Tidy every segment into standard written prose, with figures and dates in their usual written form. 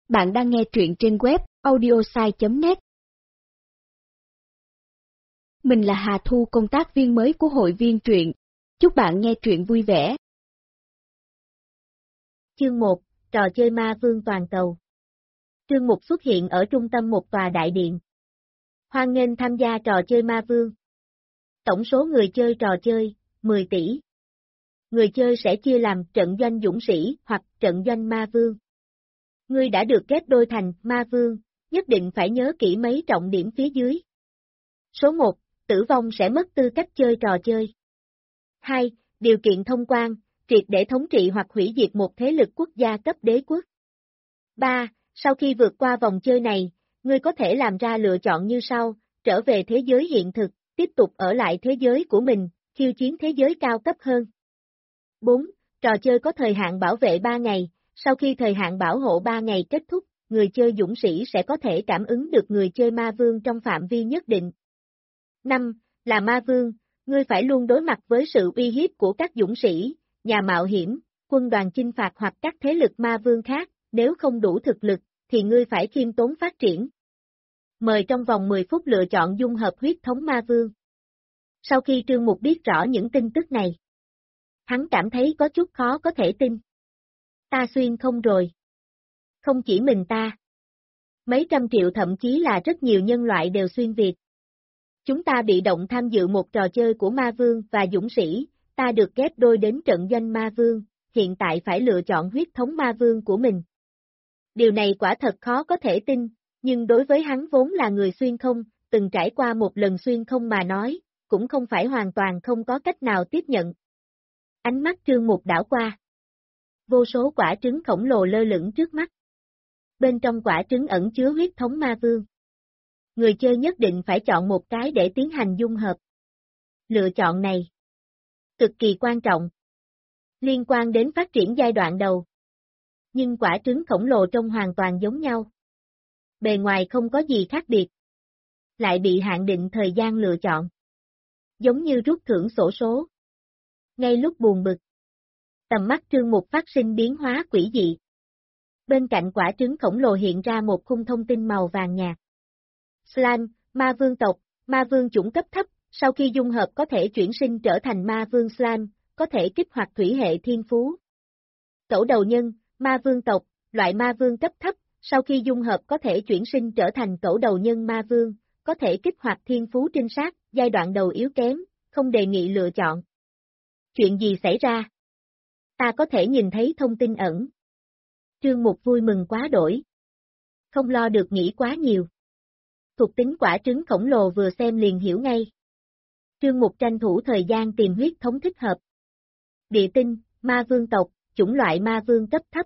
Bạn đang nghe truyện trên web audiosai.net. Mình là Hà Thu, công tác viên mới của hội viên truyện. Chúc bạn nghe truyện vui vẻ. Chương 1, trò chơi ma vương toàn cầu. Trương Mục xuất hiện ở trung tâm một tòa đại điện. Hoan nghênh tham gia trò chơi ma vương. Tổng số người chơi trò chơi, 10 tỷ. Người chơi sẽ chia làm trận doanh dũng sĩ hoặc trận doanh ma vương. Ngươi đã được ghép đôi thành ma vương, nhất định phải nhớ kỹ mấy trọng điểm phía dưới. Số 1, tử vong sẽ mất tư cách chơi trò chơi. 2. Điều kiện thông quan, triệt để thống trị hoặc hủy diệt một thế lực quốc gia cấp đế quốc. 3. Sau khi vượt qua vòng chơi này, ngươi có thể làm ra lựa chọn như sau: trở về thế giới hiện thực, tiếp tục ở lại thế giới của mình, khiêu chiến thế giới cao cấp hơn. 4. Trò chơi có thời hạn bảo vệ 3 ngày, sau khi thời hạn bảo hộ 3 ngày kết thúc, người chơi dũng sĩ sẽ có thể cảm ứng được người chơi ma vương trong phạm vi nhất định. 5. Là ma vương, ngươi phải luôn đối mặt với sự uy hiếp của các dũng sĩ, nhà mạo hiểm, quân đoàn chinh phạt hoặc các thế lực ma vương khác, nếu không đủ thực lực, thì ngươi phải khiêm tốn phát triển. Mời trong vòng 10 phút lựa chọn dung hợp huyết thống ma vương. Sau khi Trương Mục biết rõ những tin tức này, hắn cảm thấy có chút khó có thể tin. Ta xuyên không rồi. Không chỉ mình ta. Mấy trăm triệu thậm chí là rất nhiều nhân loại đều xuyên Việt. Chúng ta bị động tham dự một trò chơi của ma vương và dũng sĩ, ta được ghép đôi đến trận doanh ma vương, hiện tại phải lựa chọn huyết thống ma vương của mình. Điều này quả thật khó có thể tin, nhưng đối với hắn vốn là người xuyên không, từng trải qua một lần xuyên không mà nói, cũng không phải hoàn toàn không có cách nào tiếp nhận. Ánh mắt Trương Mục đảo qua. Vô số quả trứng khổng lồ lơ lửng trước mắt. Bên trong quả trứng ẩn chứa huyết thống ma vương. Người chơi nhất định phải chọn một cái để tiến hành dung hợp. Lựa chọn này cực kỳ quan trọng, liên quan đến phát triển giai đoạn đầu. Nhưng quả trứng khổng lồ trông hoàn toàn giống nhau. Bề ngoài không có gì khác biệt. Lại bị hạn định thời gian lựa chọn. Giống như rút thưởng xổ số. Ngay lúc buồn bực, tầm mắt Trương Mục phát sinh biến hóa quỷ dị. Bên cạnh quả trứng khổng lồ hiện ra một khung thông tin màu vàng nhạt. Slime, ma vương tộc, ma vương chủng cấp thấp, sau khi dung hợp có thể chuyển sinh trở thành ma vương slime, có thể kích hoạt thủy hệ thiên phú. Cẩu đầu nhân, ma vương tộc, loại ma vương cấp thấp, sau khi dung hợp có thể chuyển sinh trở thành cẩu đầu nhân ma vương, có thể kích hoạt thiên phú trinh sát, giai đoạn đầu yếu kém, không đề nghị lựa chọn. Chuyện gì xảy ra? Ta có thể nhìn thấy thông tin ẩn. Trương Mục vui mừng quá đổi. Không lo được nghĩ quá nhiều. Thuộc tính quả trứng khổng lồ vừa xem liền hiểu ngay. Trương Mục tranh thủ thời gian tìm huyết thống thích hợp. Địa tinh, ma vương tộc, chủng loại ma vương cấp thấp.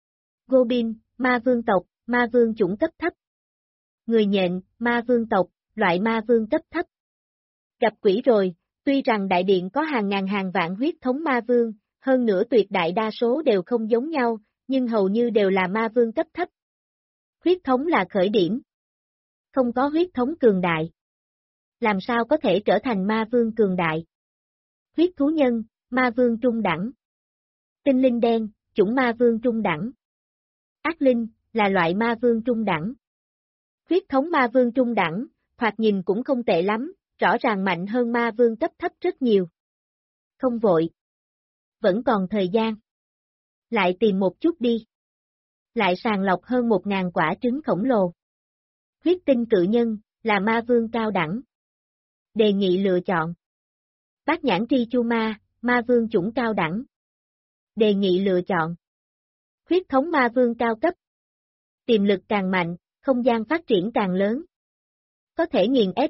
Goblin, ma vương tộc, ma vương chủng cấp thấp. Người nhện, ma vương tộc, loại ma vương cấp thấp. Gặp quỷ rồi, tuy rằng đại điện có hàng ngàn hàng vạn huyết thống ma vương, hơn nữa tuyệt đại đa số đều không giống nhau, nhưng hầu như đều là ma vương cấp thấp. Huyết thống là khởi điểm. Không có huyết thống cường đại. Làm sao có thể trở thành ma vương cường đại? Huyết thú nhân, ma vương trung đẳng. Tinh linh đen, chủng ma vương trung đẳng. Ác linh, là loại ma vương trung đẳng. Huyết thống ma vương trung đẳng, thoạt nhìn cũng không tệ lắm, rõ ràng mạnh hơn ma vương cấp thấp rất nhiều. Không vội. Vẫn còn thời gian. Lại tìm một chút đi. Lại sàng lọc hơn 1000 quả trứng khổng lồ. Huyết tinh cự nhân, là ma vương cao đẳng. Đề nghị lựa chọn. Bát nhãn tri chu ma vương chủng cao đẳng. Đề nghị lựa chọn. Huyết thống ma vương cao cấp. Tiềm lực càng mạnh, không gian phát triển càng lớn. Có thể nghiền ép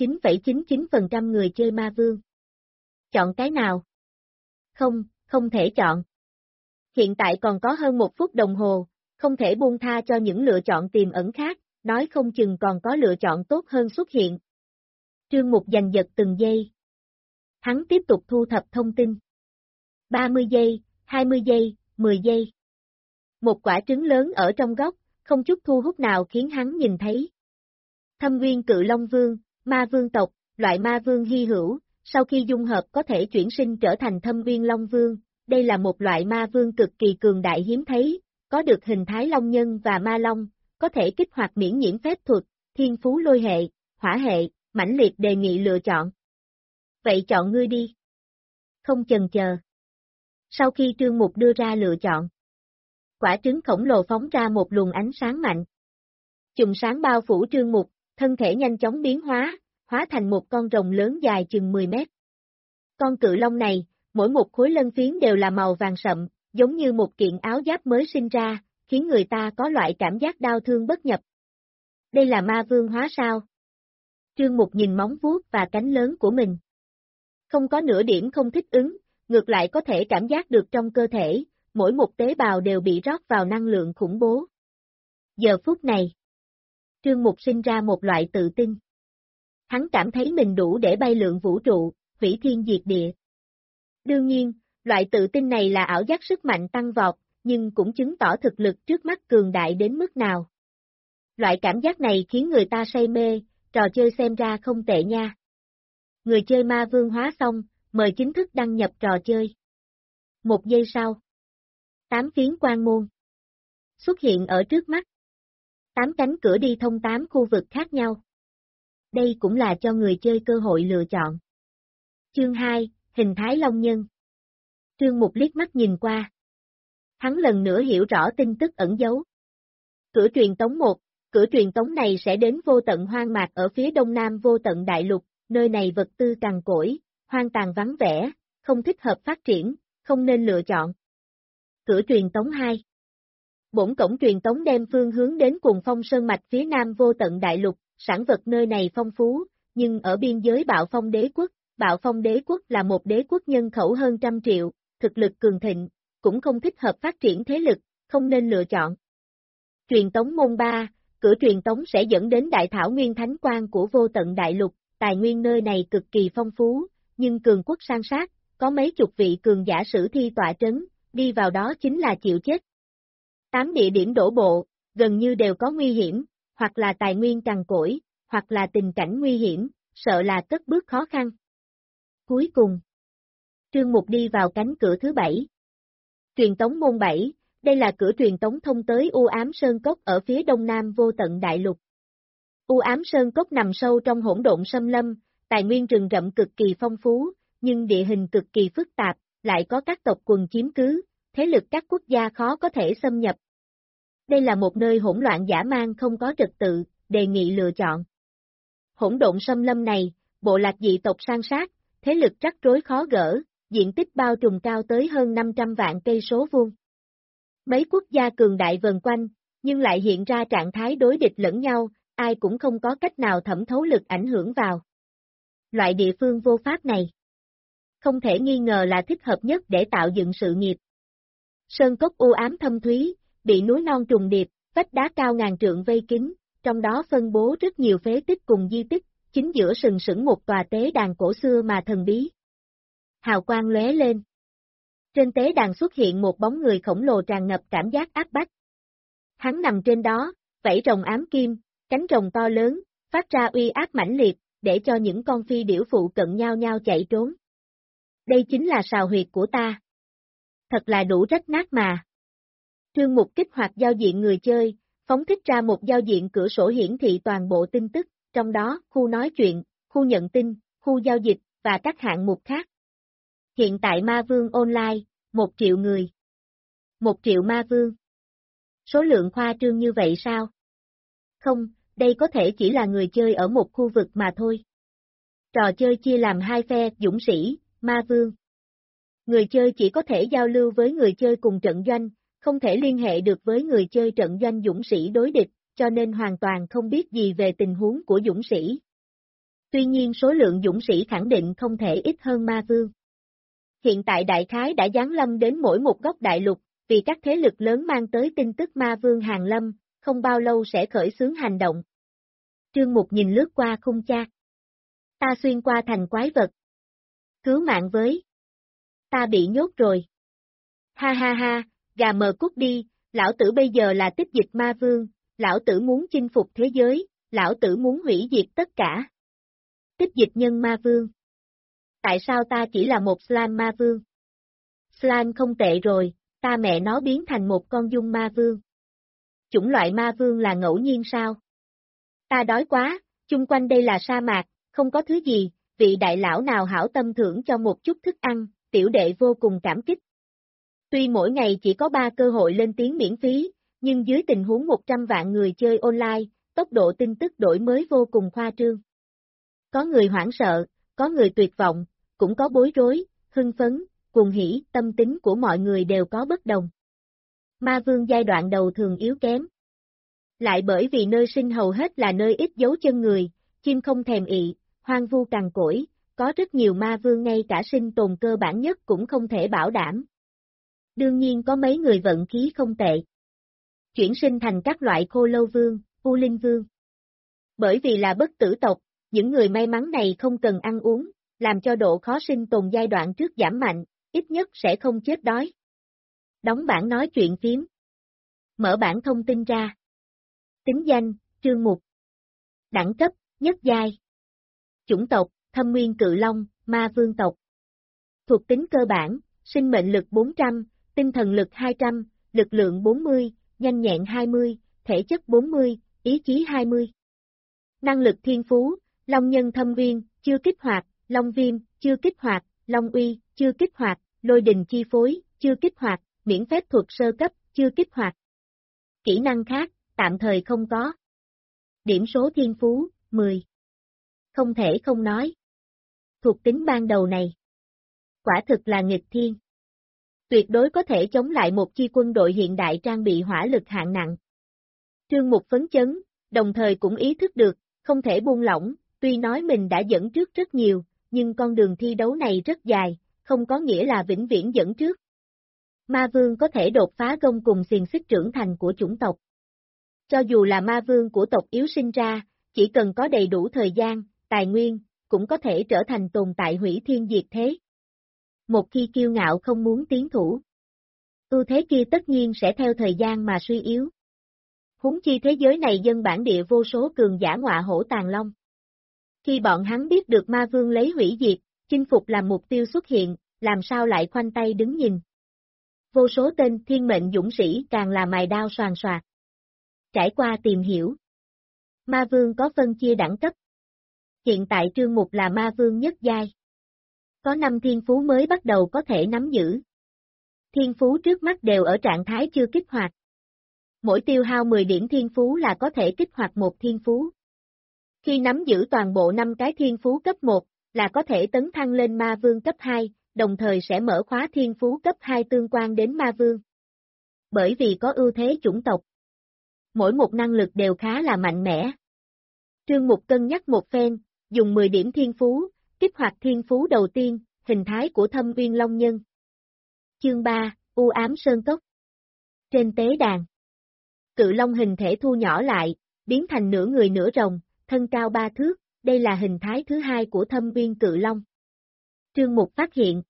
99,99% người chơi ma vương. Chọn cái nào? Không thể chọn. Hiện tại còn có hơn 1 phút đồng hồ, không thể buông tha cho những lựa chọn tiềm ẩn khác, nói không chừng còn có lựa chọn tốt hơn xuất hiện. Trương Mục giành giật từng giây. Hắn tiếp tục thu thập thông tin. 30 giây, 20 giây, 10 giây. Một quả trứng lớn ở trong góc, không chút thu hút nào khiến hắn nhìn thấy. Thâm Nguyên Cự Long Vương, ma vương tộc, loại ma vương hy hữu, sau khi dung hợp có thể chuyển sinh trở thành Thâm Nguyên Long Vương, đây là một loại ma vương cực kỳ cường đại hiếm thấy, có được hình thái long nhân và ma long, có thể kích hoạt miễn nhiễm phép thuật, thiên phú lôi hệ, hỏa hệ, mãnh liệt đề nghị lựa chọn. Vậy chọn ngươi đi. Không chần chờ. Sau khi Trương Mục đưa ra lựa chọn, quả trứng khổng lồ phóng ra một luồng ánh sáng mạnh. Chùm sáng bao phủ Trương Mục, thân thể nhanh chóng biến hóa thành một con rồng lớn dài chừng 10 mét. Con cự long này, mỗi một khối lân phiến đều là màu vàng sậm, giống như một kiện áo giáp mới sinh ra, khiến người ta có loại cảm giác đau thương bất nhập. Đây là ma vương hóa sao? Trương Mục nhìn móng vuốt và cánh lớn của mình. Không có nửa điểm không thích ứng, ngược lại có thể cảm giác được trong cơ thể, mỗi một tế bào đều bị rót vào năng lượng khủng bố. Giờ phút này, Trương Mục sinh ra một loại tự tin. Hắn cảm thấy mình đủ để bay lượn vũ trụ, hủy thiên diệt địa. Đương nhiên, loại tự tin này là ảo giác sức mạnh tăng vọt, nhưng cũng chứng tỏ thực lực trước mắt cường đại đến mức nào. Loại cảm giác này khiến người ta say mê, trò chơi xem ra không tệ nha. Người chơi ma vương hóa xong, mời chính thức đăng nhập trò chơi. 1 giây sau, 8 phiến quang môn xuất hiện ở trước mắt. 8 cánh cửa đi thông 8 khu vực khác nhau. Đây cũng là cho người chơi cơ hội lựa chọn. Chương 2, hình thái long nhân. Trương Mục liếc mắt nhìn qua. Hắn lần nữa hiểu rõ tin tức ẩn giấu. Cửa truyền tống 1, cửa truyền tống này sẽ đến vô tận hoang mạc ở phía đông nam vô tận đại lục, nơi này vật tư cằn cỗi, hoang tàn vắng vẻ, không thích hợp phát triển, không nên lựa chọn. Cửa truyền tống 2. Bổn cổng truyền tống đem phương hướng đến Cuồng Phong Sơn mạch phía nam vô tận đại lục, sản vật nơi này phong phú, nhưng ở biên giới Bạo Phong Đế quốc, Bạo Phong Đế quốc là một đế quốc nhân khẩu hơn 100 triệu, thực lực cường thịnh, cũng không thích hợp phát triển thế lực, không nên lựa chọn. Truyền tống môn 3, cửa truyền tống sẽ dẫn đến Đại Thảo Nguyên Thánh Quang của vô tận đại lục, tài nguyên nơi này cực kỳ phong phú, nhưng cường quốc san sát, có mấy chục vị cường giả sử thi tọa trấn, đi vào đó chính là chịu chết. 8 địa điểm đổ bộ, gần như đều có nguy hiểm, hoặc là tài nguyên cằn cỗi, hoặc là tình cảnh nguy hiểm, sợ là cất bước khó khăn. Cuối cùng, Trương Mục đi vào cánh cửa thứ 7. Truyền tống môn 7, đây là cửa truyền tống thông tới U Ám Sơn Cốc ở phía đông nam vô tận đại lục. U Ám Sơn Cốc nằm sâu trong hỗn độn xâm lâm, tài nguyên rừng rậm cực kỳ phong phú, nhưng địa hình cực kỳ phức tạp, lại có các tộc quần chiếm cứ, thế lực các quốc gia khó có thể xâm nhập. Đây là một nơi hỗn loạn dã man không có trật tự, đề nghị lựa chọn. Hỗn độn xâm lâm này, bộ lạc dị tộc san sát, thế lực rắc rối khó gỡ, diện tích bao trùm cao tới hơn 500 vạn cây số vuông. Mấy quốc gia cường đại vần quanh, nhưng lại hiện ra trạng thái đối địch lẫn nhau, ai cũng không có cách nào thẩm thấu lực ảnh hưởng vào. Loại địa phương vô pháp này, không thể nghi ngờ là thích hợp nhất để tạo dựng sự nghiệp. Sơn cốc u ám thâm thúy, bị núi non trùng điệp, vách đá cao ngàn trượng vây kín, trong đó phân bố rất nhiều phế tích cùng di tích, chính giữa sừng sững một tòa tế đàn cổ xưa mà thần bí. Hào quang lóe lên. Trên tế đàn xuất hiện một bóng người khổng lồ tràn ngập cảm giác áp bách. Hắn nằm trên đó, vảy rồng ám kim, cánh rồng to lớn, phát ra uy áp mãnh liệt, để cho những con phi điểu phụ cận nhau nhau chạy trốn. Đây chính là sào huyệt của ta. Thật là đủ rách nát mà. Trương Mục kích hoạt giao diện người chơi, phóng thích ra một giao diện cửa sổ hiển thị toàn bộ tin tức, trong đó khu nói chuyện, khu nhận tin, khu giao dịch, và các hạng mục khác. Hiện tại Ma Vương Online, 1 triệu người. 1 triệu Ma Vương. Số lượng khoa trương như vậy sao? Không, đây có thể chỉ là người chơi ở một khu vực mà thôi. Trò chơi chia làm 2 phe, dũng sĩ, Ma Vương. Người chơi chỉ có thể giao lưu với người chơi cùng trận doanh, không thể liên hệ được với người chơi trận doanh dũng sĩ đối địch, cho nên hoàn toàn không biết gì về tình huống của dũng sĩ. Tuy nhiên số lượng dũng sĩ khẳng định không thể ít hơn Ma Vương. Hiện tại đại khái đã giáng lâm đến mỗi một góc đại lục, vì các thế lực lớn mang tới tin tức Ma Vương hàng lâm, không bao lâu sẽ khởi xướng hành động. Trương Mục nhìn lướt qua khung chat. Ta xuyên qua thành quái vật. Cứu mạng với. Ta bị nhốt rồi. Ha ha ha, gà mờ cút đi, lão tử bây giờ là tích dịch ma vương, lão tử muốn chinh phục thế giới, lão tử muốn hủy diệt tất cả. Tích dịch nhân ma vương. Tại sao ta chỉ là một slime ma vương? Slime không tệ rồi, Ta mẹ nó biến thành một con dung ma vương. Chủng loại ma vương là ngẫu nhiên sao? Ta đói quá, chung quanh đây là sa mạc, không có thứ gì, vị đại lão nào hảo tâm thưởng cho một chút thức ăn, tiểu đệ vô cùng cảm kích. Tuy mỗi ngày chỉ có 3 cơ hội lên tiếng miễn phí, nhưng dưới tình huống 100 vạn người chơi online, tốc độ tin tức đổi mới vô cùng khoa trương. Có người hoảng sợ, có người tuyệt vọng, cũng có bối rối, hưng phấn, cuồng hỉ, tâm tính của mọi người đều có bất đồng. Ma vương giai đoạn đầu thường yếu kém. Lại bởi vì nơi sinh hầu hết là nơi ít dấu chân người, chim không thèm ị, hoang vu cằn cỗi, có rất nhiều ma vương ngay cả sinh tồn cơ bản nhất cũng không thể bảo đảm. Đương nhiên có mấy người vận khí không tệ. Chuyển sinh thành các loại khô lâu vương, u linh vương. Bởi vì là bất tử tộc, những người may mắn này không cần ăn uống, làm cho độ khó sinh tồn giai đoạn trước giảm mạnh, ít nhất sẽ không chết đói. Đóng bảng nói chuyện phím. Mở bảng thông tin ra. Tính danh, chương mục. Đẳng cấp, nhất giai. Chủng tộc, Thâm Nguyên Cự Long, Ma Vương tộc. Thuộc tính cơ bản, sinh mệnh lực 400, tinh thần lực 200, lực lượng 40, nhanh nhẹn 20, thể chất 40, ý chí 20. Năng lực thiên phú, Long Nhân Thâm Viên, chưa kích hoạt, Long Viêm, chưa kích hoạt, Long Uy, chưa kích hoạt, Lôi Đình Chi Phối, chưa kích hoạt, miễn phép thuật sơ cấp, chưa kích hoạt. Kỹ năng khác, tạm thời không có. Điểm số thiên phú, 10. Không thể không nói. Thuộc tính ban đầu này. Quả thực là nghịch thiên. Tuyệt đối có thể chống lại một chi quân đội hiện đại trang bị hỏa lực hạng nặng. Trương Mục phấn chấn, đồng thời cũng ý thức được, không thể buông lỏng, tuy nói mình đã dẫn trước rất nhiều, nhưng con đường thi đấu này rất dài, không có nghĩa là vĩnh viễn dẫn trước. Ma vương có thể đột phá gông cùng xiềng xích trưởng thành của chủng tộc. Cho dù là ma vương của tộc yếu sinh ra, chỉ cần có đầy đủ thời gian, tài nguyên, cũng có thể trở thành tồn tại hủy thiên diệt thế. Một khi kiêu ngạo không muốn tiến thủ, ưu thế kia tất nhiên sẽ theo thời gian mà suy yếu. Huống chi thế giới này dân bản địa vô số cường giả ngọa hổ tàng long. Khi bọn hắn biết được ma vương lấy hủy diệt, chinh phục làm mục tiêu xuất hiện, làm sao lại khoanh tay đứng nhìn. Vô số tên thiên mệnh dũng sĩ càng là mài đao soàn soạt. Trải qua tìm hiểu, ma vương có phân chia đẳng cấp. Hiện tại Trương Mục là ma vương nhất giai. Có 5 thiên phú mới bắt đầu có thể nắm giữ. Thiên phú trước mắt đều ở trạng thái chưa kích hoạt. Mỗi tiêu hao 10 điểm thiên phú là có thể kích hoạt một thiên phú. Khi nắm giữ toàn bộ 5 cái thiên phú cấp 1, là có thể tấn thăng lên ma vương cấp 2, đồng thời sẽ mở khóa thiên phú cấp 2 tương quan đến ma vương. Bởi vì có ưu thế chủng tộc, mỗi một năng lực đều khá là mạnh mẽ. Trương Mục cân nhắc một phen, dùng 10 điểm thiên phú, kích hoạt thiên phú đầu tiên, hình thái của Thâm Uyên Long Nhân. Chương 3, U Ám Sơn Cốc. Trên tế đàn, Cự Long hình thể thu nhỏ lại, biến thành nửa người nửa rồng, thân cao 3 thước, đây là hình thái thứ 2 của Thâm Uyên Cự Long. Trương Mục phát hiện,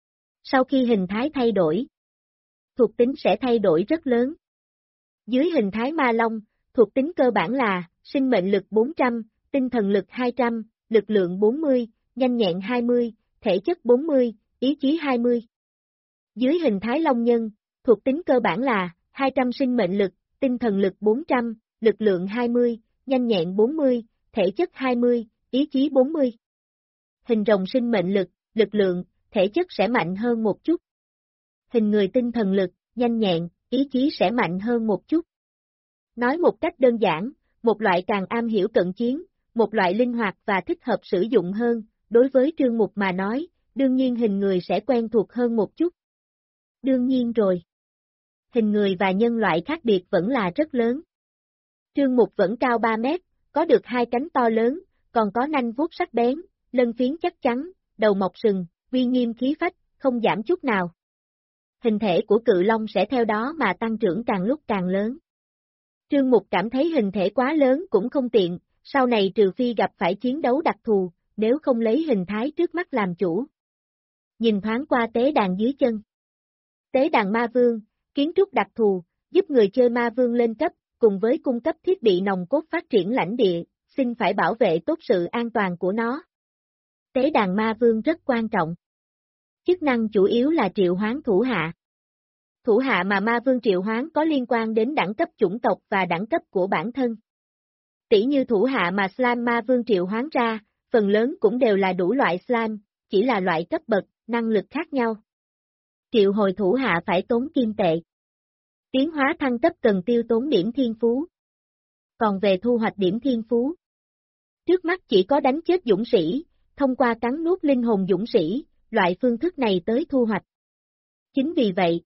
sau khi hình thái thay đổi, thuộc tính sẽ thay đổi rất lớn. Dưới hình thái Ma Long, thuộc tính cơ bản là, sinh mệnh lực 400, tinh thần lực 200, lực lượng 40, nhanh nhẹn 20, thể chất 40, ý chí 20. Dưới hình thái Long Nhân, thuộc tính cơ bản là, 200 sinh mệnh lực, tinh thần lực 400, lực lượng 20, nhanh nhẹn 40, thể chất 20, ý chí 40. Hình rồng sinh mệnh lực, lực lượng, thể chất sẽ mạnh hơn một chút. Hình người tinh thần lực, nhanh nhẹn, ý chí sẽ mạnh hơn một chút. Nói một cách đơn giản, một loại càng am hiểu cận chiến, một loại linh hoạt và thích hợp sử dụng hơn, đối với Trương Mục mà nói, đương nhiên hình người sẽ quen thuộc hơn một chút. Đương nhiên rồi. Hình người và nhân loại khác biệt vẫn là rất lớn. Trương Mục vẫn cao 3 mét, có được 2 cánh to lớn, còn có nanh vuốt sắc bén, lân phiến chắc chắn, đầu mọc sừng, uy nghiêm khí phách, không giảm chút nào. Hình thể của Cự Long sẽ theo đó mà tăng trưởng càng lúc càng lớn. Trương Mục cảm thấy hình thể quá lớn cũng không tiện, sau này trừ phi gặp phải chiến đấu đặc thù, nếu không lấy hình thái trước mắt làm chủ. Nhìn thoáng qua tế đàn dưới chân. Tế đàn ma vương, kiến trúc đặc thù, giúp người chơi ma vương lên cấp, cùng với cung cấp thiết bị nòng cốt phát triển lãnh địa, xin phải bảo vệ tốt sự an toàn của nó. Tế đàn ma vương rất quan trọng. Chức năng chủ yếu là triệu hoán thủ hạ. Thủ hạ mà ma vương triệu hoán có liên quan đến đẳng cấp chủng tộc và đẳng cấp của bản thân. Tỷ như thủ hạ mà Slime ma vương triệu hoán ra, phần lớn cũng đều là đủ loại slime, chỉ là loại cấp bậc, năng lực khác nhau. Triệu hồi thủ hạ phải tốn kim tệ. Tiến hóa thăng cấp cần tiêu tốn điểm thiên phú. Còn về thu hoạch điểm thiên phú, trước mắt chỉ có đánh chết dũng sĩ, thông qua cắn nuốt linh hồn dũng sĩ, loại phương thức này tới thu hoạch. Chính vì vậy,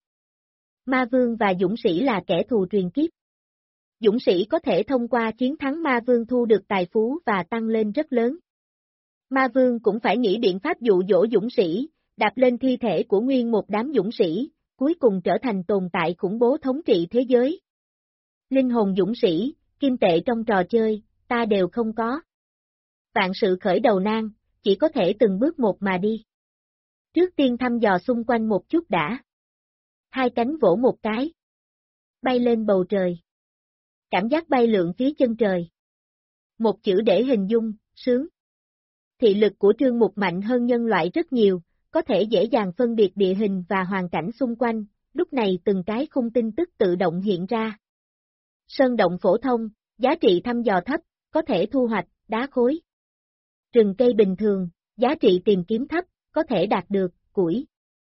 ma vương và dũng sĩ là kẻ thù truyền kiếp. Dũng sĩ có thể thông qua chiến thắng ma vương thu được tài phú và tăng lên rất lớn. Ma vương cũng phải nghĩ biện pháp dụ dỗ dũng sĩ, đạp lên thi thể của nguyên một đám dũng sĩ, cuối cùng trở thành tồn tại khủng bố thống trị thế giới. Linh hồn dũng sĩ, kim tệ trong trò chơi, ta đều không có. Vạn sự khởi đầu nan, chỉ có thể từng bước một mà đi. Trước tiên thăm dò xung quanh một chút đã. Hai cánh vỗ một cái. Bay lên bầu trời. Cảm giác bay lượn phía chân trời. Một chữ để hình dung, sướng. Thị lực của Trương Mục mạnh hơn nhân loại rất nhiều, có thể dễ dàng phân biệt địa hình và hoàn cảnh xung quanh, lúc này từng cái khung tin tức tự động hiện ra. Sơn động phổ thông, giá trị thăm dò thấp, có thể thu hoạch, đá khối. Rừng cây bình thường, giá trị tìm kiếm thấp, có thể đạt được, củi.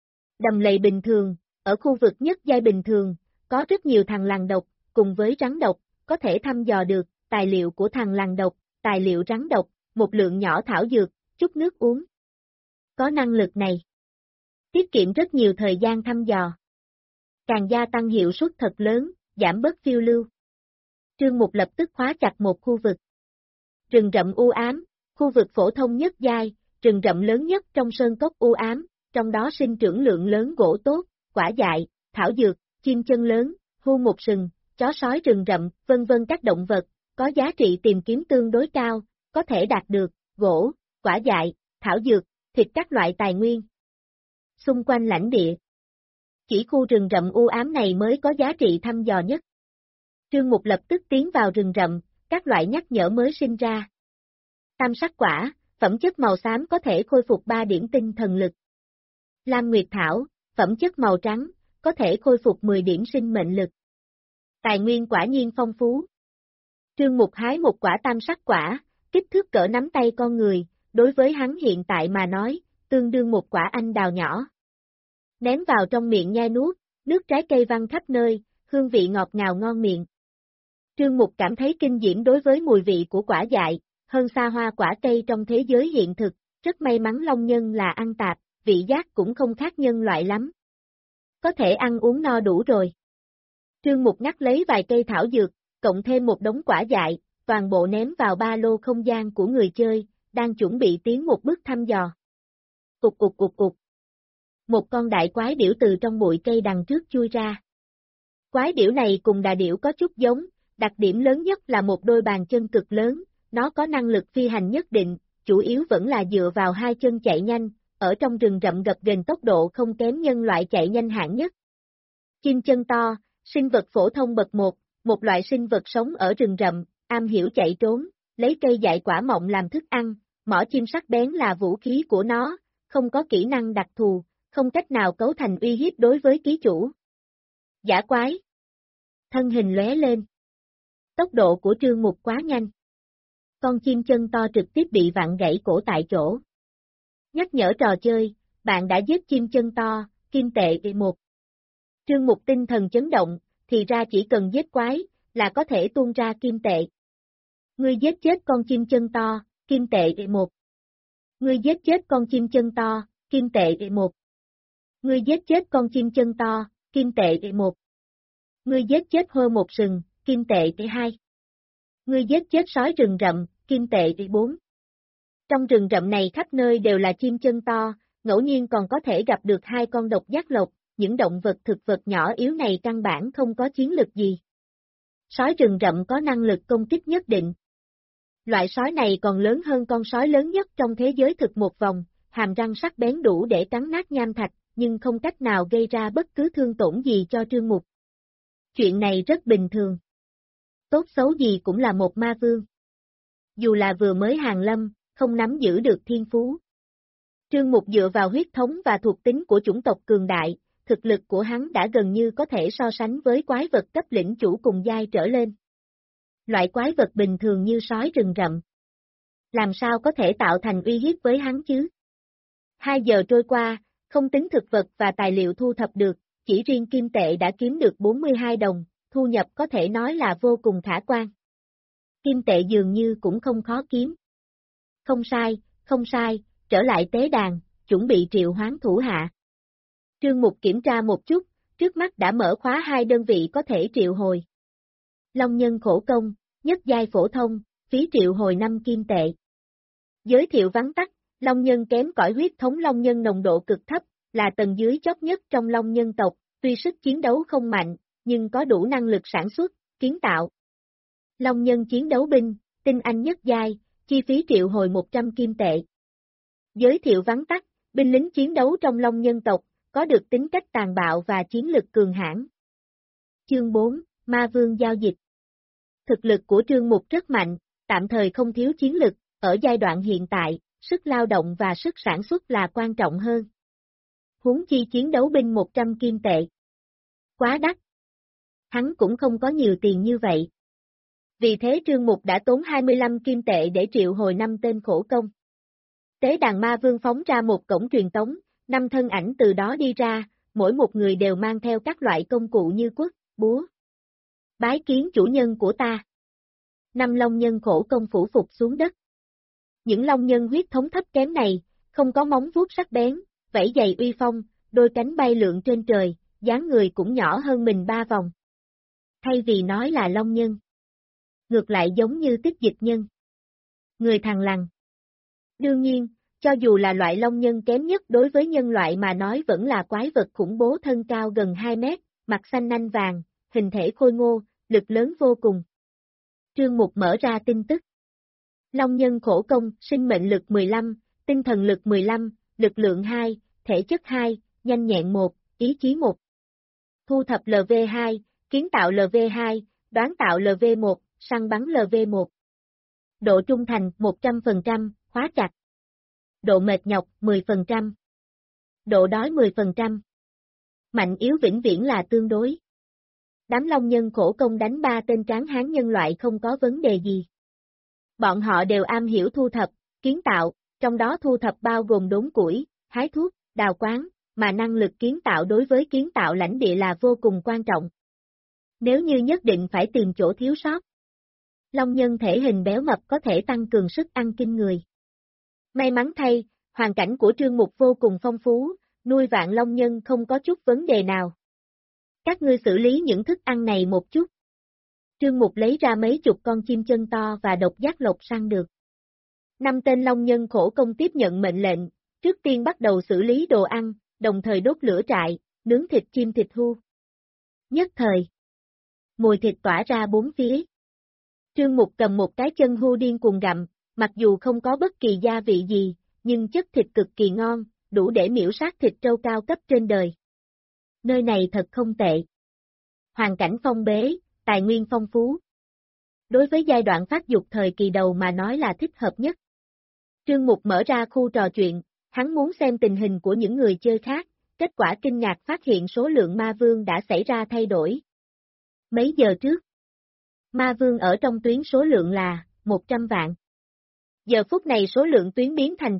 Đầm lầy bình thường, ở khu vực nhất giai bình thường, có rất nhiều thằn lằn độc, cùng với rắn độc, có thể thăm dò được, tài liệu của thằn lằn độc, tài liệu rắn độc, một lượng nhỏ thảo dược, chút nước uống. Có năng lực này, tiết kiệm rất nhiều thời gian thăm dò. Càng gia tăng hiệu suất thật lớn, giảm bớt phiêu lưu. Trương Mục lập tức khóa chặt một khu vực. Rừng rậm u ám, khu vực phổ thông nhất giai, rừng rậm lớn nhất trong sơn cốc u ám, trong đó sinh trưởng lượng lớn gỗ tốt, quả dại, thảo dược, chim chân lớn, hưu một sừng, chó sói rừng rậm, vân vân các động vật, có giá trị tìm kiếm tương đối cao, có thể đạt được, gỗ, quả dại, thảo dược, thịt các loại tài nguyên. Xung quanh lãnh địa, chỉ khu rừng rậm u ám này mới có giá trị thăm dò nhất. Trương Mục lập tức tiến vào rừng rậm, các loại nhắc nhở mới sinh ra. Tam sắc quả, phẩm chất màu xám có thể khôi phục 3 điểm tinh thần lực. Lam Nguyệt Thảo, phẩm chất màu trắng, có thể khôi phục 10 điểm sinh mệnh lực. Tài nguyên quả nhiên phong phú. Trương Mục hái một quả tam sắc quả, kích thước cỡ nắm tay con người, đối với hắn hiện tại mà nói, tương đương một quả anh đào nhỏ. Ném vào trong miệng nhai nuốt, nước trái cây văng khắp nơi, hương vị ngọt ngào ngon miệng. Trương Mục cảm thấy kinh diễm đối với mùi vị của quả dại, hơn xa hoa quả cây trong thế giới hiện thực, rất may mắn Long Nhân là ăn tạp, vị giác cũng không khác nhân loại lắm. Có thể ăn uống no đủ rồi. Trương Mục ngắt lấy vài cây thảo dược, cộng thêm một đống quả dại, toàn bộ ném vào ba lô không gian của người chơi, đang chuẩn bị tiến một bước thăm dò. Cục cục cục cục. Một con đại quái điểu từ trong bụi cây đằng trước chui ra. Quái điểu này cùng đà điểu có chút giống, đặc điểm lớn nhất là một đôi bàn chân cực lớn, nó có năng lực phi hành nhất định, chủ yếu vẫn là dựa vào hai chân chạy nhanh, ở trong rừng rậm gập ghềnh tốc độ không kém nhân loại chạy nhanh hạng nhất. Chim chân to, sinh vật phổ thông bậc 1, một loại sinh vật sống ở rừng rậm, am hiểu chạy trốn, lấy cây dại quả mọng làm thức ăn, mỏ chim sắc bén là vũ khí của nó, không có kỹ năng đặc thù, không cách nào cấu thành uy hiếp đối với ký chủ. Dã quái. Thân hình lóe lên. Tốc độ của Trương Mục quá nhanh. Con chim chân to trực tiếp bị vặn gãy cổ tại chỗ. Nhắc nhở trò chơi, bạn đã giết chim chân to, kim tệ 1. Trương Mục tinh thần chấn động, thì ra chỉ cần giết quái, là có thể tuôn ra kim tệ. Ngươi giết chết con chim chân to, kim tệ 1. Ngươi giết chết con chim chân to, kim tệ 1. Ngươi giết chết con chim chân to, kim tệ 1. Ngươi giết chết hơ một sừng, kim tệ 2. Ngươi giết chết sói rừng rậm, kim tệ 4. Trong rừng rậm này khắp nơi đều là chim chân to, ngẫu nhiên còn có thể gặp được 2 con độc giác lộc, những động vật thực vật nhỏ yếu này căn bản không có chiến lực gì. Sói rừng rậm có năng lực công kích nhất định. Loại sói này còn lớn hơn con sói lớn nhất trong thế giới thực một vòng, hàm răng sắc bén đủ để cắn nát nham thạch, nhưng không cách nào gây ra bất cứ thương tổn gì cho Trương Mục. Chuyện này rất bình thường. Tốt xấu gì cũng là một ma vương. Dù là vừa mới hàng lâm, không nắm giữ được thiên phú. Trương Mục dựa vào huyết thống và thuộc tính của chủng tộc cường đại, thực lực của hắn đã gần như có thể so sánh với quái vật cấp lĩnh chủ cùng giai trở lên. Loại quái vật bình thường như sói rừng rậm. Làm sao có thể tạo thành uy hiếp với hắn chứ? 2 giờ trôi qua, không tính thực vật và tài liệu thu thập được, chỉ riêng kim tệ đã kiếm được 42 đồng, thu nhập có thể nói là vô cùng khả quan. Kim tệ dường như cũng không khó kiếm. Không sai, trở lại tế đàn, chuẩn bị triệu hoán thủ hạ. Trương Mục kiểm tra một chút, trước mắt đã mở khóa 2 đơn vị có thể triệu hồi. Long nhân khổ công, nhất giai phổ thông, phí triệu hồi 5 kim tệ. Giới thiệu vắn tắt, Long nhân kém cỏi huyết thống Long nhân nồng độ cực thấp, là tầng dưới chót nhất trong Long nhân tộc, tuy sức chiến đấu không mạnh, nhưng có đủ năng lực sản xuất, kiến tạo. Long nhân chiến đấu binh, tinh anh nhất giai, chi phí triệu hồi 100 kim tệ. Giới thiệu vắn tắt, binh lính chiến đấu trong Long nhân tộc, có được tính cách tàn bạo và chiến lực cường hãn. Chương 4, Ma Vương giao dịch. Thực lực của Trương Mục rất mạnh, tạm thời không thiếu chiến lực, ở giai đoạn hiện tại, sức lao động và sức sản xuất là quan trọng hơn. Huống chi chiến đấu binh 100 kim tệ. Quá đắt. Hắn cũng không có nhiều tiền như vậy. Vì thế Trương Mục đã tốn 25 kim tệ để triệu hồi 5 tên khổ công. Tế đàn ma vương phóng ra một cổng truyền tống, 5 thân ảnh từ đó đi ra, mỗi một người đều mang theo các loại công cụ như quất, búa. Bái kiến chủ nhân của ta. 5 long nhân khổ công phủ phục xuống đất. Những long nhân huyết thống thấp kém này, không có móng vuốt sắc bén, vảy dày uy phong, đôi cánh bay lượn trên trời, dáng người cũng nhỏ hơn mình 3 vòng. Thay vì nói là long nhân, ngược lại giống như tích dịch nhân. Người thằn lằn. Đương nhiên, cho dù là loại long nhân kém nhất đối với nhân loại mà nói vẫn là quái vật khủng bố thân cao gần 2 mét, mặt xanh nanh vàng, hình thể khôi ngô, lực lớn vô cùng. Trương Mục mở ra tin tức. Long nhân khổ công, sinh mệnh lực 15, tinh thần lực 15, lực lượng 2, thể chất 2, nhanh nhẹn 1, ý chí 1. Thu thập LV2, kiến tạo LV2, đoán tạo LV1, săn bắn LV1. Độ trung thành 100%, khóa chặt. Độ mệt nhọc 10%. Độ đói 10%. Mạnh yếu vĩnh viễn là tương đối. Đám long nhân khổ công đánh 3 tên tráng hán nhân loại không có vấn đề gì. Bọn họ đều am hiểu thu thập, kiến tạo, trong đó thu thập bao gồm đốn củi, hái thuốc, đào quáng, mà năng lực kiến tạo đối với kiến tạo lãnh địa là vô cùng quan trọng. Nếu như nhất định phải tìm chỗ thiếu sót. Long nhân thể hình béo mập có thể tăng cường sức ăn kinh người. May mắn thay, hoàn cảnh của Trương Mục vô cùng phong phú, nuôi vạn long nhân không có chút vấn đề nào. Các ngươi xử lý những thức ăn này một chút. Trương Mục lấy ra mấy chục con chim chân to và độc giác lộc săn được. 5 tên long nhân khổ công tiếp nhận mệnh lệnh, trước tiên bắt đầu xử lý đồ ăn, đồng thời đốt lửa trại, nướng thịt chim thịt hu. Nhất thời, mùi thịt tỏa ra bốn phía. Trương Mục cầm một cái chân hu điên cuồng gặm, mặc dù không có bất kỳ gia vị gì, nhưng chất thịt cực kỳ ngon, đủ để miễu sát thịt trâu cao cấp trên đời. Nơi này thật không tệ. Hoàn cảnh phong bế, tài nguyên phong phú. Đối với giai đoạn phát dục thời kỳ đầu mà nói là thích hợp nhất. Trương Mục mở ra khu trò chuyện, hắn muốn xem tình hình của những người chơi khác, kết quả kinh ngạc phát hiện số lượng ma vương đã xảy ra thay đổi. Mấy giờ trước, ma vương ở trong tuyến số lượng là 100 vạn. Giờ phút này số lượng tuyến biến thành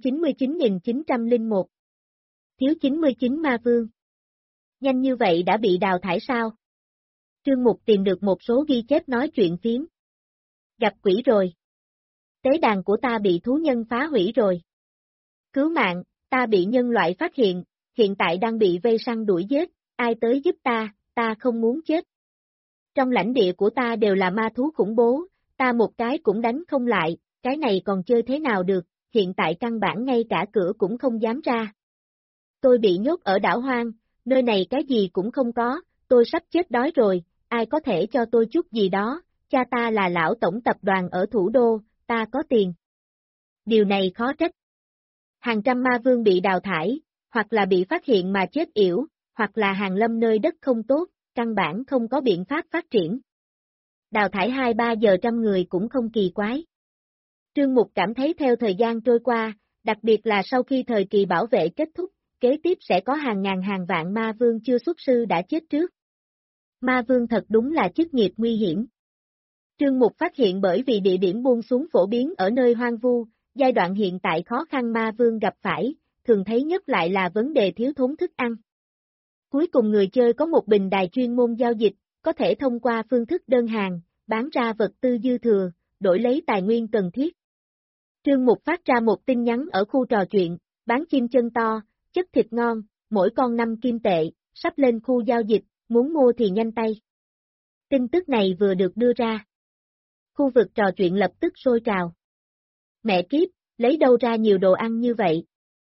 999.901. Thiếu 99 ma vương. Nhanh như vậy đã bị đào thải sao? Trương Mục tìm được một số ghi chép nói chuyện phiếm. Gặp quỷ rồi. Tế đàn của ta bị thú nhân phá hủy rồi. Cứu mạng, ta bị nhân loại phát hiện tại đang bị vây săn đuổi giết, ai tới giúp ta không muốn chết. Trong lãnh địa của ta đều là ma thú khủng bố, ta một cái cũng đánh không lại, cái này còn chơi thế nào được, hiện tại căn bản ngay cả cửa cũng không dám ra. Tôi bị nhốt ở đảo hoang, nơi này cái gì cũng không có, tôi sắp chết đói rồi, ai có thể cho tôi chút gì đó, cha ta là lão tổng tập đoàn ở thủ đô, ta có tiền. Điều này khó trách. Hàng trăm ma vương bị đào thải, hoặc là bị phát hiện mà chết yểu, hoặc là hàng lâm nơi đất không tốt, căn bản không có biện pháp phát triển. Đào thải 2-3 giờ trăm người cũng không kỳ quái. Trương Mục cảm thấy theo thời gian trôi qua, đặc biệt là sau khi thời kỳ bảo vệ kết thúc, kế tiếp sẽ có hàng ngàn hàng vạn ma vương chưa xuất sư đã chết trước. Ma vương thật đúng là chức nghiệp nguy hiểm. Trương Mục phát hiện bởi vì địa điểm buông xuống phổ biến ở nơi hoang vu, giai đoạn hiện tại khó khăn ma vương gặp phải, thường thấy nhất lại là vấn đề thiếu thốn thức ăn. Cuối cùng người chơi có một bình đài chuyên môn giao dịch, có thể thông qua phương thức đơn hàng, bán ra vật tư dư thừa, đổi lấy tài nguyên cần thiết. Trương Mục phát ra một tin nhắn ở khu trò chuyện, bán chim chân to, chất thịt ngon, mỗi con 5 kim tệ, sắp lên khu giao dịch, muốn mua thì nhanh tay. Tin tức này vừa được đưa ra. Khu vực trò chuyện lập tức sôi trào. Mẹ kiếp, lấy đâu ra nhiều đồ ăn như vậy?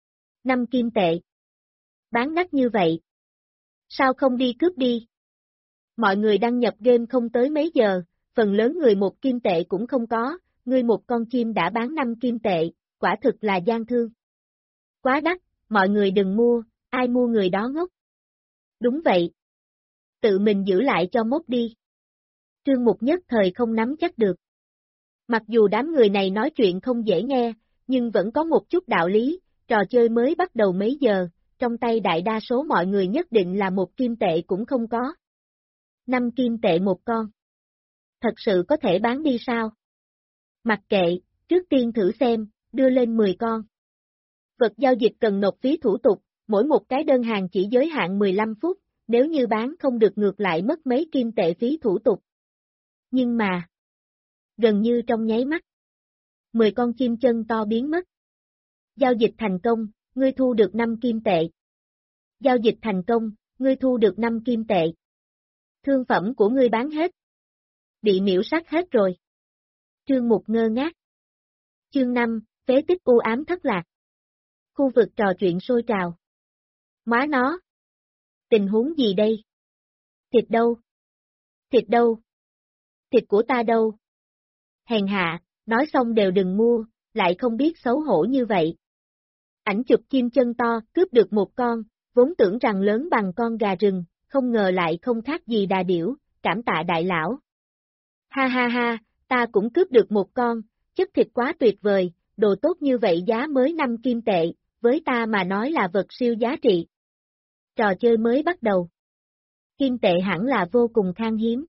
5 kim tệ. Bán đắt như vậy. Sao không đi cướp đi? Mọi người đăng nhập game không tới mấy giờ, phần lớn người 1 kim tệ cũng không có, ngươi một con chim đã bán 5 kim tệ, quả thực là gian thương. Quá đắt, mọi người đừng mua, ai mua người đó ngốc. Đúng vậy. Tự mình giữ lại cho mốt đi. Trương Mục nhất thời không nắm chắc được. Mặc dù đám người này nói chuyện không dễ nghe, nhưng vẫn có một chút đạo lý, trò chơi mới bắt đầu mấy giờ, trong tay đại đa số mọi người nhất định là 1 kim tệ cũng không có. 5 kim tệ một con. Thật sự có thể bán đi sao? Mặc kệ, trước tiên thử xem, đưa lên 10 con. Vật giao dịch cần nộp phí thủ tục, mỗi một cái đơn hàng chỉ giới hạn 15 phút, nếu như bán không được ngược lại mất mấy kim tệ phí thủ tục. Nhưng mà, gần như trong nháy mắt, 10 con chim chân to biến mất. Giao dịch thành công, ngươi thu được 5 kim tệ. Giao dịch thành công, ngươi thu được 5 kim tệ. Thương phẩm của ngươi bán hết. Bị miễu sát hết rồi. Trương Mục ngơ ngác. Chương 5, phế tích u ám thất lạc. Khu vực trò chuyện sôi trào. Má nó. Tình huống gì đây? Thịt đâu? Thịt đâu? Thịt của ta đâu? Hèn hạ, nói xong đều đừng mua, lại không biết xấu hổ như vậy. Ảnh chụp chim chân to, cướp được một con, vốn tưởng rằng lớn bằng con gà rừng, không ngờ lại không khác gì đà điểu, cảm tạ đại lão. Ha ha ha, ta cũng cướp được một con, chất thịt quá tuyệt vời, đồ tốt như vậy giá mới 5 kim tệ, với ta mà nói là vật siêu giá trị. Trò chơi mới bắt đầu. Kim tệ hẳn là vô cùng khan hiếm.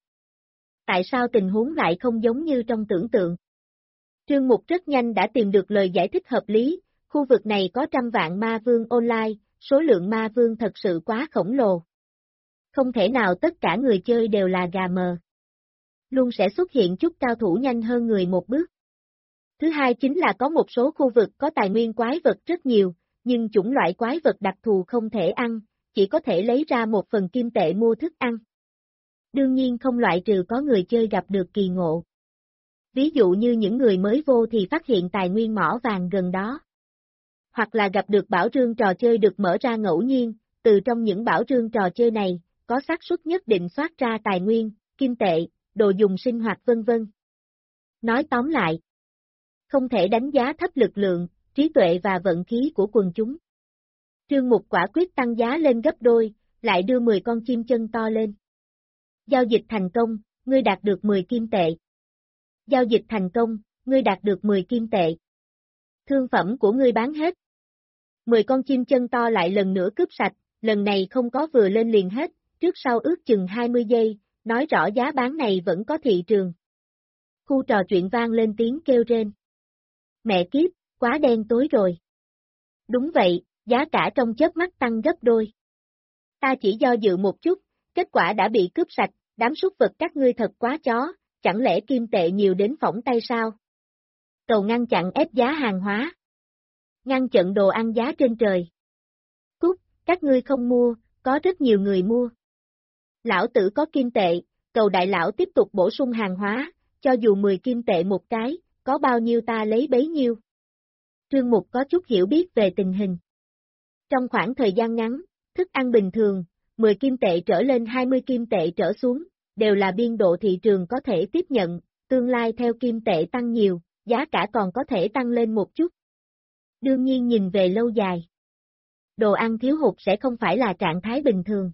Tại sao tình huống lại không giống như trong tưởng tượng? Trương Mục rất nhanh đã tìm được lời giải thích hợp lý, khu vực này có trăm vạn ma vương online, số lượng ma vương thật sự quá khổng lồ. Không thể nào tất cả người chơi đều là gà mờ. Luôn sẽ xuất hiện chút cao thủ nhanh hơn người một bước. Thứ hai chính là có một số khu vực có tài nguyên quái vật rất nhiều, nhưng chủng loại quái vật đặc thù không thể ăn, chỉ có thể lấy ra một phần kim tệ mua thức ăn. Đương nhiên không loại trừ có người chơi gặp được kỳ ngộ. Ví dụ như những người mới vô thì phát hiện tài nguyên mỏ vàng gần đó. Hoặc là gặp được bảo rương trò chơi được mở ra ngẫu nhiên, từ trong những bảo rương trò chơi này, có xác suất nhất định soát ra tài nguyên, kim tệ, đồ dùng sinh hoạt vân vân. Nói tóm lại, không thể đánh giá thấp lực lượng, trí tuệ và vận khí của quần chúng. Trương Mục quả quyết tăng giá lên gấp đôi, lại đưa 10 con chim chân to lên. Giao dịch thành công, ngươi đạt được 10 kim tệ. Giao dịch thành công, ngươi đạt được 10 kim tệ. Thương phẩm của ngươi bán hết. 10 con chim chân to lại lần nữa cướp sạch, lần này không có vừa lên liền hết, trước sau ước chừng 20 giây, nói rõ giá bán này vẫn có thị trường. Khu trò chuyện vang lên tiếng kêu rên. Mẹ kiếp, quá đen tối rồi. Đúng vậy, giá cả trong chớp mắt tăng gấp đôi. Ta chỉ do dự một chút, kết quả đã bị cướp sạch, đám súc vật các ngươi thật quá chó, chẳng lẽ kim tệ nhiều đến phỏng tay sao? Cầu ngăn chặn ép giá hàng hóa. Ngăn chặn đồ ăn giá trên trời. Cút, các ngươi không mua, có rất nhiều người mua. Lão tử có kim tệ, cầu đại lão tiếp tục bổ sung hàng hóa, cho dù 10 kim tệ một cái, có bao nhiêu ta lấy bấy nhiêu. Trương Mục có chút hiểu biết về tình hình. Trong khoảng thời gian ngắn, thức ăn bình thường, 10 kim tệ trở lên 20 kim tệ trở xuống, đều là biên độ thị trường có thể tiếp nhận, tương lai theo kim tệ tăng nhiều, giá cả còn có thể tăng lên một chút. Đương nhiên nhìn về lâu dài, đồ ăn thiếu hụt sẽ không phải là trạng thái bình thường.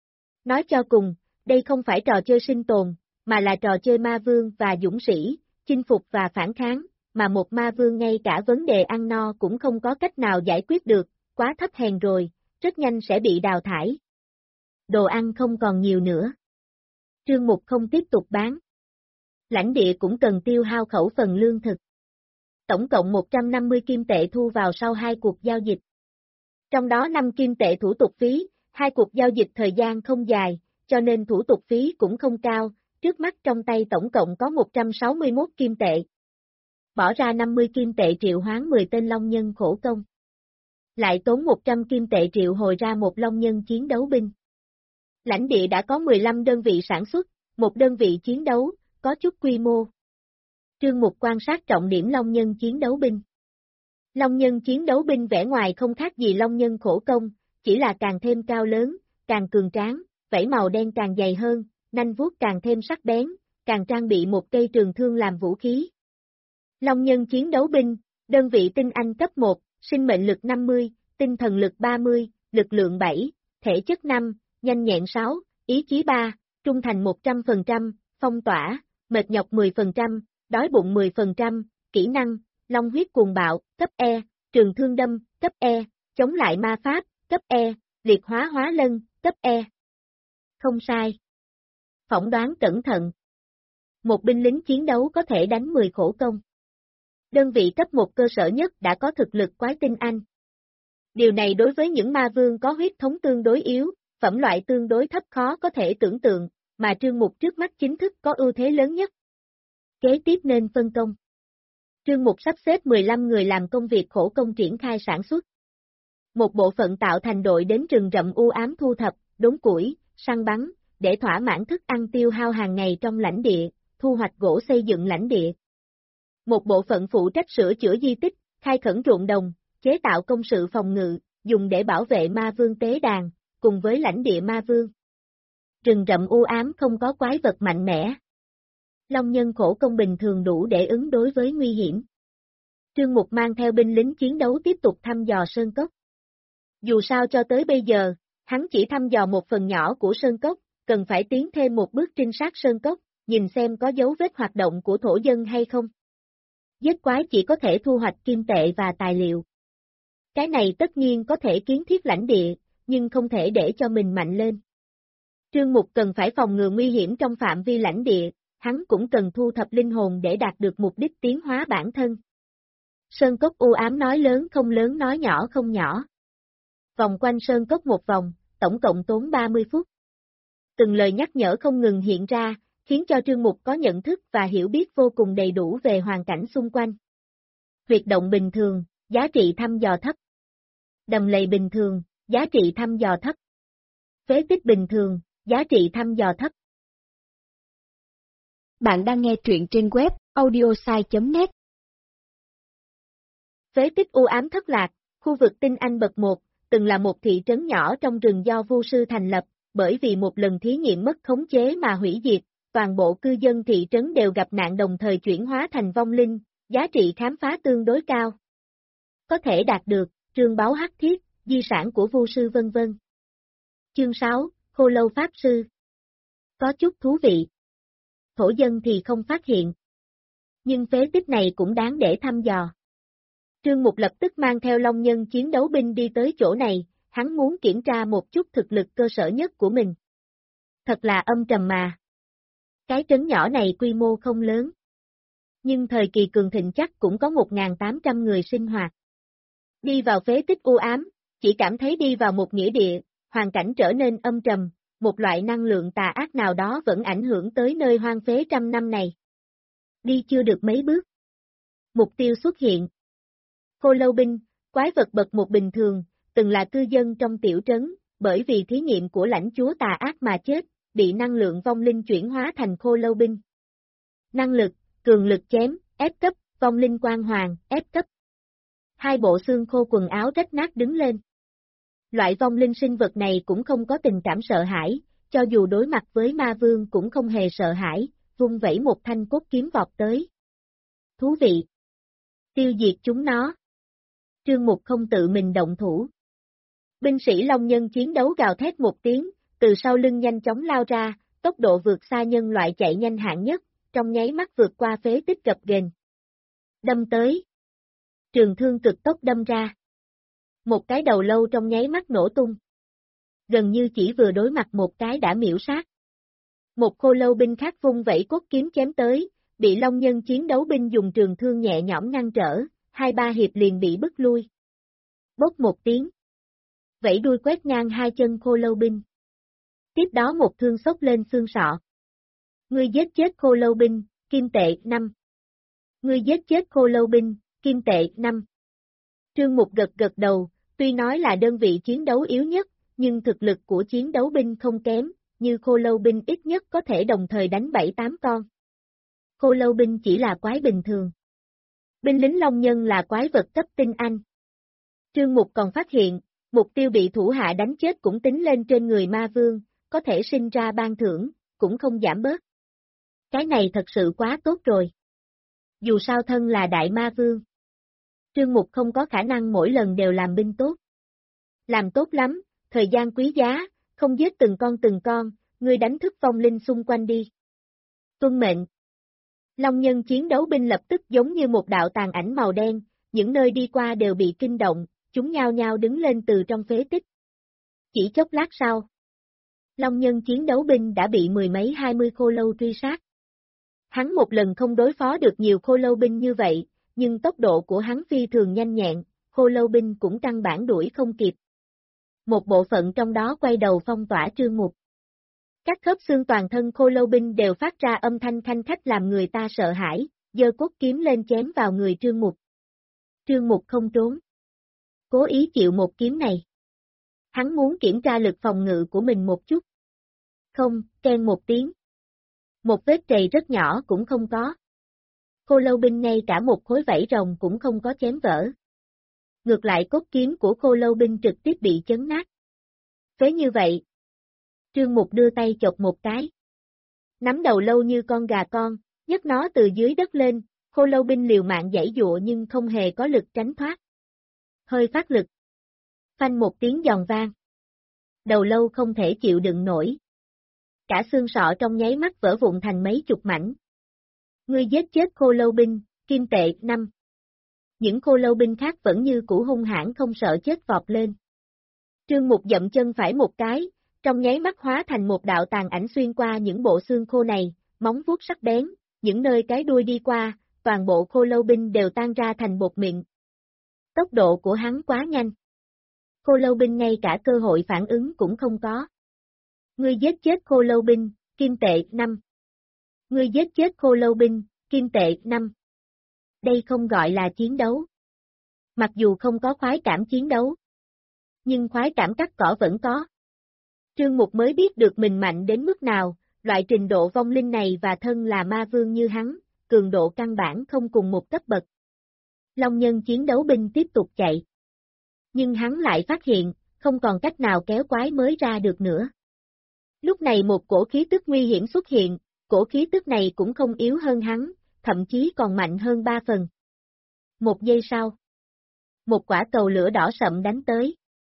Nói cho cùng, đây không phải trò chơi sinh tồn, mà là trò chơi ma vương và dũng sĩ, chinh phục và phản kháng, mà một ma vương ngay cả vấn đề ăn no cũng không có cách nào giải quyết được, quá thấp hèn rồi, rất nhanh sẽ bị đào thải. Đồ ăn không còn nhiều nữa. Trương Mục không tiếp tục bán. Lãnh địa cũng cần tiêu hao khẩu phần lương thực. Tổng cộng 150 kim tệ thu vào sau 2 cuộc giao dịch. Trong đó 5 kim tệ thủ tục phí, 2 cuộc giao dịch thời gian không dài, cho nên thủ tục phí cũng không cao, trước mắt trong tay tổng cộng có 161 kim tệ. Bỏ ra 50 kim tệ triệu hoán 10 tên long nhân khổ công. Lại tốn 100 kim tệ triệu hồi ra một long nhân chiến đấu binh. Lãnh địa đã có 15 đơn vị sản xuất, một đơn vị chiến đấu, có chút quy mô. Trương Mục quan sát trọng điểm long nhân chiến đấu binh. Long nhân chiến đấu binh vẻ ngoài không khác gì long nhân khổ công, chỉ là càng thêm cao lớn, càng cường tráng, vảy màu đen càng dày hơn, nanh vuốt càng thêm sắc bén, càng trang bị một cây trường thương làm vũ khí. Long nhân chiến đấu binh, đơn vị tinh anh cấp 1, sinh mệnh lực 50, tinh thần lực 30, lực lượng 7, thể chất 5, nhanh nhẹn 6, ý chí 3, trung thành 100%, phong tỏa, mệt nhọc 10%, đói bụng 10%, kỹ năng, long huyết cuồng bạo, cấp E, trường thương đâm, cấp E, chống lại ma pháp, cấp E, liệt hóa hóa lân, cấp E. Không sai. Phỏng đoán cẩn thận. Một binh lính chiến đấu có thể đánh 10 khổ công. Đơn vị cấp 1 cơ sở nhất đã có thực lực quái tinh anh. Điều này đối với những ma vương có huyết thống tương đối yếu, phẩm loại tương đối thấp khó có thể tưởng tượng, mà Trương Mục trước mắt chính thức có ưu thế lớn nhất. Kế tiếp nên phân công. Trương Mục sắp xếp 15 người làm công việc khổ công triển khai sản xuất. Một bộ phận tạo thành đội đến rừng rậm u ám thu thập, đốn củi, săn bắn, để thỏa mãn thức ăn tiêu hao hàng ngày trong lãnh địa, thu hoạch gỗ xây dựng lãnh địa. Một bộ phận phụ trách sửa chữa di tích, khai khẩn ruộng đồng, chế tạo công sự phòng ngự, dùng để bảo vệ ma vương tế đàn, cùng với lãnh địa ma vương. Rừng rậm u ám không có quái vật mạnh mẽ. Long nhân khổ công bình thường đủ để ứng đối với nguy hiểm. Trương Mục mang theo binh lính chiến đấu tiếp tục thăm dò sơn cốc. Dù sao cho tới bây giờ, hắn chỉ thăm dò một phần nhỏ của sơn cốc, cần phải tiến thêm một bước trinh sát sơn cốc, nhìn xem có dấu vết hoạt động của thổ dân hay không. Giết quái chỉ có thể thu hoạch kim tệ và tài liệu. Cái này tất nhiên có thể kiến thiết lãnh địa, nhưng không thể để cho mình mạnh lên. Trương Mục cần phải phòng ngừa nguy hiểm trong phạm vi lãnh địa, hắn cũng cần thu thập linh hồn để đạt được mục đích tiến hóa bản thân. Sơn cốc u ám nói lớn không lớn nói nhỏ không nhỏ. Vòng quanh sơn cốc một vòng, tổng cộng tốn 30 phút. Từng lời nhắc nhở không ngừng hiện ra, khiến cho Trương Mục có nhận thức và hiểu biết vô cùng đầy đủ về hoàn cảnh xung quanh. Huyệt động bình thường, giá trị thăm dò thấp. Đầm lầy bình thường, giá trị thăm dò thấp. Phế tích bình thường, giá trị thăm dò thấp. Bạn đang nghe truyện trên web audiosai.net. Phế tích u ám thất lạc, khu vực tinh anh bậc 1, từng là một thị trấn nhỏ trong rừng do Vu sư thành lập, bởi vì một lần thí nghiệm mất khống chế mà hủy diệt, toàn bộ cư dân thị trấn đều gặp nạn đồng thời chuyển hóa thành vong linh, giá trị khám phá tương đối cao. Có thể đạt được, trương báu hắc thiết, di sản của Vu sư vân vân. Chương 6, Khô Lâu Pháp Sư. Có chút thú vị. Thổ dân thì không phát hiện. Nhưng phế tích này cũng đáng để thăm dò. Trương Mục lập tức mang theo long nhân chiến đấu binh đi tới chỗ này, hắn muốn kiểm tra một chút thực lực cơ sở nhất của mình. Thật là âm trầm mà. Cái trấn nhỏ này quy mô không lớn. Nhưng thời kỳ cường thịnh chắc cũng có 1.800 người sinh hoạt. Đi vào phế tích u ám, chỉ cảm thấy đi vào một nghĩa địa, hoàn cảnh trở nên âm trầm, một loại năng lượng tà ác nào đó vẫn ảnh hưởng tới nơi hoang phế trăm năm này. Đi chưa được mấy bước. Mục tiêu xuất hiện. Khô lâu binh, quái vật bậc 1 bình thường, từng là cư dân trong tiểu trấn, bởi vì thí nghiệm của lãnh chúa tà ác mà chết, bị năng lượng vong linh chuyển hóa thành khô lâu binh. Năng lực, cường lực chém, ép cấp, vong linh quang hoàng, ép cấp. 2 bộ xương khô quần áo rách nát đứng lên. Loại vong linh sinh vật này cũng không có tình cảm sợ hãi, cho dù đối mặt với ma vương cũng không hề sợ hãi, vung vẩy một thanh cốt kiếm vọt tới. Thú vị. Tiêu diệt chúng nó. Trương Mục không tự mình động thủ. Binh sĩ long nhân chiến đấu gào thét một tiếng, từ sau lưng nhanh chóng lao ra, tốc độ vượt xa nhân loại chạy nhanh hạng nhất, trong nháy mắt vượt qua phế tích gập ghềnh. Đâm tới. Trường thương cực tốc đâm ra. Một cái đầu lâu trong nháy mắt nổ tung. Gần như chỉ vừa đối mặt một cái đã miểu sát. Một khô lâu binh khác vung vẩy cốt kiếm chém tới, bị Long Nhân chiến đấu binh dùng trường thương nhẹ nhõm ngăn trở, 2-3 hiệp liền bị bức lui. Bốc một tiếng. Vẫy đuôi quét ngang hai chân khô lâu binh. Tiếp đó một thương xốc lên xương sọ. Ngươi giết chết khô lâu binh, kim tệ 5. Ngươi giết chết khô lâu binh, kim tệ 5. Trương Mục gật gật đầu, tuy nói là đơn vị chiến đấu yếu nhất, nhưng thực lực của chiến đấu binh không kém, như khô lâu binh ít nhất có thể đồng thời đánh 7-8 con. Khô lâu binh chỉ là quái bình thường. Binh lính Long Nhân là quái vật cấp tinh anh. Trương Mục còn phát hiện, mục tiêu bị thủ hạ đánh chết cũng tính lên trên người ma vương, có thể sinh ra ban thưởng, cũng không giảm bớt. Cái này thật sự quá tốt rồi. Dù sao thân là đại ma vương. Trương Mục không có khả năng mỗi lần đều làm binh tốt. Làm tốt lắm, thời gian quý giá, không giết từng con, ngươi đánh thức vong linh xung quanh đi. Tuân mệnh. Long Nhân chiến đấu binh lập tức giống như một đạo tàn ảnh màu đen, những nơi đi qua đều bị kinh động, chúng nhao nhao đứng lên từ trong phế tích. Chỉ chốc lát sau, Long Nhân chiến đấu binh đã bị 10 mấy 20 khô lâu truy sát. Hắn một lần không đối phó được nhiều khô lâu binh như vậy, nhưng tốc độ của hắn phi thường nhanh nhẹn, khô lâu binh cũng căn bản đuổi không kịp. Một bộ phận trong đó quay đầu phong tỏa Trương Mục. Các khớp xương toàn thân khô lâu binh đều phát ra âm thanh khanh khách làm người ta sợ hãi, giơ cốt kiếm lên chém vào người Trương Mục. Trương Mục không trốn. Cố ý chịu một kiếm này. Hắn muốn kiểm tra lực phòng ngự của mình một chút. Không, keng một tiếng. Một vết trầy rất nhỏ cũng không có. Khô lâu binh ngay cả một khối vảy rồng cũng không có chém vỡ. Ngược lại cốt kiếm của khô lâu binh trực tiếp bị chấn nát. Phế như vậy. Trương Mục đưa tay chộp một cái. Nắm đầu lâu như con gà con, nhấc nó từ dưới đất lên, khô lâu binh liều mạng giãy giụa nhưng không hề có lực tránh thoát. Hơi phát lực. Phanh một tiếng giòn vang. Đầu lâu không thể chịu đựng nổi. Cả xương sọ trong nháy mắt vỡ vụn thành mấy chục mảnh. Ngươi giết chết khô lâu binh, kim tệ 5. Những khô lâu binh khác vẫn như cũ hung hãn không sợ chết vọt lên. Trương Mục dậm chân phải một cái, trong nháy mắt hóa thành một đạo tàn ảnh xuyên qua những bộ xương khô này, móng vuốt sắc bén, những nơi cái đuôi đi qua, toàn bộ khô lâu binh đều tan ra thành bột mịn. Tốc độ của hắn quá nhanh. Khô lâu binh ngay cả cơ hội phản ứng cũng không có. Ngươi giết chết khô lâu binh, kim tệ 5. Ngươi giết chết khô lâu binh, kim tệ 5. Đây không gọi là chiến đấu. Mặc dù không có khoái cảm chiến đấu, nhưng khoái cảm cắt cỏ vẫn có. Trương Mục mới biết được mình mạnh đến mức nào, loại trình độ vong linh này và thân là ma vương như hắn, cường độ căn bản không cùng một cấp bậc. Long Nhân chiến đấu binh tiếp tục chạy. Nhưng hắn lại phát hiện, không còn cách nào kéo quái mới ra được nữa. Lúc này một cổ khí tức nguy hiểm xuất hiện, cổ khí tức này cũng không yếu hơn hắn, thậm chí còn mạnh hơn 3 phần. Một giây sau, một quả cầu lửa đỏ sậm đánh tới.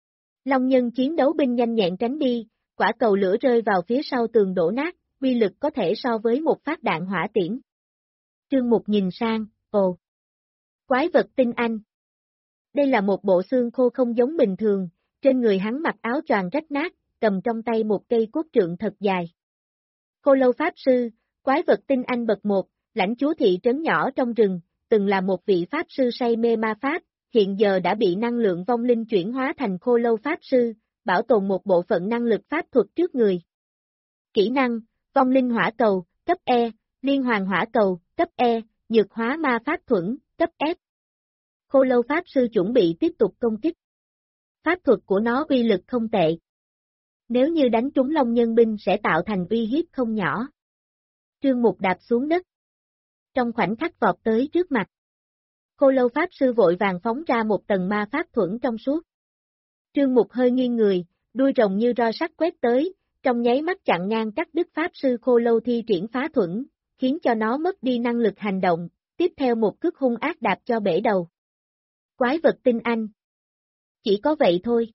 Long Nhân chiến đấu binh nhanh nhẹn tránh đi, quả cầu lửa rơi vào phía sau tường đổ nát, uy lực có thể so với một phát đạn hỏa tiễn. Trương Mục nhìn sang, ồ. Quái vật tinh anh. Đây là một bộ xương khô không giống bình thường, trên người hắn mặc áo choàng rách nát, cầm trong tay một cây cốt trượng thật dài. Khô lâu pháp sư, quái vật tinh anh bậc 1, lãnh chúa thị trấn nhỏ trong rừng, từng là một vị pháp sư say mê ma pháp, hiện giờ đã bị năng lượng vong linh chuyển hóa thành khô lâu pháp sư, bảo tồn một bộ phận năng lực pháp thuật trước người. Kỹ năng, vong linh hỏa cầu, cấp E, liên hoàn hỏa cầu, cấp E, nhược hóa ma pháp thuẫn, cấp F. Khô lâu pháp sư chuẩn bị tiếp tục công kích. Pháp thuật của nó uy lực không tệ. Nếu như đánh trúng Long Nhân binh sẽ tạo thành uy hiếp không nhỏ. Trương Mục đạp xuống đất. Trong khoảnh khắc vọt tới trước mặt. Khô lâu pháp sư vội vàng phóng ra một tầng ma pháp thuẫn trong suốt. Trương Mục hơi nghiêng người, đuôi rồng như roi sắt quét tới, trong nháy mắt chặn ngang cắt đứt pháp sư khô lâu thi triển phá thuẫn, khiến cho nó mất đi năng lực hành động, tiếp theo một cước hung ác đạp cho bể đầu. Quái vật tinh anh. Chỉ có vậy thôi.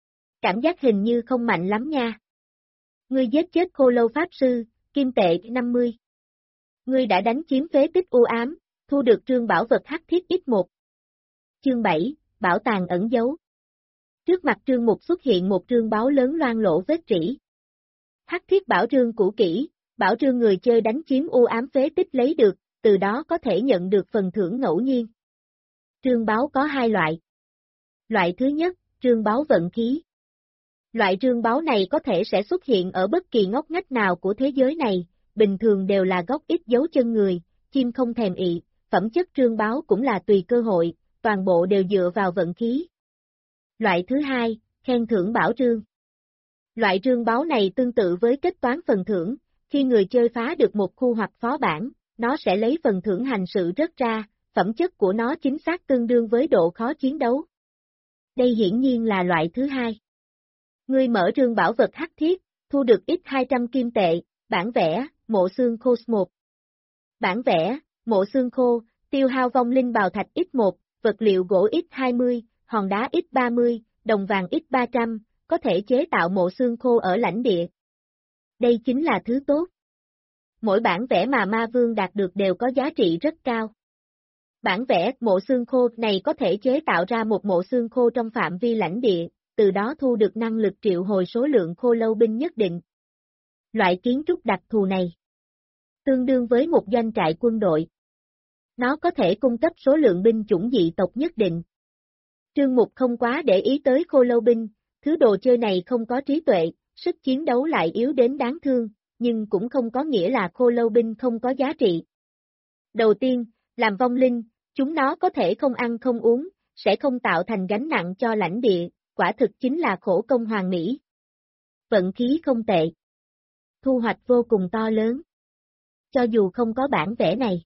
Cảm giác hình như không mạnh lắm nha. Ngươi giết chết khô lâu pháp sư, kim tệ 50. Ngươi đã đánh chiếm phế tích u ám, thu được trương bảo vật hắc thiết X1. Chương 7, Bảo tàng ẩn giấu. Trước mặt Trương Mục xuất hiện một trương báo lớn loang lổ vết rỉ. Hắc thiết bảo trương cũ kỹ, bảo trương người chơi đánh chiếm u ám phế tích lấy được, từ đó có thể nhận được phần thưởng ngẫu nhiên. Trương báo có hai loại. Loại thứ nhất, trương báo vận khí. Loại trương báo này có thể sẽ xuất hiện ở bất kỳ ngóc ngách nào của thế giới này, bình thường đều là góc ít dấu chân người, chim không thèm ị, phẩm chất trương báo cũng là tùy cơ hội, toàn bộ đều dựa vào vận khí. Loại thứ hai, khen thưởng bảo trương. Loại trương báo này tương tự với kết toán phần thưởng, khi người chơi phá được một khu hoặc phó bản, nó sẽ lấy phần thưởng hành sự rớt ra, phẩm chất của nó chính xác tương đương với độ khó chiến đấu. Đây hiển nhiên là loại thứ hai. Ngươi mở trương bảo vật hắc thiết, thu được ít 200 kim tệ, bản vẽ, mộ xương khô 1. Bản vẽ, mộ xương khô, tiêu hao vong linh bào thạch x1, vật liệu gỗ x20, hòn đá x30, đồng vàng x300, có thể chế tạo mộ xương khô ở lãnh địa. Đây chính là thứ tốt. Mỗi bản vẽ mà ma vương đạt được đều có giá trị rất cao. Bản vẽ mộ xương khô này có thể chế tạo ra một mộ xương khô trong phạm vi lãnh địa, từ đó thu được năng lực triệu hồi số lượng khô lâu binh nhất định. Loại kiến trúc đặc thù này tương đương với một doanh trại quân đội. Nó có thể cung cấp số lượng binh chủng dị tộc nhất định. Trương Mục không quá để ý tới khô lâu binh, thứ đồ chơi này không có trí tuệ, sức chiến đấu lại yếu đến đáng thương, nhưng cũng không có nghĩa là khô lâu binh không có giá trị. Đầu tiên, làm vong linh, chúng nó có thể không ăn không uống, sẽ không tạo thành gánh nặng cho lãnh địa, quả thực chính là khổ công hoàn mỹ. Vận khí không tệ. Thu hoạch vô cùng to lớn. Cho dù không có bản vẽ này.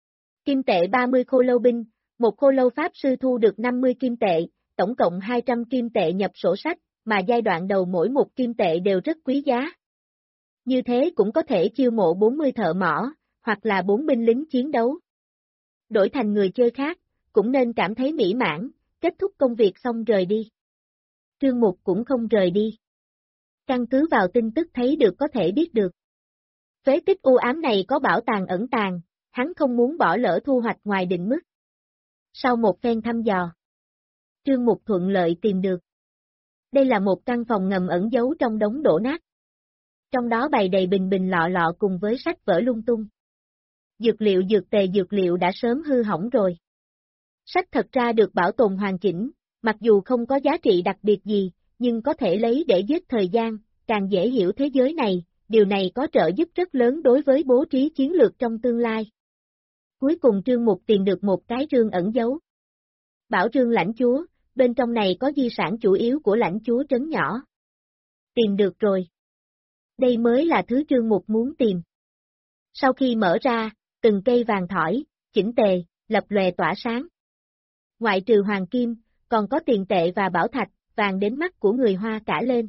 Kim tệ 30 khô lâu binh, một khô lâu pháp sư thu được 50 kim tệ, tổng cộng 200 kim tệ nhập sổ sách, mà giai đoạn đầu mỗi một kim tệ đều rất quý giá. Như thế cũng có thể chiêu mộ 40 thợ mỏ, hoặc là 4 binh lính chiến đấu. Đổi thành người chơi khác, cũng nên cảm thấy mỹ mãn, kết thúc công việc xong rời đi. Trương Mục cũng không rời đi. Căn cứ vào tin tức thấy được có thể biết được. Phế tích u ám này có bảo tàng ẩn tàng, hắn không muốn bỏ lỡ thu hoạch ngoài định mức. Sau một phen thăm dò, Trương Mục thuận lợi tìm được. Đây là một căn phòng ngầm ẩn giấu trong đống đổ nát. Trong đó bày đầy bình bình lọ lọ cùng với sách vở lung tung. Dược liệu dược tề dược liệu đã sớm hư hỏng rồi. Sách thật ra được bảo tồn hoàn chỉnh, mặc dù không có giá trị đặc biệt gì, nhưng có thể lấy để giết thời gian, càng dễ hiểu thế giới này, điều này có trợ giúp rất lớn đối với bố trí chiến lược trong tương lai. Cuối cùng Trương Mục tìm được một cái rương ẩn giấu. Bảo rương lãnh chúa, bên trong này có di sản chủ yếu của lãnh chúa trấn nhỏ. Tìm được rồi. Đây mới là thứ Trương Mục muốn tìm. Sau khi mở ra, từng cây vàng thỏi, chỉnh tề, lập lòe tỏa sáng. Ngoại trừ hoàng kim, còn có tiền tệ và bảo thạch, vàng đến mắt của người Hoa cả lên.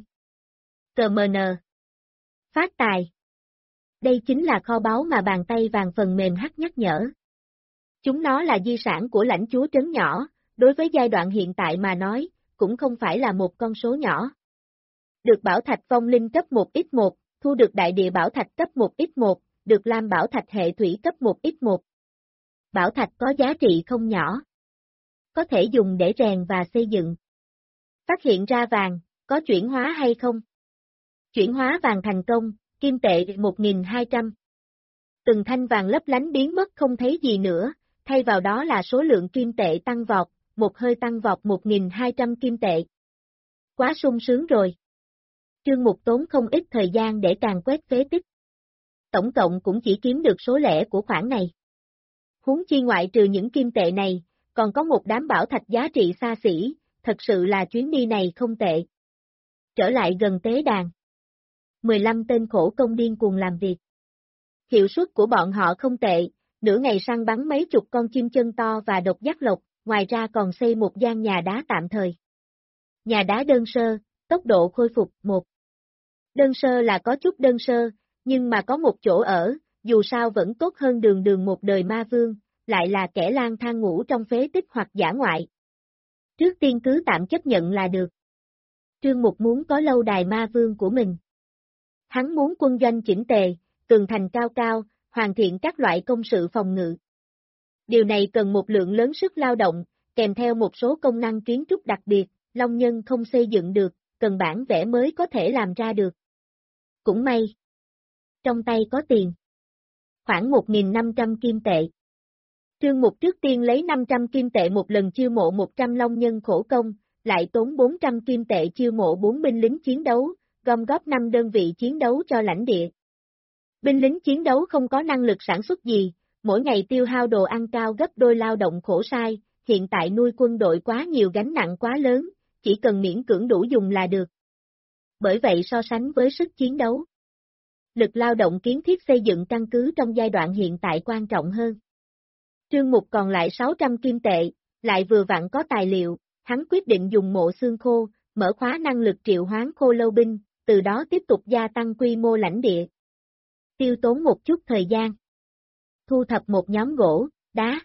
CMN. Phát tài. Đây chính là kho báu mà bàn tay vàng phần mềm hắc nhắc nhở. Chúng nó là di sản của lãnh chúa trấn nhỏ, đối với giai đoạn hiện tại mà nói, cũng không phải là một con số nhỏ. Được bảo thạch vong linh cấp 1x1, thu được đại địa bảo thạch cấp 1x1, được lam bảo thạch hệ thủy cấp 1x1. Bảo thạch có giá trị không nhỏ. Có thể dùng để rèn và xây dựng. Phát hiện ra vàng, có chuyển hóa hay không? Chuyển hóa vàng thành công, kim tệ 1.200. Từng thanh vàng lấp lánh biến mất không thấy gì nữa, thay vào đó là số lượng kim tệ tăng vọt, một hơi tăng vọt 1.200 kim tệ. Quá sung sướng rồi. Trương Mục tốn không ít thời gian để càng quét phế tích. Tổng cộng cũng chỉ kiếm được số lẻ của khoản này. Huống chi ngoại trừ những kim tệ này, còn có một đám bảo thạch giá trị xa xỉ, thật sự là chuyến đi này không tệ. Trở lại gần tế đàn. 15 tên khổ công điên cuồng làm việc. Hiệu suất của bọn họ không tệ, nửa ngày săn bắn mấy chục con chim chân to và độc giác lộc, ngoài ra còn xây một gian nhà đá tạm thời. Nhà đá đơn sơ, tốc độ khôi phục 1. Đơn sơ là có chút đơn sơ, nhưng mà có một chỗ ở, dù sao vẫn tốt hơn đường một đời ma vương, lại là kẻ lang thang ngủ trong phế tích hoặc dã ngoại. Trước tiên cứ tạm chấp nhận là được. Trương Mục muốn có lâu đài ma vương của mình. Hắn muốn quân doanh chỉnh tề, tường thành cao cao, hoàn thiện các loại công sự phòng ngự. Điều này cần một lượng lớn sức lao động, kèm theo một số công năng kiến trúc đặc biệt, Long Nhân không xây dựng được, cần bản vẽ mới có thể làm ra được. Cũng may. Trong tay có tiền. Khoảng 1.500 kim tệ. Trương Mục trước tiên lấy 500 kim tệ một lần chiêu mộ 100 Long Nhân khổ công, lại tốn 400 kim tệ chiêu mộ 4 binh lính chiến đấu, gom góp 5 đơn vị chiến đấu cho lãnh địa. Binh lính chiến đấu không có năng lực sản xuất gì, mỗi ngày tiêu hao đồ ăn cao gấp đôi lao động khổ sai, hiện tại nuôi quân đội quá nhiều gánh nặng quá lớn, chỉ cần miễn cưỡng đủ dùng là được. Bởi vậy so sánh với sức chiến đấu, lực lao động kiến thiết xây dựng căn cứ trong giai đoạn hiện tại quan trọng hơn. Trương Mục còn lại 600 kim tệ, lại vừa vặn có tài liệu, hắn quyết định dùng mộ xương khô, mở khóa năng lực triệu hoán khô lâu binh, từ đó tiếp tục gia tăng quy mô lãnh địa. Tiêu tốn một chút thời gian. Thu thập một nhóm gỗ, đá.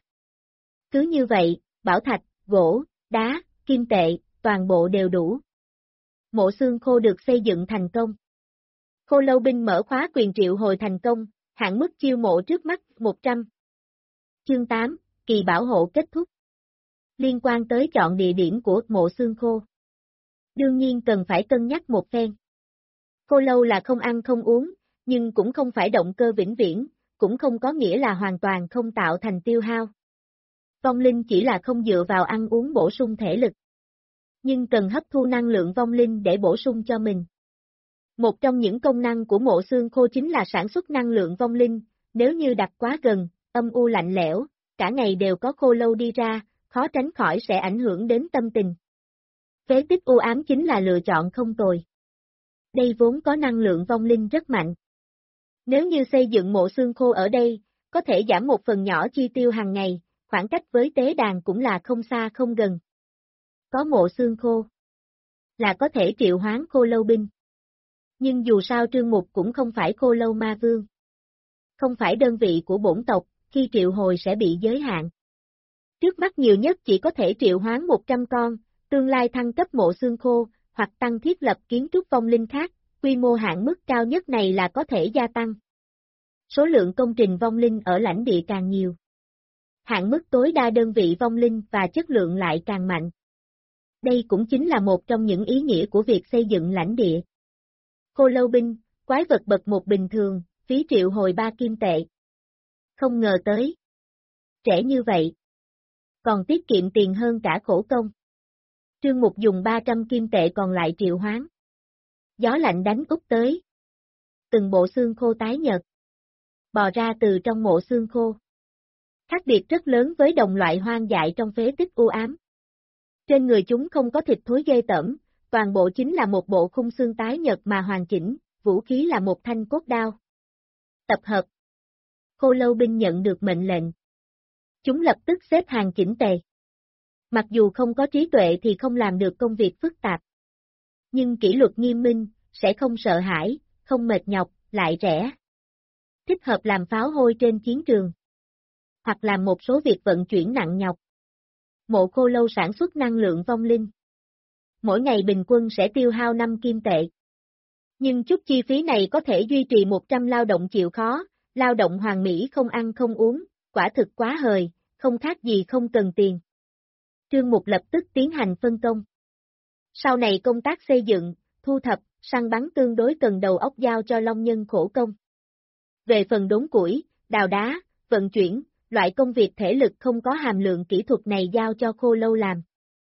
Cứ như vậy, bảo thạch, gỗ, đá, kim tệ, toàn bộ đều đủ. Mộ xương khô được xây dựng thành công. Khô lâu binh mở khóa quyền triệu hồi thành công, hạn mức chiêu mộ trước mắt 100. Chương 8, kỳ bảo hộ kết thúc. Liên quan tới chọn địa điểm của mộ xương khô. Đương nhiên cần phải cân nhắc một phen. Khô lâu là không ăn không uống, nhưng cũng không phải động cơ vĩnh viễn, cũng không có nghĩa là hoàn toàn không tạo thành tiêu hao. Vong linh chỉ là không dựa vào ăn uống bổ sung thể lực, nhưng cần hấp thu năng lượng vong linh để bổ sung cho mình. Một trong những công năng của mộ xương khô chính là sản xuất năng lượng vong linh, nếu như đặt quá gần, âm u lạnh lẽo, cả ngày đều có khô lâu đi ra, khó tránh khỏi sẽ ảnh hưởng đến tâm tình. Phế tích u ám chính là lựa chọn không tồi. Đây vốn có năng lượng vong linh rất mạnh. Nếu như xây dựng mộ xương khô ở đây, có thể giảm một phần nhỏ chi tiêu hàng ngày, khoảng cách với tế đàn cũng là không xa không gần. Có mộ xương khô, là có thể triệu hoán khô lâu binh. Nhưng dù sao Trương Mục cũng không phải khô lâu ma vương. Không phải đơn vị của bổn tộc, khi triệu hồi sẽ bị giới hạn. Trước mắt nhiều nhất chỉ có thể triệu hoán 100 con, tương lai thăng cấp mộ xương khô, hoặc tăng thiết lập kiến trúc vong linh khác, quy mô hạn mức cao nhất này là có thể gia tăng. Số lượng công trình vong linh ở lãnh địa càng nhiều. Hạn mức tối đa đơn vị vong linh và chất lượng lại càng mạnh. Đây cũng chính là một trong những ý nghĩa của việc xây dựng lãnh địa. Khô lâu binh, quái vật bậc một bình thường, phí triệu hồi 3 kim tệ. Không ngờ tới. Trẻ như vậy. Còn tiết kiệm tiền hơn cả khổ công. Trương Mục dùng 300 kim tệ còn lại triệu hoán. Gió lạnh đánh úp tới. Từng bộ xương khô tái nhợt. Bò ra từ trong mộ xương khô. Khác biệt rất lớn với đồng loại hoang dại trong phế tích u ám. Trên người chúng không có thịt thối ghê tởm, toàn bộ chính là một bộ khung xương tái nhợt mà hoàn chỉnh, vũ khí là một thanh cốt đao. Tập hợp. Khô lâu binh nhận được mệnh lệnh. Chúng lập tức xếp hàng chỉnh tề. Mặc dù không có trí tuệ thì không làm được công việc phức tạp. Nhưng kỷ luật nghiêm minh, sẽ không sợ hãi, không mệt nhọc, lại rẻ. Thích hợp làm pháo hôi trên chiến trường. Hoặc làm một số việc vận chuyển nặng nhọc. Mộ khô lâu sản xuất năng lượng vong linh. Mỗi ngày bình quân sẽ tiêu hao 5 kim tệ. Nhưng chút chi phí này có thể duy trì 100 lao động chịu khó, lao động hoàn mỹ không ăn không uống, quả thực quá hời, không khác gì không cần tiền. Trương Mục lập tức tiến hành phân công. Sau này công tác xây dựng, thu thập, săn bắn tương đối cần đầu óc giao cho Long Nhân khổ công. Về phần đốn củi, đào đá, vận chuyển, loại công việc thể lực không có hàm lượng kỹ thuật này giao cho khô lâu làm.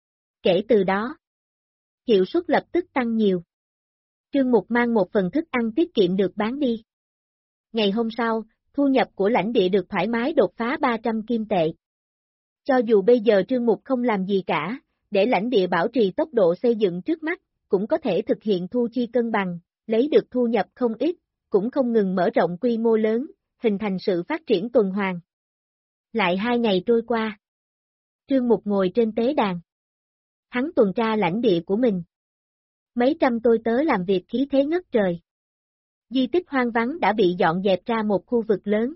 Kể từ đó, hiệu suất lập tức tăng nhiều. Trương Mục mang một phần thức ăn tiết kiệm được bán đi. Ngày hôm sau, thu nhập của lãnh địa được thoải mái đột phá 300 kim tệ. Cho dù bây giờ Trương Mục không làm gì cả, để lãnh địa bảo trì tốc độ xây dựng trước mắt, cũng có thể thực hiện thu chi cân bằng, lấy được thu nhập không ít, cũng không ngừng mở rộng quy mô lớn, hình thành sự phát triển tuần hoàn. Lại 2 ngày trôi qua. Trương Mục ngồi trên tế đàn. Hắn tuần tra lãnh địa của mình. Mấy trăm tôi tớ làm việc khí thế ngất trời. Di tích hoang vắng đã bị dọn dẹp ra một khu vực lớn.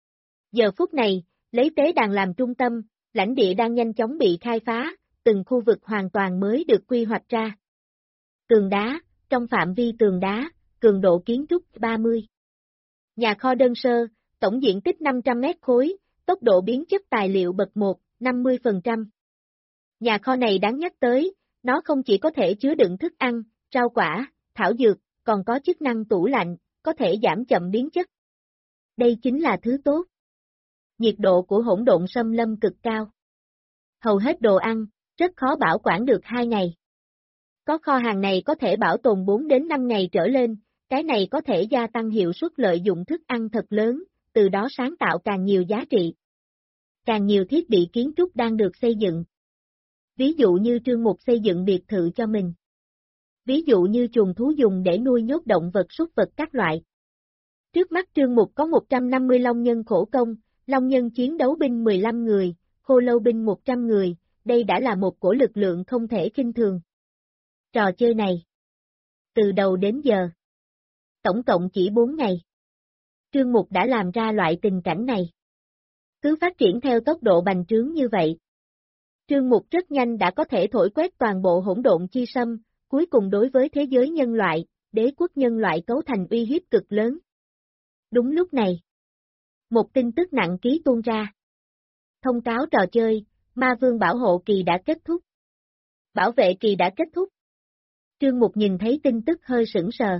Giờ phút này, lấy tế đàn làm trung tâm, lãnh địa đang nhanh chóng bị khai phá, từng khu vực hoàn toàn mới được quy hoạch ra. Tường đá, trong phạm vi tường đá, cường độ kiến trúc 30. Nhà kho đơn sơ, tổng diện tích 500 mét khối, tốc độ biến chất tài liệu bậc 1, 50%. Nhà kho này đáng nhắc tới, Nó không chỉ có thể chứa đựng thức ăn, rau quả, thảo dược, còn có chức năng tủ lạnh, có thể giảm chậm biến chất. Đây chính là thứ tốt. Nhiệt độ của hỗn độn xâm lâm cực cao. Hầu hết đồ ăn, rất khó bảo quản được 2 ngày. Có kho hàng này có thể bảo tồn 4 đến 5 ngày trở lên, cái này có thể gia tăng hiệu suất lợi dụng thức ăn thật lớn, từ đó sáng tạo càng nhiều giá trị. Càng nhiều thiết bị kiến trúc đang được xây dựng. Ví dụ như Trương Mục xây dựng biệt thự cho mình. Ví dụ như chuồng thú dùng để nuôi nhốt động vật súc vật các loại. Trước mắt Trương Mục có 150 long nhân khổ công, long nhân chiến đấu binh 15 người, khô lâu binh 100 người, đây đã là một cổ lực lượng không thể khinh thường. Trò chơi này, từ đầu đến giờ, tổng cộng chỉ 4 ngày. Trương Mục đã làm ra loại tình cảnh này. Cứ phát triển theo tốc độ bành trướng như vậy. Trương Mục rất nhanh đã có thể thổi quét toàn bộ hỗn độn chi sâm, cuối cùng đối với thế giới nhân loại, đế quốc nhân loại cấu thành uy hiếp cực lớn. Đúng lúc này, một tin tức nặng ký tuôn ra. Thông cáo trò chơi, Ma Vương bảo hộ kỳ đã kết thúc. Bảo vệ kỳ đã kết thúc. Trương Mục nhìn thấy tin tức hơi sững sờ.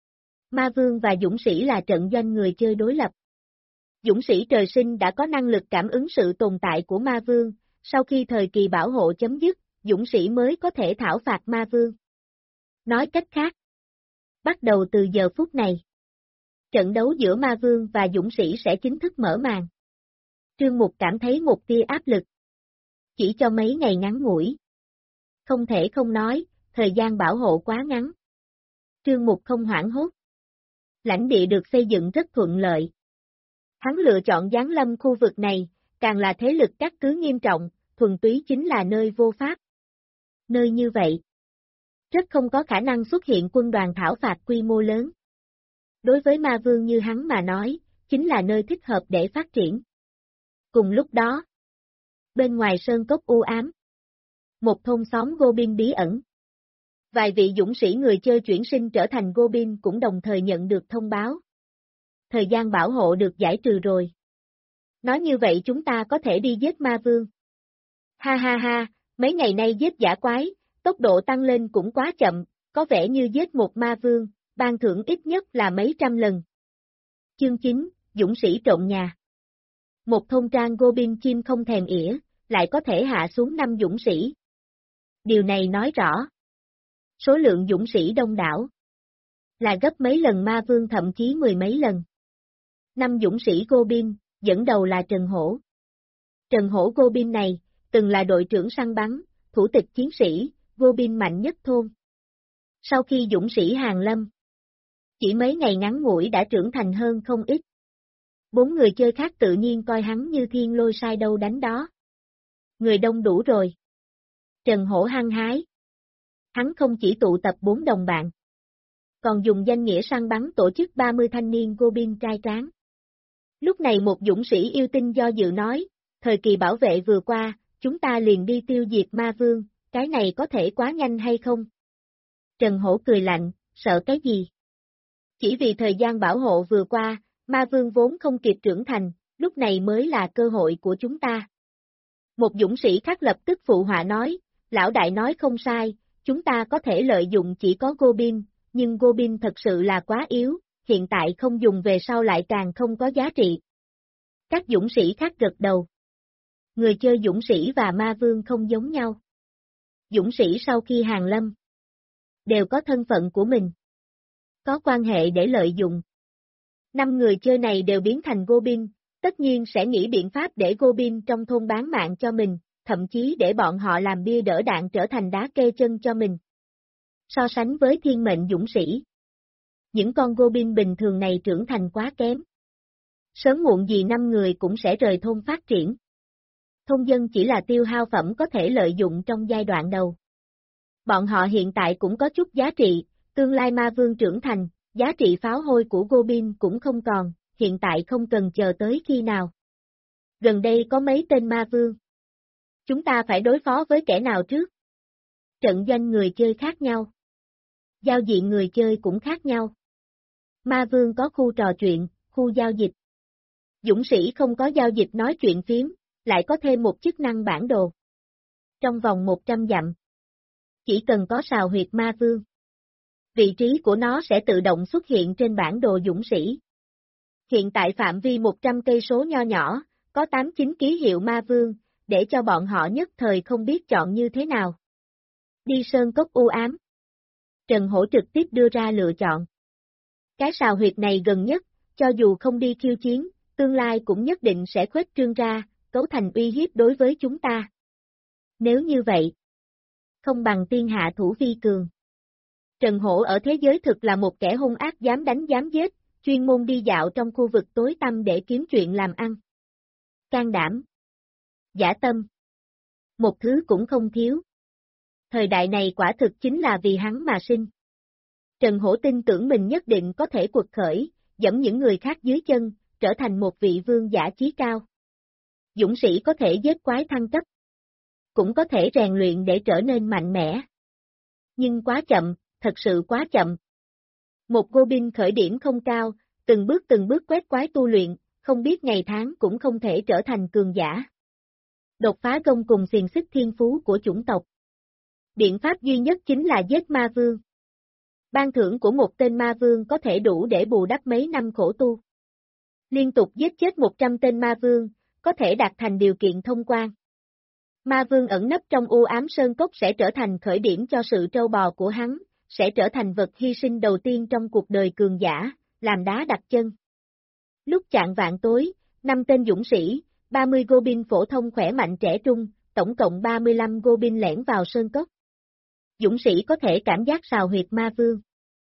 Ma Vương và Dũng Sĩ là trận doanh người chơi đối lập. Dũng Sĩ trời sinh đã có năng lực cảm ứng sự tồn tại của Ma Vương, sau khi thời kỳ bảo hộ chấm dứt, Dũng Sĩ mới có thể thảo phạt Ma Vương. Nói cách khác, bắt đầu từ giờ phút này, trận đấu giữa Ma Vương và Dũng Sĩ sẽ chính thức mở màn. Trương Mục cảm thấy một tia áp lực. Chỉ cho mấy ngày ngắn ngủi. Không thể không nói, thời gian bảo hộ quá ngắn. Trương Mục không hoảng hốt. Lãnh địa được xây dựng rất thuận lợi. Hắn lựa chọn giáng lâm khu vực này, càng là thế lực cát cứ nghiêm trọng, thuần túy chính là nơi vô pháp. Nơi như vậy, rất không có khả năng xuất hiện quân đoàn thảo phạt quy mô lớn. Đối với Ma Vương như hắn mà nói, chính là nơi thích hợp để phát triển. Cùng lúc đó, bên ngoài sơn cốc u ám, một thôn xóm Goblin bí ẩn. Vài vị dũng sĩ người chơi chuyển sinh trở thành Goblin cũng đồng thời nhận được thông báo. Thời gian bảo hộ được giải trừ rồi. Nói như vậy chúng ta có thể đi giết Ma Vương. Ha ha ha, mấy ngày nay giết dã quái, tốc độ tăng lên cũng quá chậm, có vẻ như giết một Ma Vương, ban thưởng ít nhất là mấy trăm lần. Chương 9, Dũng sĩ trộn nhà. Một thôn trang Goblin chim không thèm ỉa, lại có thể hạ xuống 5 dũng sĩ. Điều này nói rõ, số lượng dũng sĩ đông đảo, là gấp mấy lần Ma Vương thậm chí 10 mấy lần. 5 dũng sĩ Goblin, dẫn đầu là Trần Hổ. Trần Hổ Goblin này, từng là đội trưởng săn bắn, thủ tịch chiến sĩ, Goblin mạnh nhất thôn. Sau khi dũng sĩ hàng lâm, chỉ mấy ngày ngắn ngủi đã trưởng thành hơn không ít. 4 người chơi khác tự nhiên coi hắn như thiên lôi sai đâu đánh đó. Người đông đủ rồi. Trần Hổ hăng hái. Hắn không chỉ tụ tập 4 đồng bạn, còn dùng danh nghĩa săn bắn tổ chức 30 thanh niên Goblin trai tráng. Lúc này một dũng sĩ yêu tinh do dự nói, thời kỳ bảo vệ vừa qua, chúng ta liền đi tiêu diệt Ma Vương, cái này có thể quá nhanh hay không? Trần Hổ cười lạnh, sợ cái gì? Chỉ vì thời gian bảo hộ vừa qua, Ma Vương vốn không kịp trưởng thành, lúc này mới là cơ hội của chúng ta. Một dũng sĩ khác lập tức phụ họa nói, lão đại nói không sai, chúng ta có thể lợi dụng chỉ có Goblin, nhưng Goblin thật sự là quá yếu, hiện tại không dùng về sau lại càng không có giá trị. Các dũng sĩ khác gật đầu. Người chơi dũng sĩ và Ma Vương không giống nhau. Dũng sĩ sau khi hàng lâm, đều có thân phận của mình, có quan hệ để lợi dụng. 5 người chơi này đều biến thành Goblin, tất nhiên sẽ nghĩ biện pháp để Goblin trong thôn bán mạng cho mình, thậm chí để bọn họ làm bia đỡ đạn trở thành đá kê chân cho mình. So sánh với thiên mệnh dũng sĩ, những con Goblin bình thường này trưởng thành quá kém. Sớm muộn gì 5 người cũng sẽ rời thôn phát triển. Thôn dân chỉ là tiêu hao phẩm có thể lợi dụng trong giai đoạn đầu. Bọn họ hiện tại cũng có chút giá trị, tương lai Ma Vương trưởng thành, giá trị pháo hôi của Goblin cũng không còn, hiện tại không cần chờ tới khi nào. Gần đây có mấy tên Ma Vương. Chúng ta phải đối phó với kẻ nào trước? Trận doanh người chơi khác nhau. Giao diện người chơi cũng khác nhau. Ma Vương có khu trò chuyện, khu giao dịch. Dũng sĩ không có giao dịch nói chuyện phím, lại có thêm một chức năng bản đồ. Trong vòng 100 dặm, chỉ cần có sào huyệt ma vương. Vị trí của nó sẽ tự động xuất hiện trên bản đồ dũng sĩ. Hiện tại phạm vi 100 cây số nho nhỏ, có 8-9 ký hiệu ma vương, để cho bọn họ nhất thời không biết chọn như thế nào. Đi sơn cốc u ám. Trần Hổ trực tiếp đưa ra lựa chọn. Cái sào huyệt này gần nhất, cho dù không đi khiêu chiến, tương lai cũng nhất định sẽ khuếch trương ra, cấu thành uy hiếp đối với chúng ta. Nếu như vậy, không bằng tiên hạ thủ vi cường. Trần Hổ ở thế giới thực là một kẻ hung ác dám đánh dám giết, chuyên môn đi dạo trong khu vực tối tăm để kiếm chuyện làm ăn. Can đảm, dã tâm, một thứ cũng không thiếu. Thời đại này quả thực chính là vì hắn mà sinh. Trần Hổ tin tưởng mình nhất định có thể quật khởi, dẫm những người khác dưới chân, trở thành một vị vương giả chí cao. Dũng sĩ có thể giết quái thăng cấp, cũng có thể rèn luyện để trở nên mạnh mẽ. Nhưng quá chậm, thật sự quá chậm. Một Goblin khởi điểm không cao, từng bước quét quái tu luyện, không biết ngày tháng cũng không thể trở thành cường giả. Đột phá gông cùng xiềng xích thiên phú của chủng tộc. Biện pháp duy nhất chính là giết ma vương. Ban thưởng của một tên ma vương có thể đủ để bù đắp mấy năm khổ tu. Liên tục giết chết 100 tên ma vương, có thể đạt thành điều kiện thông quan. Ma vương ẩn nấp trong u ám sơn cốc sẽ trở thành khởi điểm cho sự trâu bò của hắn, sẽ trở thành vật hy sinh đầu tiên trong cuộc đời cường giả, làm đá đặt chân. Lúc chạng vạn tối, 5 tên dũng sĩ, 30 Goblin phổ thông khỏe mạnh trẻ trung, tổng cộng 35 Goblin lẻn vào sơn cốc. Dũng sĩ có thể cảm giác sào huyệt ma vương.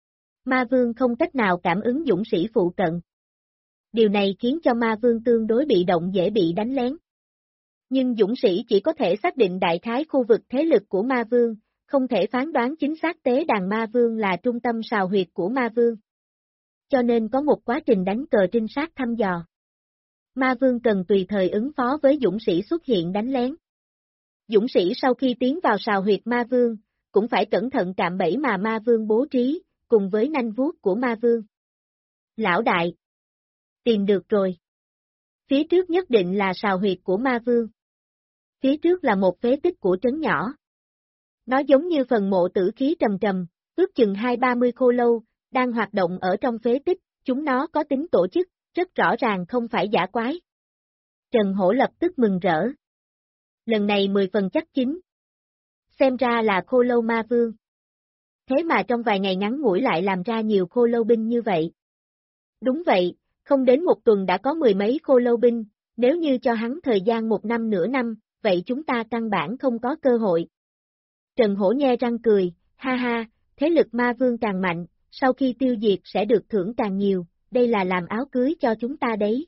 Ma vương không cách nào cảm ứng dũng sĩ phụ cận. Điều này khiến cho ma vương tương đối bị động, dễ bị đánh lén. Nhưng dũng sĩ chỉ có thể xác định đại khái khu vực thế lực của ma vương, không thể phán đoán chính xác tế đàn ma vương là trung tâm sào huyệt của ma vương. Cho nên có một quá trình đánh cờ trinh sát thăm dò. Ma vương cần tùy thời ứng phó với dũng sĩ xuất hiện đánh lén. Dũng sĩ sau khi tiến vào sào huyệt ma vương, cũng phải cẩn thận cạm bẫy mà ma vương bố trí, cùng với nanh vuốt của ma vương. Lão đại! Tìm được rồi. Phía trước nhất định là sào huyệt của ma vương. Phía trước là một phế tích của trấn nhỏ. Nó giống như phần mộ tử khí trầm trầm, ước chừng 20-30 khô lâu, đang hoạt động ở trong phế tích, chúng nó có tính tổ chức, rất rõ ràng không phải giả quái. Trần Hổ lập tức mừng rỡ. Lần này 10 phần chắc chín. Xem ra là khô lâu ma vương. Thế mà trong vài ngày ngắn ngủi lại làm ra nhiều khô lâu binh như vậy. Đúng vậy, không đến một tuần đã có 10 mấy khô lâu binh, nếu như cho hắn thời gian 1 năm nửa năm, vậy chúng ta căn bản không có cơ hội. Trần Hổ nhe răng cười, ha ha, thế lực ma vương càng mạnh, sau khi tiêu diệt sẽ được thưởng càng nhiều, đây là làm áo cưới cho chúng ta đấy.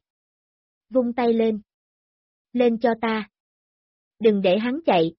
Vung tay lên. Lên cho ta. Đừng để hắn chạy.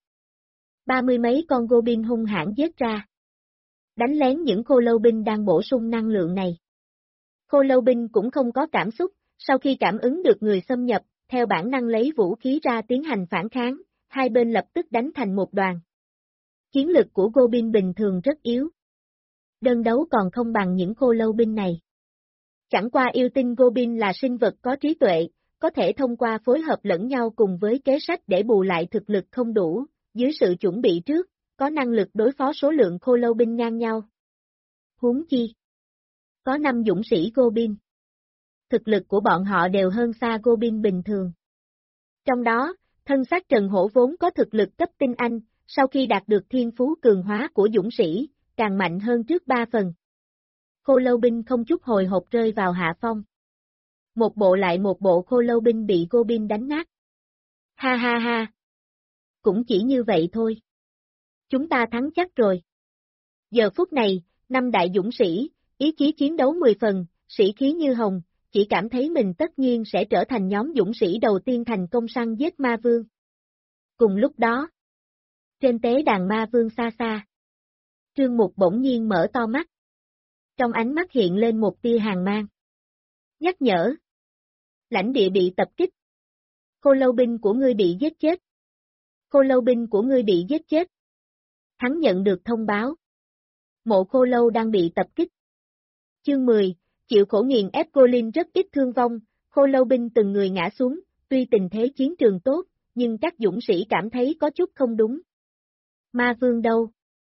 30 mấy con Goblin hung hãn giết ra. Đánh lén những khô lâu binh đang bổ sung năng lượng này. Khô lâu binh cũng không có cảm xúc, sau khi cảm ứng được người xâm nhập, theo bản năng lấy vũ khí ra tiến hành phản kháng, hai bên lập tức đánh thành một đoàn. Chiến lực của Goblin bình thường rất yếu. Đơn đấu còn không bằng những khô lâu binh này. Chẳng qua yêu tinh Goblin là sinh vật có trí tuệ, có thể thông qua phối hợp lẫn nhau cùng với kế sách để bù lại thực lực không đủ, dưới sự chuẩn bị trước, có năng lực đối phó số lượng khô lâu binh ngang nhau. Huống chi. Có 5 dũng sĩ Goblin. Thực lực của bọn họ đều hơn xa Goblin bình thường. Trong đó, thân xác Trần Hổ vốn có thực lực cấp tinh anh, sau khi đạt được thiên phú cường hóa của dũng sĩ, càng mạnh hơn trước 3 phần. Khô lâu binh không chút hồi hộp rơi vào hạ phong. Một bộ lại một bộ khô lâu binh bị Goblin đánh nát. Ha ha ha. Cũng chỉ như vậy thôi. Chúng ta thắng chắc rồi. Giờ phút này, 5 đại dũng sĩ, ý chí chiến đấu 10 phần, sĩ khí như hồng, chỉ cảm thấy mình tất nhiên sẽ trở thành nhóm dũng sĩ đầu tiên thành công săn giết ma vương. Cùng lúc đó, trên tế đàn ma vương xa xa, Trương Mục bỗng nhiên mở to mắt. Trong ánh mắt hiện lên một tia hàn mang. Nhắc nhở. Lãnh địa bị tập kích. Khô lâu binh của ngươi bị giết chết. Khô lâu binh của ngươi bị giết chết. Hắn nhận được thông báo. Mộ khô lâu đang bị tập kích. Chương 10, chịu khổ nghiền ép Goblin rất ít thương vong, khô lâu binh từng người ngã xuống, tuy tình thế chiến trường tốt, nhưng các dũng sĩ cảm thấy có chút không đúng. Ma vương đâu?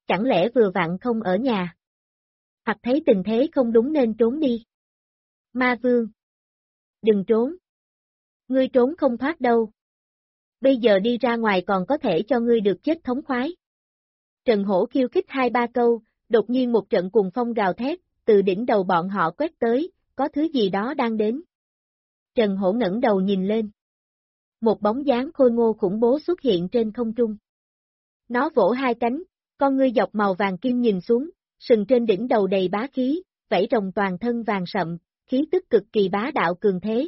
Chẳng lẽ vừa vặn không ở nhà? Hoặc thấy tình thế không đúng nên trốn đi? Ma Vương! Đừng trốn! Ngươi trốn không thoát đâu. Bây giờ đi ra ngoài còn có thể cho ngươi được chết thống khoái. Trần Hổ khiêu khích 2-3 câu, đột nhiên một trận cuồng phong gào thét, từ đỉnh đầu bọn họ quét tới, có thứ gì đó đang đến. Trần Hổ ngẩng đầu nhìn lên. Một bóng dáng khôi ngô khủng bố xuất hiện trên không trung. Nó vỗ hai cánh, con ngươi dọc màu vàng kim nhìn xuống, sừng trên đỉnh đầu đầy bá khí, vảy rồng toàn thân vàng sậm, khí tức cực kỳ bá đạo cường thế.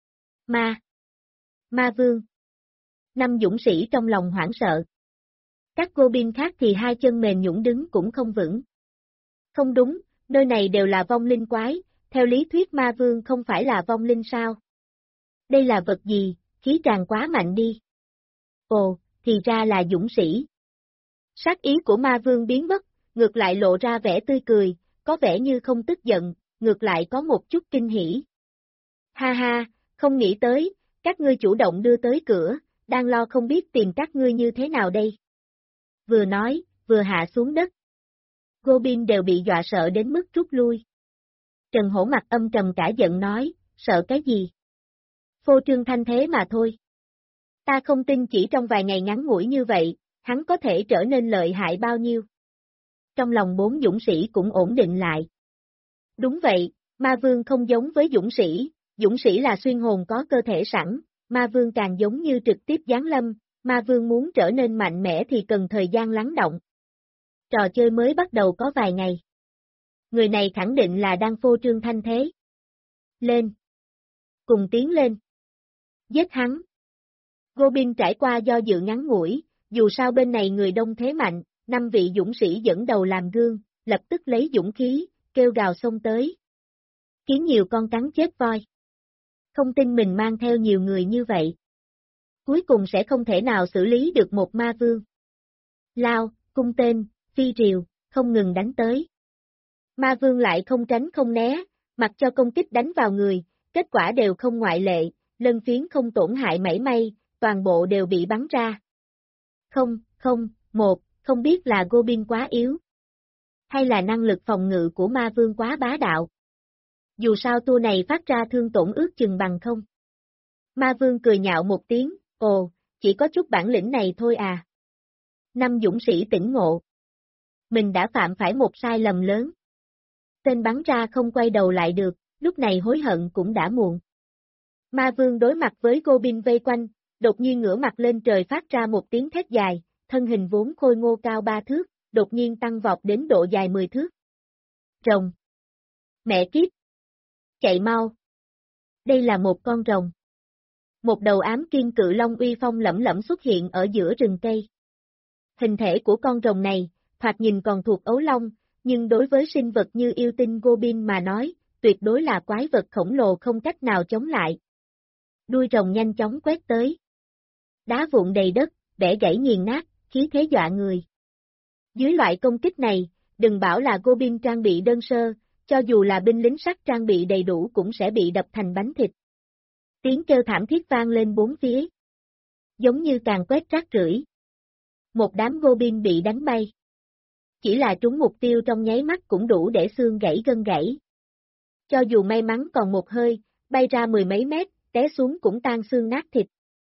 Ma Vương! 5 dũng sĩ trong lòng hoảng sợ. Các Goblin khác thì hai chân mềm nhũn đứng cũng không vững. Không đúng, nơi này đều là vong linh quái, theo lý thuyết Ma Vương không phải là vong linh sao? Đây là vật gì, khí tràn quá mạnh đi. Ồ, thì ra là dũng sĩ. Sát ý của Ma Vương biến mất, ngược lại lộ ra vẻ tươi cười, có vẻ như không tức giận, ngược lại có một chút kinh hỉ. Ha ha, không nghĩ tới, các ngươi chủ động đưa tới cửa, đang lo không biết tìm các ngươi như thế nào đây. Vừa nói, vừa hạ xuống đất. Goblin đều bị dọa sợ đến mức rút lui. Trần Hổ mặt âm trầm cả giận nói, sợ cái gì? Phô trương thanh thế mà thôi. Ta không tin chỉ trong vài ngày ngắn ngủi như vậy, hắn có thể trở nên lợi hại bao nhiêu. Trong lòng 4 dũng sĩ cũng ổn định lại. Đúng vậy, Ma Vương không giống với dũng sĩ là xuyên hồn có cơ thể sẵn, Ma Vương càng giống như trực tiếp giáng lâm, Ma Vương muốn trở nên mạnh mẽ thì cần thời gian lắng động. Trò chơi mới bắt đầu có vài ngày. Người này khẳng định là đang phô trương thanh thế. Lên! Cùng tiến lên! Giết hắn! Goblin trải qua do dự ngắn ngủi, dù sao bên này người đông thế mạnh, 5 vị dũng sĩ dẫn đầu làm gương, lập tức lấy dũng khí, kêu gào xông tới. Khiến nhiều con cắn chết voi. Không tin mình mang theo nhiều người như vậy. Cuối cùng sẽ không thể nào xử lý được một Ma Vương. Lao, cung tên, phi rìu, không ngừng đánh tới. Ma Vương lại không tránh không né, mặc cho công kích đánh vào người, kết quả đều không ngoại lệ, lân phiến không tổn hại mảy may, toàn bộ đều bị bắn ra. Không biết là Goblin quá yếu, hay là năng lực phòng ngự của Ma Vương quá bá đạo. Dù sao tour này phát ra thương tổn ước chừng bằng không. Ma Vương cười nhạo một tiếng, ồ, chỉ có chút bản lĩnh này thôi à. 5 dũng sĩ tỉnh ngộ. Mình đã phạm phải một sai lầm lớn. Tên bắn ra không quay đầu lại được, lúc này hối hận cũng đã muộn. Ma Vương đối mặt với Goblin vây quanh, đột nhiên ngửa mặt lên trời phát ra một tiếng thét dài, thân hình vốn khôi ngô cao 3 thước, đột nhiên tăng vọt đến độ dài 10 thước. Rồng! Mẹ kiếp! Chạy mau! Đây là một con rồng. Một đầu ám kim cự long uy phong lẫm lẫm xuất hiện ở giữa rừng cây. Hình thể của con rồng này, thoạt nhìn còn thuộc ấu long, nhưng đối với sinh vật như yêu tinh Goblin mà nói, tuyệt đối là quái vật khổng lồ không cách nào chống lại. Đuôi rồng nhanh chóng quét tới. Đá vụn đầy đất, bẻ gãy nghiền nát, khí thế dọa người. Dưới loại công kích này, đừng bảo là Goblin trang bị đơn sơ, cho dù là binh lính sắt trang bị đầy đủ cũng sẽ bị đập thành bánh thịt. Tiếng kêu thảm thiết vang lên bốn phía. Giống như càng quét rác rưởi. Một đám Goblin bị đánh bay. Chỉ là trúng mục tiêu trong nháy mắt cũng đủ để xương gãy gân gãy. Cho dù may mắn còn một hơi, bay ra 10 mấy mét, té xuống cũng tan xương nát thịt.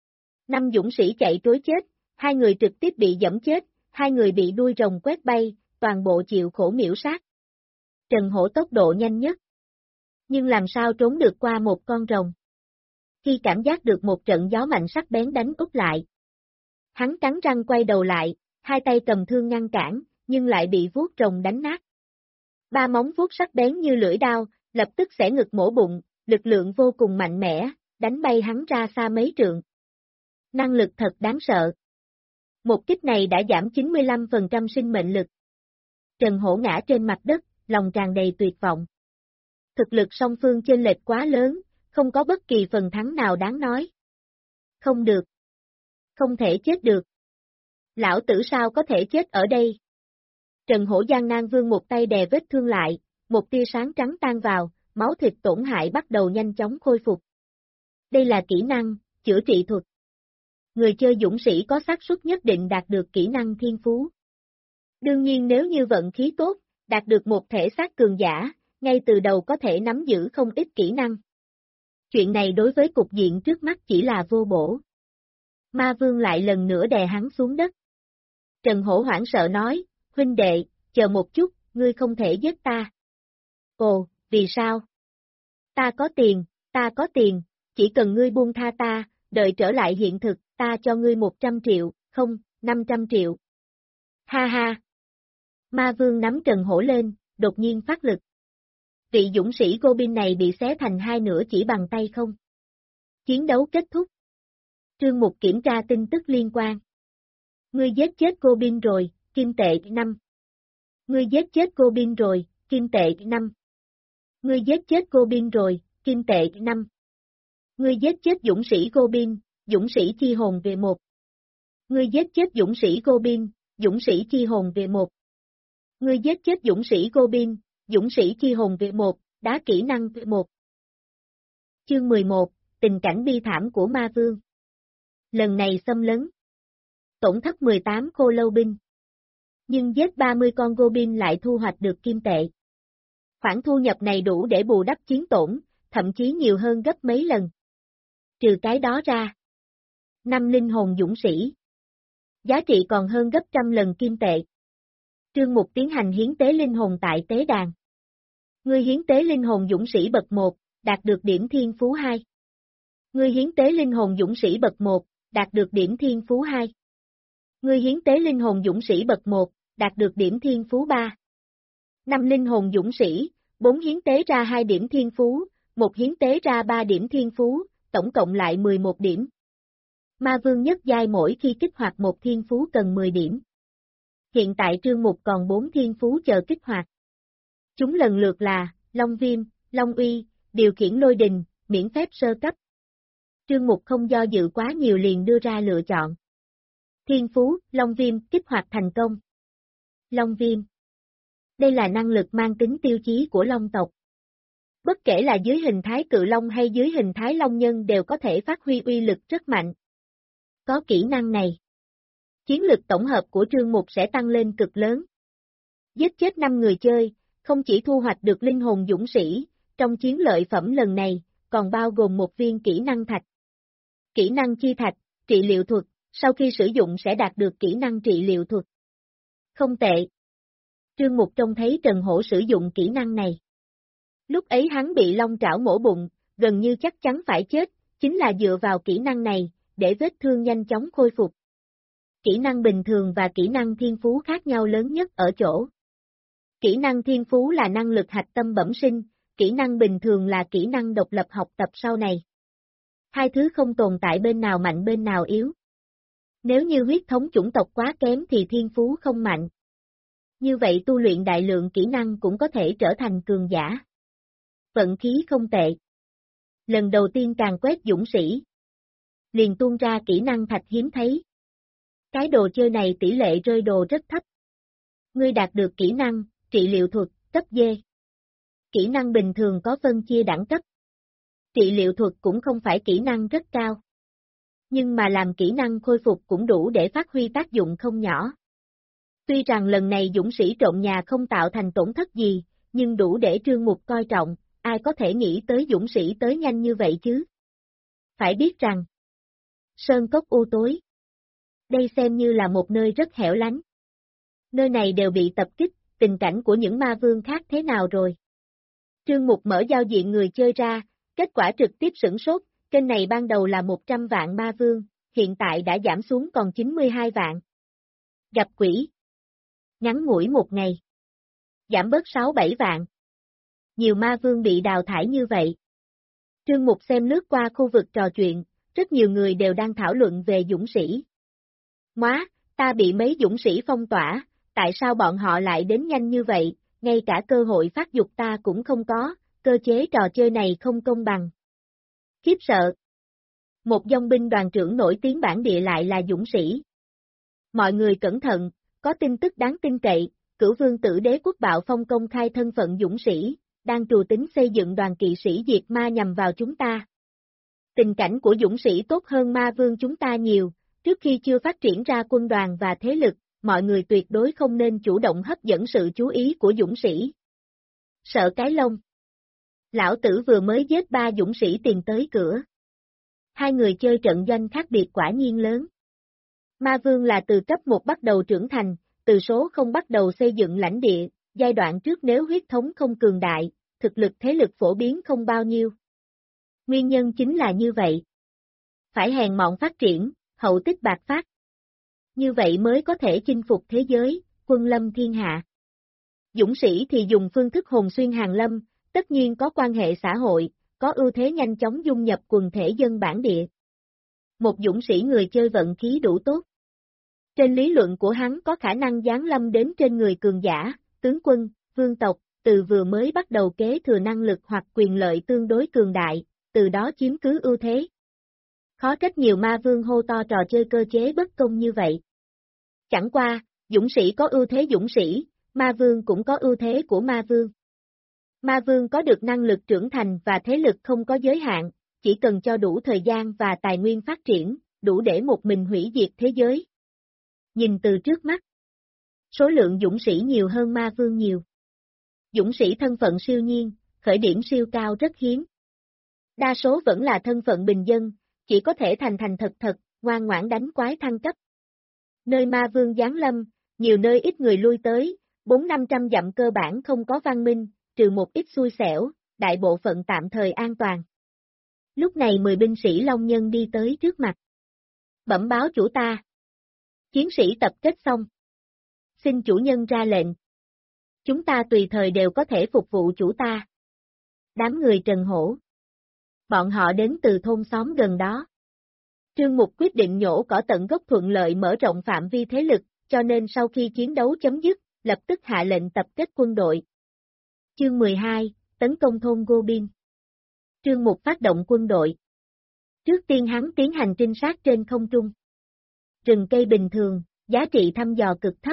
5 dũng sĩ chạy trối chết, 2 người trực tiếp bị giẫm chết, 2 người bị đuôi rồng quét bay, toàn bộ chịu khổ miểu sát. Trần Hổ tốc độ nhanh nhất. Nhưng làm sao trốn được qua một con rồng? Khi cảm giác được một trận gió mạnh sắc bén đánh úp lại. Hắn cắn răng quay đầu lại, 2 tay cầm thương ngăn cản, nhưng lại bị vuốt rồng đánh nát. 3 móng vuốt sắc bén như lưỡi đao, lập tức xẻ ngực mổ bụng, lực lượng vô cùng mạnh mẽ, đánh bay hắn ra xa mấy trượng. Năng lực thật đáng sợ. Một kích này đã giảm 95% sinh mệnh lực. Trần Hổ ngã trên mặt đất, lòng tràn đầy tuyệt vọng. Thực lực song phương chênh lệch quá lớn, không có bất kỳ phần thắng nào đáng nói. Không được. Không thể chết được. Lão tử sao có thể chết ở đây? Trần Hổ gian nan vươn một tay đè vết thương lại, một tia sáng trắng tan vào, máu thịt tổn hại bắt đầu nhanh chóng khôi phục. Đây là kỹ năng, chữa trị thuật. Người chơi dũng sĩ có xác suất nhất định đạt được kỹ năng thiên phú. Đương nhiên nếu như vận khí tốt, đạt được một thể xác cường giả, ngay từ đầu có thể nắm giữ không ít kỹ năng. Chuyện này đối với cục diện trước mắt chỉ là vô bổ. Ma Vương lại lần nữa đè hắn xuống đất. Trần Hổ hoảng sợ nói, huynh đệ, chờ một chút, ngươi không thể giết ta. Ồ, vì sao? Ta có tiền, chỉ cần ngươi buông tha ta, đợi trở lại hiện thực, ta cho ngươi 100 triệu, không, 500 triệu. Ha ha! Ma Vương nắm Trần Hổ lên, đột nhiên phát lực. Vị dũng sĩ Goblin này bị xé thành hai nửa chỉ bằng tay không. Chiến đấu kết thúc. Trương Mục kiểm tra tin tức liên quan. Ngươi giết chết Goblin rồi, kim tệ 5. Ngươi giết chết Goblin rồi, kim tệ 5. Ngươi giết chết Goblin rồi, kim tệ 5. Ngươi giết chết dũng sĩ Goblin, dũng sĩ chi hồn về 1. Ngươi giết chết dũng sĩ Goblin, dũng sĩ chi hồn về 1. Ngươi giết chết dũng sĩ Goblin, dũng sĩ chi hồn về 1, đá kỹ năng về 1. Chương 11, tình cảnh bi thảm của Ma Vương. Lần này xâm lấn. Tổn thất 18 khô lâu binh. Nhưng giết 30 con Goblin lại thu hoạch được kim tệ. Khoản thu nhập này đủ để bù đắp chiến tổn, thậm chí nhiều hơn gấp mấy lần. Trừ cái đó ra. 5 linh hồn dũng sĩ. Giá trị còn hơn gấp trăm lần kim tệ. Trương Mục tiến hành hiến tế linh hồn tại tế đàn. Ngươi hiến tế linh hồn dũng sĩ bậc 1, đạt được điểm thiên phú 2. Ngươi hiến tế linh hồn dũng sĩ bậc 1, đạt được điểm thiên phú 2. Ngươi hiến tế linh hồn dũng sĩ bậc 1, đạt được điểm thiên phú 3. 5 linh hồn dũng sĩ, 4 hiến tế ra 2 điểm thiên phú, 1 hiến tế ra 3 điểm thiên phú, tổng cộng lại 11 điểm. Ma Vương nhất giai mỗi khi kích hoạt một thiên phú cần 10 điểm. Hiện tại Trương Mục còn 4 thiên phú chờ kích hoạt. Chúng lần lượt là, Long Viêm, Long Uy, điều khiển lôi đình, miễn phép sơ cấp. Trương Mục không do dự quá nhiều liền đưa ra lựa chọn. Thiên phú, Long Viêm, kích hoạt thành công. Long Viêm. Đây là năng lực mang tính tiêu chí của Long tộc. Bất kể là dưới hình thái cự long hay dưới hình thái long nhân đều có thể phát huy uy lực rất mạnh. Có kỹ năng này, chiến lực tổng hợp của Trương Mục sẽ tăng lên cực lớn. Giết chết 5 người chơi, không chỉ thu hoạch được linh hồn dũng sĩ, trong chiến lợi phẩm lần này, còn bao gồm một viên kỹ năng thạch. Kỹ năng chi thạch, trị liệu thuật, sau khi sử dụng sẽ đạt được kỹ năng trị liệu thuật. Không tệ. Trương Mục trông thấy Trần Hổ sử dụng kỹ năng này. Lúc ấy hắn bị long trảo mổ bụng, gần như chắc chắn phải chết, chính là dựa vào kỹ năng này, để vết thương nhanh chóng khôi phục. Kỹ năng bình thường và kỹ năng thiên phú khác nhau lớn nhất ở chỗ. Kỹ năng thiên phú là năng lực hạch tâm bẩm sinh, kỹ năng bình thường là kỹ năng độc lập học tập sau này. Hai thứ không tồn tại bên nào mạnh bên nào yếu. Nếu như huyết thống chủng tộc quá kém thì thiên phú không mạnh. Như vậy tu luyện đại lượng kỹ năng cũng có thể trở thành cường giả. Vận khí không tệ. Lần đầu tiên càng quét dũng sĩ. Liền tuôn ra kỹ năng thạch hiếm thấy. Cái đồ chơi này tỷ lệ rơi đồ rất thấp. Ngươi đạt được kỹ năng, trị liệu thuật, cấp D. Kỹ năng bình thường có phân chia đẳng cấp. Trị liệu thuật cũng không phải kỹ năng rất cao. Nhưng mà làm kỹ năng khôi phục cũng đủ để phát huy tác dụng không nhỏ. Tuy rằng lần này dũng sĩ trộm nhà không tạo thành tổn thất gì, nhưng đủ để Trương Mục coi trọng, ai có thể nghĩ tới dũng sĩ tới nhanh như vậy chứ? Phải biết rằng, sơn cốc u tối. Đây xem như là một nơi rất hẻo lánh. Nơi này đều bị tập kích, tình cảnh của những ma vương khác thế nào rồi? Trương Mục mở giao diện người chơi ra, kết quả trực tiếp sửng sốt, kênh này ban đầu là 100 vạn ma vương, hiện tại đã giảm xuống còn 92 vạn. Gặp quỷ. Ngắn ngủi một ngày. Giảm bớt 6-7 vạn. Nhiều ma vương bị đào thải như vậy. Trương Mục xem lướt qua khu vực trò chuyện, rất nhiều người đều đang thảo luận về dũng sĩ. Móa, ta bị mấy dũng sĩ phong tỏa, tại sao bọn họ lại đến nhanh như vậy, ngay cả cơ hội phát dục ta cũng không có, cơ chế trò chơi này không công bằng. Khiếp sợ. Một dòng binh đoàn trưởng nổi tiếng bản địa lại là dũng sĩ. Mọi người cẩn thận, có tin tức đáng tin cậy, Cửu Vương Tử Đế Quốc Bạo Phong công khai thân phận dũng sĩ, đang trù tính xây dựng đoàn kỵ sĩ diệt ma nhằm vào chúng ta. Tình cảnh của dũng sĩ tốt hơn ma vương chúng ta nhiều, trước khi chưa phát triển ra quân đoàn và thế lực, mọi người tuyệt đối không nên chủ động hấp dẫn sự chú ý của dũng sĩ. Sợ cái lông. Lão tử vừa mới giết 3 dũng sĩ tìm tới cửa. Hai người chơi trận doanh khác biệt quả nhiên lớn. Ma Vương là từ cấp 1 bắt đầu trưởng thành, từ số 0 bắt đầu xây dựng lãnh địa, giai đoạn trước nếu huyết thống không cường đại, thực lực thế lực phổ biến không bao nhiêu. Nguyên nhân chính là như vậy. Phải hèn mọn phát triển, hậu tích bạc phát. Như vậy mới có thể chinh phục thế giới, quân lâm thiên hạ. Dũng sĩ thì dùng phương thức hồn xuyên hàng lâm, tất nhiên có quan hệ xã hội, có ưu thế nhanh chóng dung nhập quần thể dân bản địa. Một dũng sĩ người chơi vận khí đủ tốt. Trên lý luận của hắn có khả năng giáng lâm đến trên người cường giả, tướng quân, vương tộc, từ vừa mới bắt đầu kế thừa năng lực hoặc quyền lợi tương đối cường đại, từ đó chiếm cứ ưu thế. Khó trách nhiều ma vương hô to trò chơi cơ chế bất công như vậy. Chẳng qua, dũng sĩ có ưu thế dũng sĩ, ma vương cũng có ưu thế của ma vương. Ma vương có được năng lực trưởng thành và thế lực không có giới hạn, chỉ cần cho đủ thời gian và tài nguyên phát triển, đủ để một mình hủy diệt thế giới. Nhìn từ trước mắt, số lượng dũng sĩ nhiều hơn ma vương nhiều. Dũng sĩ thân phận siêu nhiên, khởi điểm siêu cao rất hiếm. Đa số vẫn là thân phận bình dân, chỉ có thể thành thật, ngoan ngoãn đánh quái thăng cấp. Nơi ma vương giáng lâm, nhiều nơi ít người lui tới, 400-500 dặm cơ bản không có văn minh, trừ một ít xui xẻo, đại bộ phận tạm thời an toàn. Lúc này 10 binh sĩ Long Nhân đi tới trước mặt. Bẩm báo chủ ta. Chiến sĩ tập kết xong. Xin chủ nhân ra lệnh. Chúng ta tùy thời đều có thể phục vụ chủ ta. Đám người Trần Hổ. Bọn họ đến từ thôn xóm gần đó. Trương Mục quyết định nhổ cỏ tận gốc thuận lợi mở rộng phạm vi thế lực, cho nên sau khi chiến đấu chấm dứt, lập tức hạ lệnh tập kết quân đội. Chương 12, tấn công thôn Goblin. Trương Mục phát động quân đội. Trước tiên hắn tiến hành trinh sát trên không trung. Rừng cây bình thường, giá trị thăm dò cực thấp.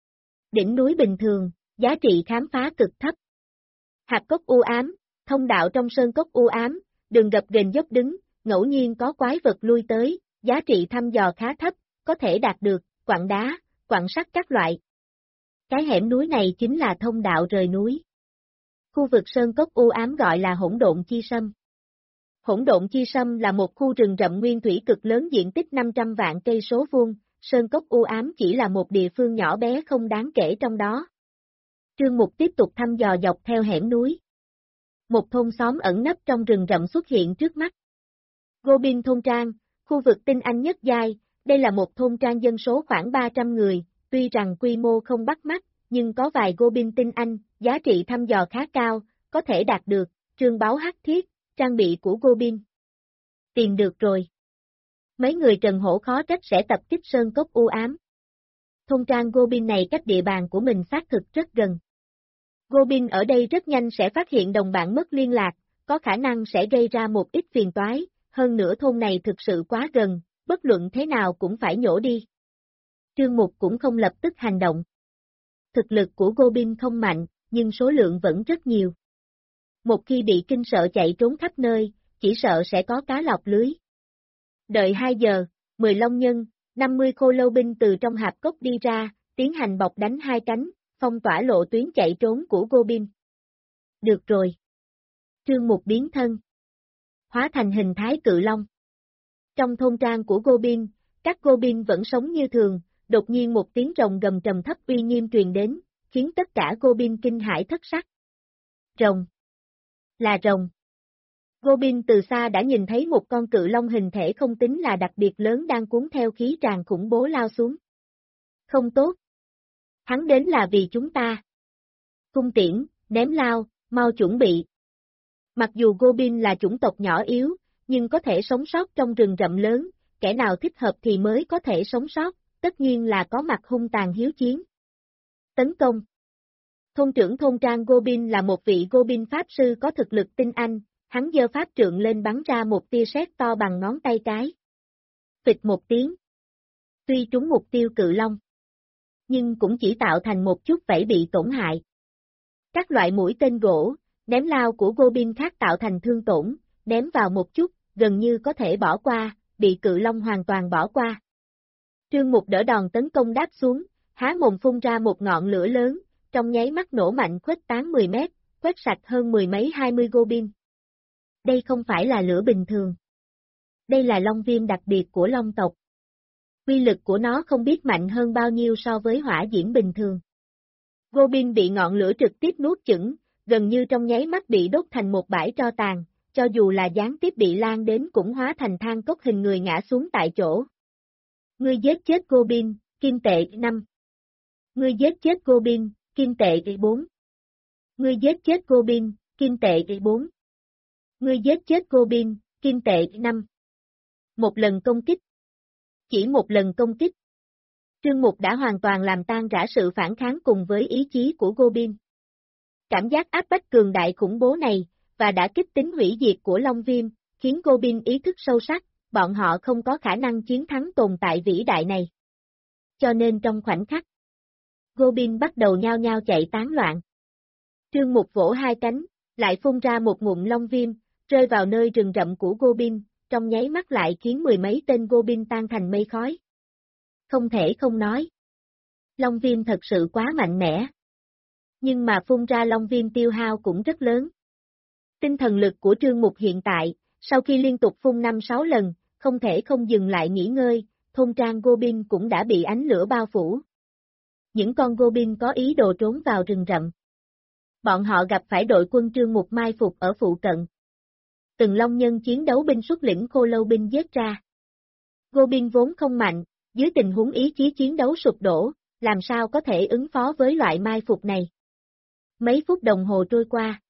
Đỉnh núi bình thường, giá trị khám phá cực thấp. Hạp cốc u ám, thông đạo trong sơn cốc u ám, đường gập ghềnh dốc đứng, ngẫu nhiên có quái vật lui tới, giá trị thăm dò khá thấp, có thể đạt được, quặng đá, quặng sắt các loại. Cái hẻm núi này chính là thông đạo rời núi. Khu vực sơn cốc u ám gọi là hỗn độn chi sâm. Hỗn độn chi sâm là một khu rừng rậm nguyên thủy cực lớn diện tích 500 vạn cây số vuông, sơn cốc u ám chỉ là một địa phương nhỏ bé không đáng kể trong đó. Trương Mục tiếp tục thăm dò dọc theo hẻm núi. Một thôn xóm ẩn nấp trong rừng rậm xuất hiện trước mắt. Goblin thôn trang, khu vực tinh anh nhất giai, đây là một thôn trang dân số khoảng 300 người, tuy rằng quy mô không bắt mắt, nhưng có vài Goblin tinh anh, giá trị thăm dò khá cao, có thể đạt được, trương báo hắc thiết, trang bị của Goblin. Tìm được rồi. Mấy người Trần Hổ khó trách sẽ tập kích sơn cốc u ám. Thôn trang Goblin này cách địa bàn của mình xác thực rất gần. Goblin ở đây rất nhanh sẽ phát hiện đồng bạn mất liên lạc, có khả năng sẽ gây ra một ít phiền toái, hơn nữa thôn này thực sự quá gần, bất luận thế nào cũng phải nhổ đi. Trương Mục cũng không lập tức hành động. Thực lực của Goblin không mạnh, nhưng số lượng vẫn rất nhiều. Một khi bị kinh sợ chạy trốn khắp nơi, chỉ sợ sẽ có cá lọt lưới. Đợi 2 giờ, 10 long nhân, 50 khô lâu binh từ trong hạp cốc đi ra, tiến hành bọc đánh 2 cánh, phong tỏa lộ tuyến chạy trốn của Goblin. Được rồi. Trương Mục biến thân. Hóa thành hình thái cự long. Trong thôn trang của Goblin, các Goblin vẫn sống như thường, đột nhiên một tiếng rồng gầm trầm thấp uy nghiêm truyền đến, khiến tất cả Goblin kinh hãi thất sắc. Rồng. Là rồng. Goblin từ xa đã nhìn thấy một con cự long hình thể không tính là đặc biệt lớn đang cuốn theo khí tràn khủng bố lao xuống. Không tốt. Hắn đến là vì chúng ta. Cung tiễn, ném lao, mau chuẩn bị. Mặc dù Goblin là chủng tộc nhỏ yếu, nhưng có thể sống sót trong rừng rậm lớn, kẻ nào thích hợp thì mới có thể sống sót, tất nhiên là có mặt hung tàn hiếu chiến. Tấn công. Thôn trưởng thôn trang Goblin là một vị Goblin pháp sư có thực lực tinh anh, hắn giơ pháp trượng lên bắn ra một tia sét to bằng ngón tay cái. Phịch một tiếng. Tuy trúng mục tiêu cự long, nhưng cũng chỉ tạo thành một chút vảy bị tổn hại. Các loại mũi tên gỗ, ném lao của Goblin khác tạo thành thương tổn, ném vào một chút, gần như có thể bỏ qua, bị cự long hoàn toàn bỏ qua. Trương Mục đỡ đòn tấn công đáp xuống, há mồm phun ra một ngọn lửa lớn, trong nháy mắt nổ mạnh khuếch tán 10 mét, quét sạch hơn mười mấy 20 goblin. Đây không phải là lửa bình thường. Đây là long viêm đặc biệt của long tộc. Uy lực của nó không biết mạnh hơn bao nhiêu so với hỏa diễm bình thường. Goblin bị ngọn lửa trực tiếp nuốt chửng, gần như trong nháy mắt bị đốt thành một bãi tro tàn, cho dù là gián tiếp bị lan đến cũng hóa thành than cốc hình người ngã xuống tại chỗ. Ngươi giết chết Goblin, kim tệ 5. Ngươi giết chết Goblin, kim tệ 4. Ngươi giết chết Goblin, kim tệ 4. Ngươi giết chết Goblin, kim tệ 5. Một lần công kích. Chỉ một lần công kích. Trương Mục đã hoàn toàn làm tan rã sự phản kháng cùng với ý chí của Goblin. Cảm giác áp bách cường đại khủng bố này, và đã kích tính hủy diệt của Long Viêm, khiến Goblin ý thức sâu sắc, bọn họ không có khả năng chiến thắng tồn tại vĩ đại này. Cho nên trong khoảnh khắc, Goblin bắt đầu nhao nhao chạy tán loạn. Trương Mục vỗ hai cánh, lại phun ra một ngụm Long Viêm, rơi vào nơi rừng rậm của Goblin, trong nháy mắt lại khiến mười mấy tên Goblin tan thành mây khói. Không thể không nói. Long Viêm thật sự quá mạnh mẽ. Nhưng mà phun ra Long Viêm tiêu hao cũng rất lớn. Tinh thần lực của Trương Mục hiện tại, sau khi liên tục phun 5-6 lần, không thể không dừng lại nghỉ ngơi, thôn trang Goblin cũng đã bị ánh lửa bao phủ. Những con Goblin có ý đồ trốn vào rừng rậm. Bọn họ gặp phải đội quân Trương Mục mai phục ở phụ cận. Từng long nhân chiến đấu binh xuất lĩnh khô lâu binh giết ra. Goblin vốn không mạnh, dưới tình huống ý chí chiến đấu sụp đổ, làm sao có thể ứng phó với loại mai phục này. Mấy phút đồng hồ trôi qua.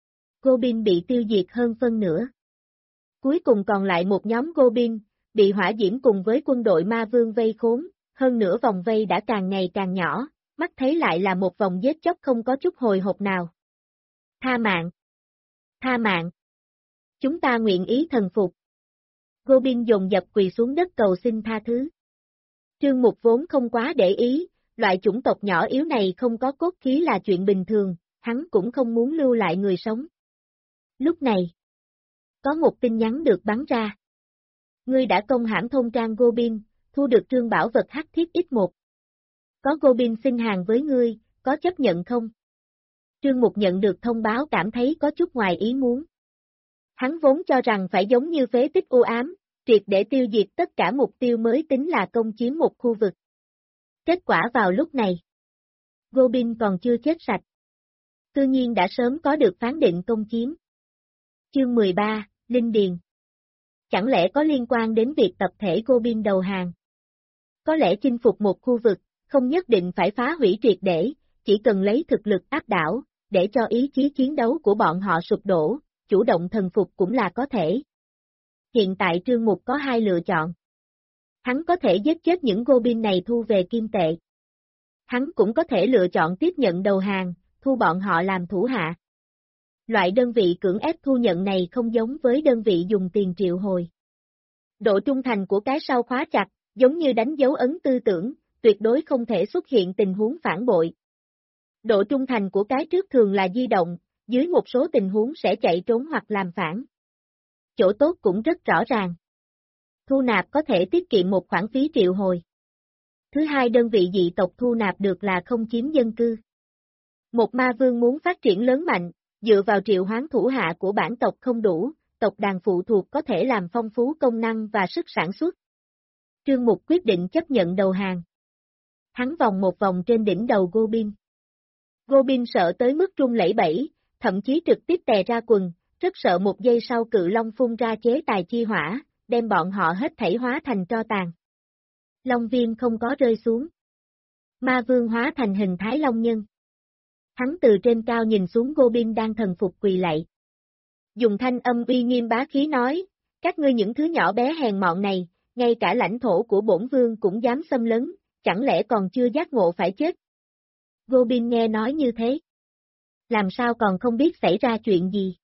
Goblin bị tiêu diệt hơn phân nửa. Cuối cùng còn lại một nhóm Goblin, bị hỏa diễm cùng với quân đội ma vương vây khốn, hơn nửa vòng vây đã càng ngày càng nhỏ, mắt thấy lại là một vòng giết chóc không có chút hồi hộp nào. Tha mạng! Tha mạng! Chúng ta nguyện ý thần phục. Goblin dồn dập quỳ xuống đất cầu xin tha thứ. Trương Mục vốn không quá để ý, loại chủng tộc nhỏ yếu này không có cốt khí là chuyện bình thường, hắn cũng không muốn lưu lại người sống. Lúc này, có một tin nhắn được bắn ra. Ngươi đã công hãm thôn trang Goblin, thu được trương bảo vật hắc thiết X1. Có Goblin xin hàng với ngươi, có chấp nhận không? Trương Mục nhận được thông báo cảm thấy có chút ngoài ý muốn. Hắn vốn cho rằng phải giống như phế tích u ám, triệt để tiêu diệt tất cả mục tiêu mới tính là công chiếm một khu vực. Kết quả vào lúc này, Goblin còn chưa chết sạch. Tự nhiên đã sớm có được phán định công chiếm. Chương 13, Linh Điền. Chẳng lẽ có liên quan đến việc tập thể Goblin đầu hàng? Có lẽ chinh phục một khu vực, không nhất định phải phá hủy triệt để, chỉ cần lấy thực lực áp đảo, để cho ý chí chiến đấu của bọn họ sụp đổ, chủ động thần phục cũng là có thể. Hiện tại Trương Mục có hai lựa chọn. Hắn có thể giết chết những Goblin này thu về kim tệ. Hắn cũng có thể lựa chọn tiếp nhận đầu hàng, thu bọn họ làm thủ hạ. Loại đơn vị cưỡng ép thu nhận này không giống với đơn vị dùng tiền triệu hồi. Độ trung thành của cái sau khóa chặt, giống như đánh dấu ấn tư tưởng, tuyệt đối không thể xuất hiện tình huống phản bội. Độ trung thành của cái trước thường là di động, dưới một số tình huống sẽ chạy trốn hoặc làm phản. Chỗ tốt cũng rất rõ ràng. Thu nạp có thể tiết kiệm một khoản phí triệu hồi. Thứ hai, đơn vị dị tộc thu nạp được là không chiếm dân cư. Một ma vương muốn phát triển lớn mạnh, dựa vào triệu hoán thủ hạ của bản tộc không đủ, tộc đàn phụ thuộc có thể làm phong phú công năng và sức sản xuất. Trương Mục quyết định chấp nhận đầu hàng. Hắn vòng một vòng trên đỉnh đầu Goblin. Goblin sợ tới mức run lẩy bẩy, thậm chí trực tiếp tè ra quần, rất sợ một giây sau cự long phun ra chế tài chi hỏa, đem bọn họ hết thảy hóa thành tro tàn. Long viêm không có rơi xuống. Ma vương hóa thành hình thái long nhân. Hắn từ trên cao nhìn xuống Goblin đang thần phục quỳ lạy. Dùng thanh âm uy nghiêm bá khí nói, các ngươi những thứ nhỏ bé hèn mọn này, ngay cả lãnh thổ của bổn vương cũng dám xâm lấn, chẳng lẽ còn chưa giác ngộ phải chết? Goblin nghe nói như thế. Làm sao còn không biết xảy ra chuyện gì?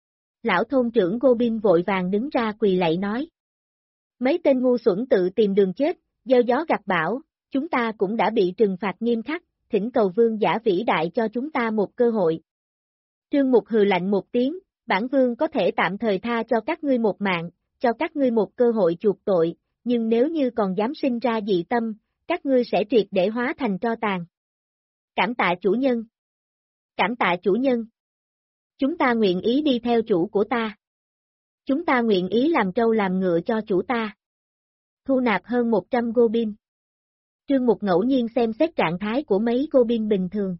Lão thôn trưởng Goblin vội vàng đứng ra quỳ lạy nói. Mấy tên ngu xuẩn tự tìm đường chết, gieo gió gặt bão, chúng ta cũng đã bị trừng phạt nghiêm khắc, thỉnh cầu vương giả vĩ đại cho chúng ta một cơ hội. Trương Mục hừ lạnh một tiếng, bản vương có thể tạm thời tha cho các ngươi một mạng, cho các ngươi một cơ hội chuộc tội, nhưng nếu như còn dám sinh ra dị tâm, các ngươi sẽ triệt để hóa thành tro tàn. Cảm tạ chủ nhân. Cảm tạ chủ nhân. Chúng ta nguyện ý đi theo chủ của ta. Chúng ta nguyện ý làm trâu làm ngựa cho chủ ta. Thu nạp hơn 100 Goblin. Trương Mục ngẫu nhiên xem xét trạng thái của mấy Goblin bình thường.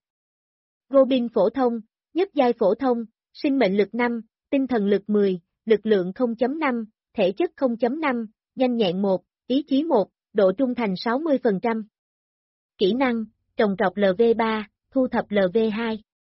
Goblin phổ thông, nhất giai phổ thông, sinh mệnh lực 5, tinh thần lực 10, lực lượng 0.5, thể chất 0.5, nhanh nhẹn 1, ý chí 1, độ trung thành 60%. Kỹ năng, trồng trọt LV3, thu thập LV2.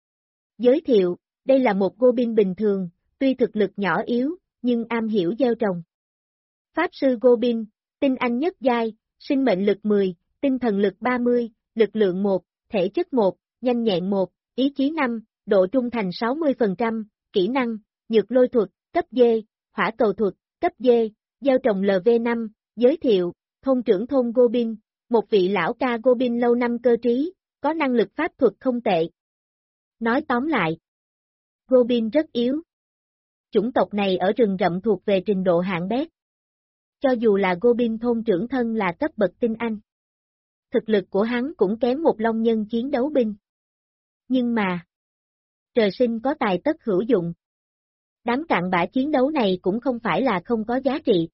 Giới thiệu, đây là một Goblin bình thường, tuy thực lực nhỏ yếu, nhưng am hiểu gieo trồng. Pháp sư Goblin, tinh anh nhất giai, sinh mệnh lực 10, tinh thần lực 30, lực lượng 1, thể chất 1, nhanh nhẹn 1, ý chí 5, độ trung thành 60%, kỹ năng, nhược lôi thuật, cấp D, hỏa cầu thuật, cấp D, gieo trồng LV5, giới thiệu, thôn trưởng thôn Goblin, một vị lão ca Goblin lâu năm cơ trí, có năng lực pháp thuật không tệ. Nói tóm lại, Goblin rất yếu. Chủng tộc này ở rừng rậm thuộc về trình độ hạng bét. Cho dù là Goblin thôn trưởng thân là cấp bậc tinh anh. Thực lực của hắn cũng kém một long nhân chiến đấu binh. Nhưng mà, trời sinh có tài tất hữu dụng. Đám cặn bã chiến đấu này cũng không phải là không có giá trị.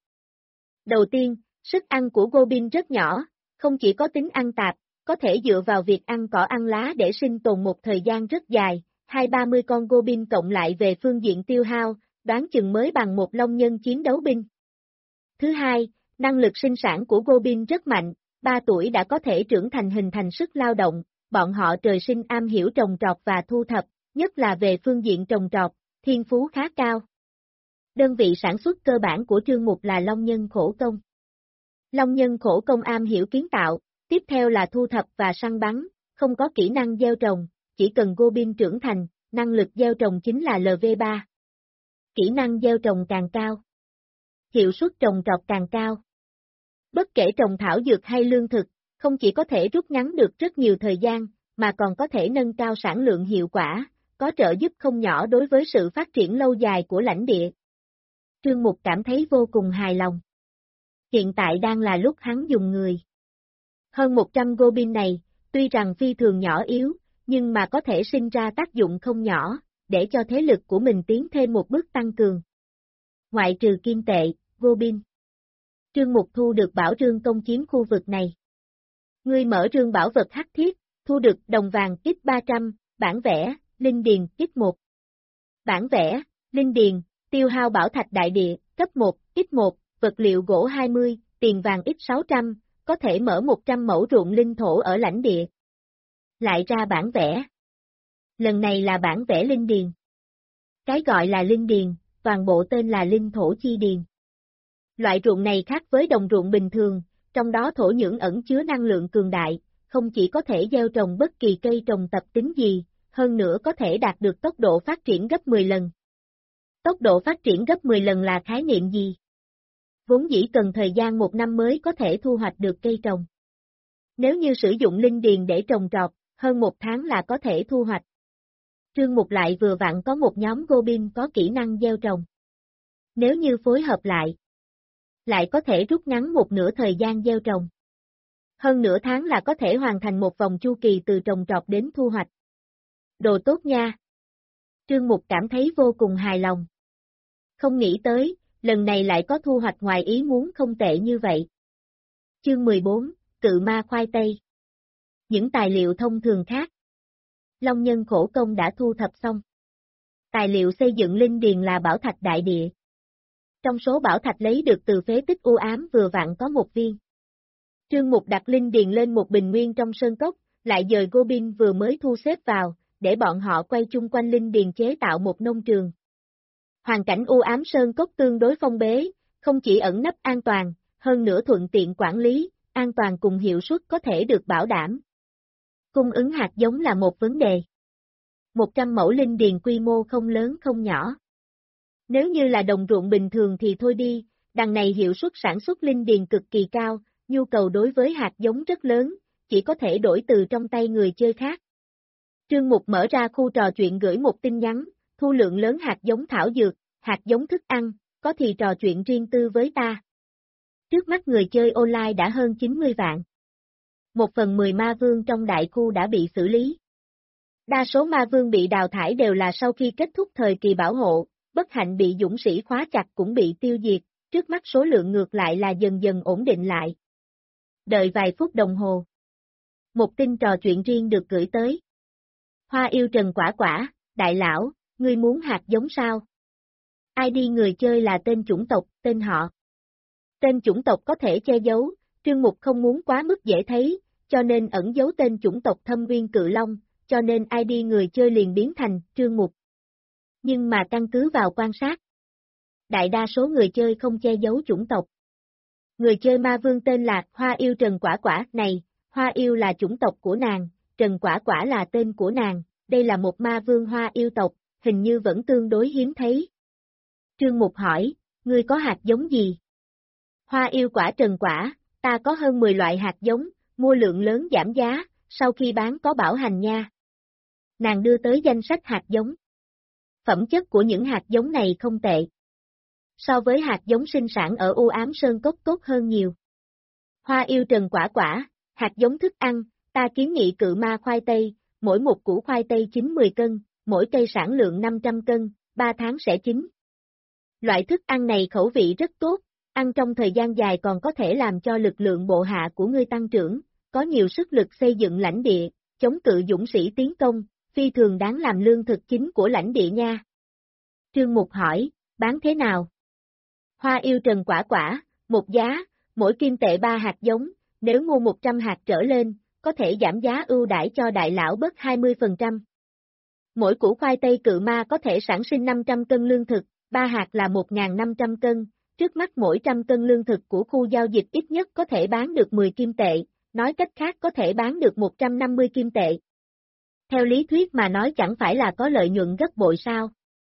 Đầu tiên, sức ăn của Goblin rất nhỏ, không chỉ có tính ăn tạp, có thể dựa vào việc ăn cỏ ăn lá để sinh tồn một thời gian rất dài, 20-30 con Goblin cộng lại về phương diện tiêu hao, đoán chừng mới bằng một long nhân chiến đấu binh. Thứ hai, năng lực sinh sản của Goblin rất mạnh, 3 tuổi đã có thể trưởng thành hình thành sức lao động, bọn họ trời sinh am hiểu trồng trọt và thu thập, nhất là về phương diện trồng trọt, thiên phú khá cao. Đơn vị sản xuất cơ bản của Trương Mục là Long Nhân Khổ Công. Long Nhân Khổ Công am hiểu kiến tạo, tiếp theo là thu thập và săn bắn, không có kỹ năng gieo trồng, chỉ cần Goblin trưởng thành, năng lực gieo trồng chính là LV3. Kỹ năng gieo trồng càng cao, hiệu suất trồng trọt càng cao. Bất kể trồng thảo dược hay lương thực, không chỉ có thể rút ngắn được rất nhiều thời gian, mà còn có thể nâng cao sản lượng hiệu quả, có trợ giúp không nhỏ đối với sự phát triển lâu dài của lãnh địa. Trương Mục cảm thấy vô cùng hài lòng. Hiện tại đang là lúc hắn dùng người. Hơn 100 Goblin này, tuy rằng phi thường nhỏ yếu, nhưng mà có thể sinh ra tác dụng không nhỏ, để cho thế lực của mình tiến thêm một bước tăng cường. Ngoại trừ kim tệ, Goblin. Trương Mục thu được bảo rương công chiếm khu vực này. Ngươi mở rương bảo vật hắc thiết, thu được đồng vàng ít 300, bản vẽ, linh điền ít 1. Bản vẽ, linh điền, tiêu hao bảo thạch đại địa, cấp 1, ít 1, vật liệu gỗ 20, tiền vàng ít 600, có thể mở 100 mẫu ruộng linh thổ ở lãnh địa. Lại ra bản vẽ. Lần này là bản vẽ linh điền. Cái gọi là linh điền, toàn bộ tên là linh thổ chi điền. Loại ruộng này khác với đồng ruộng bình thường, trong đó thổ nhưỡng ẩn chứa năng lượng cường đại, không chỉ có thể gieo trồng bất kỳ cây trồng tập tính gì, hơn nữa có thể đạt được tốc độ phát triển gấp 10 lần. Tốc độ phát triển gấp 10 lần là khái niệm gì? Vốn dĩ cần thời gian 1 năm mới có thể thu hoạch được cây trồng. Nếu như sử dụng linh điền để trồng trọt, hơn 1 tháng là có thể thu hoạch. Trương Mục lại vừa vặn có một nhóm Goblin có kỹ năng gieo trồng. Nếu như phối hợp lại có thể rút ngắn một nửa thời gian gieo trồng. Hơn nửa tháng là có thể hoàn thành một vòng chu kỳ từ trồng trọt đến thu hoạch. Đồ tốt nha. Trương Mục cảm thấy vô cùng hài lòng. Không nghĩ tới, lần này lại có thu hoạch ngoài ý muốn không tệ như vậy. Chương 14, Cự Ma khoai tây. Những tài liệu thông thường khác. Long Nhân Khổ Công đã thu thập xong. Tài liệu xây dựng linh điền là bảo thạch đại địa. Trong số bảo thạch lấy được từ phế tích u ám vừa vặn có 1 viên. Trương Mục đặt linh điền lên một bình nguyên trong sơn cốc, lại dời Goblin vừa mới thu xếp vào, để bọn họ quay chung quanh linh điền chế tạo một nông trường. Hoàn cảnh u ám sơn cốc tương đối phong bế, không chỉ ẩn nấp an toàn, hơn nữa thuận tiện quản lý, an toàn cùng hiệu suất có thể được bảo đảm. Cung ứng hạt giống là một vấn đề. 100 mẫu linh điền quy mô không lớn không nhỏ. Nếu như là đồng ruộng bình thường thì thôi đi, đằng này hiệu suất sản xuất linh điền cực kỳ cao, nhu cầu đối với hạt giống rất lớn, chỉ có thể đổi từ trong tay người chơi khác. Trương Mục mở ra khu trò chuyện gửi một tin nhắn, thu lượng lớn hạt giống thảo dược, hạt giống thức ăn, có thì trò chuyện riêng tư với ta. Trước mắt người chơi online đã hơn 90 vạn. 1/10 ma vương trong đại khu đã bị xử lý. Đa số ma vương bị đào thải đều là sau khi kết thúc thời kỳ bảo hộ, bất hạnh bị dũng sĩ khóa chặt cũng bị tiêu diệt, trước mắt số lượng ngược lại là dần dần ổn định lại. Đợi vài phút đồng hồ. Một tin trò chuyện riêng được gửi tới. Hoa yêu Trần Quả Quả, đại lão, ngươi muốn hạt giống sao? ID người chơi là tên chủng tộc, tên họ. Tên chủng tộc có thể che giấu, Trương Mục không muốn quá mức dễ thấy, cho nên ẩn giấu tên chủng tộc Thâm Uyên Cự Long, cho nên ID người chơi liền biến thành Trương Mục. Nhưng mà căn cứ vào quan sát, đại đa số người chơi không che giấu chủng tộc. Người chơi ma vương tên là Hoa yêu Trần Quả Quả, này, Hoa yêu là chủng tộc của nàng, Trần Quả Quả là tên của nàng, đây là một ma vương hoa yêu tộc, hình như vẫn tương đối hiếm thấy. Trương Mục hỏi, ngươi có hạt giống gì? Hoa yêu quả Trần Quả, ta có hơn 10 loại hạt giống, mua lượng lớn giảm giá, sau khi bán có bảo hành nha. Nàng đưa tới danh sách hạt giống. Phẩm chất của những hạt giống này không tệ. So với hạt giống sinh sản ở U Ám Sơn Cốc tốt hơn nhiều. Hoa yêu Trần Quả Quả, hạt giống thức ăn, ta kiến nghị cự ma khoai tây, mỗi một củ khoai tây chín 10 cân, mỗi cây sản lượng 500 cân, 3 tháng sẽ chín. Loại thức ăn này khẩu vị rất tốt, ăn trong thời gian dài còn có thể làm cho lực lượng bộ hạ của ngươi tăng trưởng, có nhiều sức lực xây dựng lãnh địa, chống cự dũng sĩ tiến công, phi thường đáng làm lương thực chính của lãnh địa nha. Trương Mục hỏi, bán thế nào? Hoa yêu Trần Quả Quả, một giá, mỗi kim tệ 3 hạt giống, nếu mua 100 hạt trở lên, có thể giảm giá ưu đãi cho đại lão bớt 20%. Mỗi củ khoai tây cự ma có thể sản sinh 500 cân lương thực, 3 hạt là 1.500 cân, trước mắt mỗi trăm cân lương thực của khu giao dịch ít nhất có thể bán được 10 kim tệ, nói cách khác có thể bán được 150 kim tệ. Theo lý thuyết mà nói chẳng phải là có lợi nhuận gấp bội sao?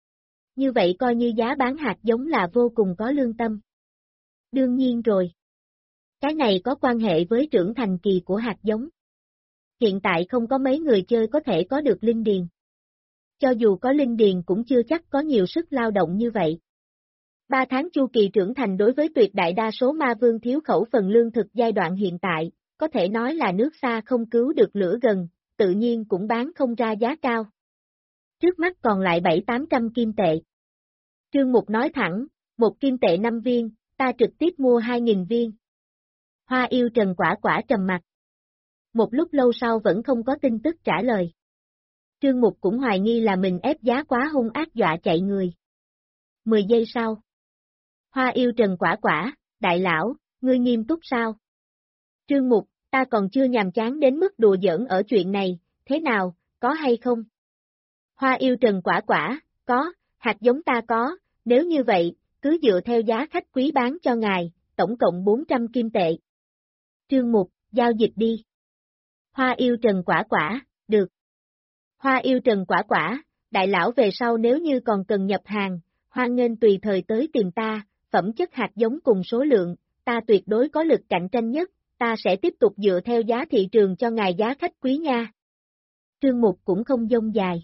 Như vậy coi như giá bán hạt giống là vô cùng có lương tâm. Đương nhiên rồi. Cái này có quan hệ với trưởng thành kỳ của hạt giống. Hiện tại không có mấy người chơi có thể có được linh điền. Cho dù có linh điền cũng chưa chắc có nhiều sức lao động như vậy. 3 tháng chu kỳ trưởng thành đối với tuyệt đại đa số ma vương thiếu khẩu phần lương thực giai đoạn hiện tại, có thể nói là nước xa không cứu được lửa gần, tự nhiên cũng bán không ra giá cao. Trước mắt còn lại 700-800 kim tệ. Trương Mục nói thẳng, 1 kim tệ 5 viên, ta trực tiếp mua 2.000 viên. Hoa yêu Trần Quả Quả trầm mặt. Một lúc lâu sau vẫn không có tin tức trả lời. Trương Mục cũng hoài nghi là mình ép giá quá hung ác dọa chạy người. 10 giây sau. Hoa yêu Trần Quả Quả, đại lão, ngươi nghiêm túc sao? Trương Mục, ta còn chưa nhàm chán đến mức đùa giỡn ở chuyện này, thế nào, có hay không? Hoa yêu Trần Quả Quả, có, hạt giống ta có, nếu như vậy, cứ dựa theo giá khách quý bán cho ngài, tổng cộng 400 kim tệ. Trương Mục, giao dịch đi. Hoa yêu Trần Quả Quả, được. Hoa yêu Trần Quả Quả, đại lão về sau nếu như còn cần nhập hàng, hoan nghênh tùy thời tới tìm ta, phẩm chất hạt giống cùng số lượng, ta tuyệt đối có lực cạnh tranh nhất, ta sẽ tiếp tục dựa theo giá thị trường cho ngài giá khách quý nha. Trương Mục cũng không dông dài.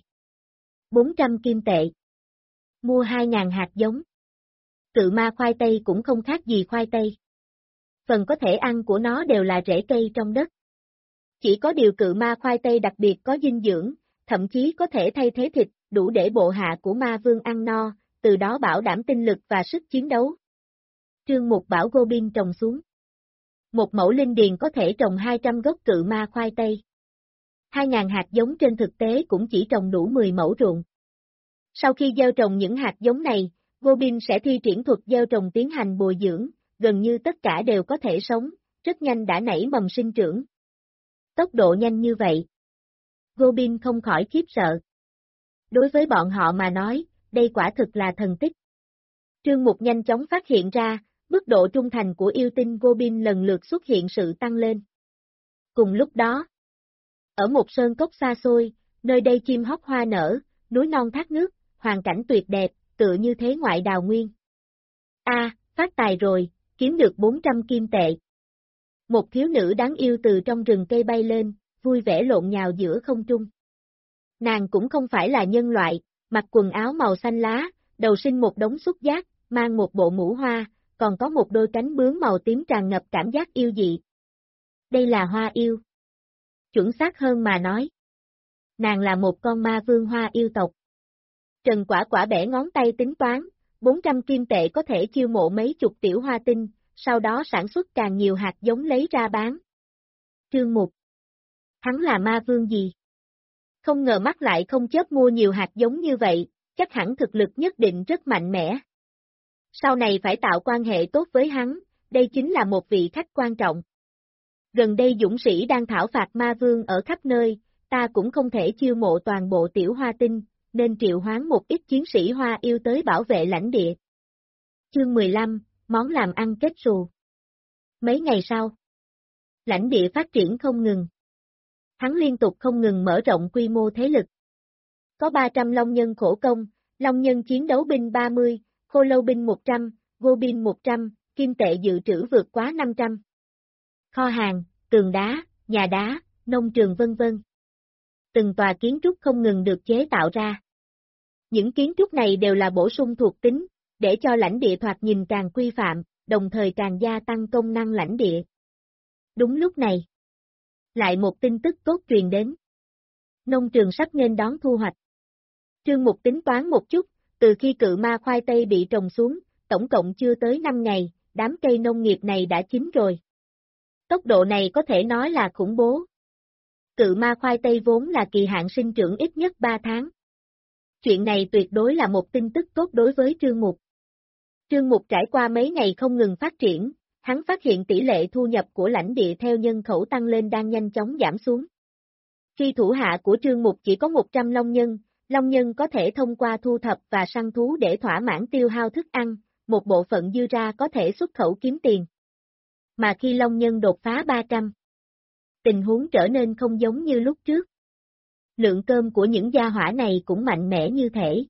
400 kim tệ. Mua 2.000 hạt giống. Cự ma khoai tây cũng không khác gì khoai tây. Phần có thể ăn của nó đều là rễ cây trong đất. Chỉ có điều cự ma khoai tây đặc biệt có dinh dưỡng, thậm chí có thể thay thế thịt, đủ để bộ hạ của ma vương ăn no, từ đó bảo đảm tinh lực và sức chiến đấu. Trương Mục bảo Goblin trồng xuống. Một mẫu linh điền có thể trồng 200 gốc cự ma khoai tây. 2.000 hạt giống trên thực tế cũng chỉ trồng đủ 10 mẫu ruộng. Sau khi gieo trồng những hạt giống này, Goblin sẽ thi triển thuật gieo trồng tiến hành bồi dưỡng, gần như tất cả đều có thể sống, rất nhanh đã nảy mầm sinh trưởng. Tốc độ nhanh như vậy. Goblin không khỏi khiếp sợ. Đối với bọn họ mà nói, đây quả thực là thần tích. Trương Mục nhanh chóng phát hiện ra, mức độ trung thành của yêu tinh Goblin lần lượt xuất hiện sự tăng lên. Cùng lúc đó, ở một sơn cốc xa xôi, nơi đây chim hót hoa nở, núi non thác nước, hoàn cảnh tuyệt đẹp, tựa như thế ngoại đào nguyên. Phát tài rồi, kiếm được 400 kim tệ. Một thiếu nữ đáng yêu từ trong rừng cây bay lên, vui vẻ lộn nhào giữa không trung. Nàng cũng không phải là nhân loại, mặc quần áo màu xanh lá, đầu sinh một đống xúc giác, mang một bộ mũ hoa, còn có một đôi cánh bướm màu tím tràn ngập cảm giác yêu dị. Đây là hoa yêu. Chuẩn xác hơn mà nói, nàng là một con ma vương hoa yêu tộc. Trần Quả Quả bẻ ngón tay tính toán, 400 kim tệ có thể chiêu mộ mấy chục tiểu hoa tinh, sau đó sản xuất càng nhiều hạt giống lấy ra bán. Chương 1. Hắn là ma vương gì? Không ngờ mắt lại không chớp mua nhiều hạt giống như vậy, chắc hẳn thực lực nhất định rất mạnh mẽ. Sau này phải tạo quan hệ tốt với hắn, đây chính là một vị khách quan trọng. Gần đây dũng sĩ đang thảo phạt ma vương ở khắp nơi, ta cũng không thể chiêu mộ toàn bộ tiểu hoa tinh, nên triệu hoán một ít chiến sĩ hoa yêu tới bảo vệ lãnh địa. Chương 15, món làm ăn kết xù. Mấy ngày sau, lãnh địa phát triển không ngừng. Hắn liên tục không ngừng mở rộng quy mô thế lực. Có 300 long nhân khổ công, long nhân chiến đấu binh 30, khô lâu binh 100, goblin 100, kim tệ dự trữ vượt quá 500. Kho hàng, tường đá, nhà đá, nông trường vân vân. Từng tòa kiến trúc không ngừng được chế tạo ra. Những kiến trúc này đều là bổ sung thuộc tính, để cho lãnh địa thoạt nhìn càng quy phạm, đồng thời càng gia tăng công năng lãnh địa. Đúng lúc này, lại một tin tức tốt truyền đến. Nông trường sắp nghênh đón thu hoạch. Trương Mục tính toán một chút, từ khi cự ma khoai tây bị trồng xuống, tổng cộng chưa tới 5 ngày, đám cây nông nghiệp này đã chín rồi. Tốc độ này có thể nói là khủng bố. Cự ma khoai tây vốn là kỳ hạn sinh trưởng ít nhất 3 tháng. Chuyện này tuyệt đối là một tin tức tốt đối với Trương Mục. Trương Mục trải qua mấy ngày không ngừng phát triển, hắn phát hiện tỷ lệ thu nhập của lãnh địa theo nhân khẩu tăng lên đang nhanh chóng giảm xuống. Khi thủ hạ của Trương Mục chỉ có 100 long nhân có thể thông qua thu thập và săn thú để thỏa mãn tiêu hao thức ăn, một bộ phận dư ra có thể xuất khẩu kiếm tiền. Mà khi long nhân đột phá 300, tình huống trở nên không giống như lúc trước. Lượng cơm của những gia hỏa này cũng mạnh mẽ như thể.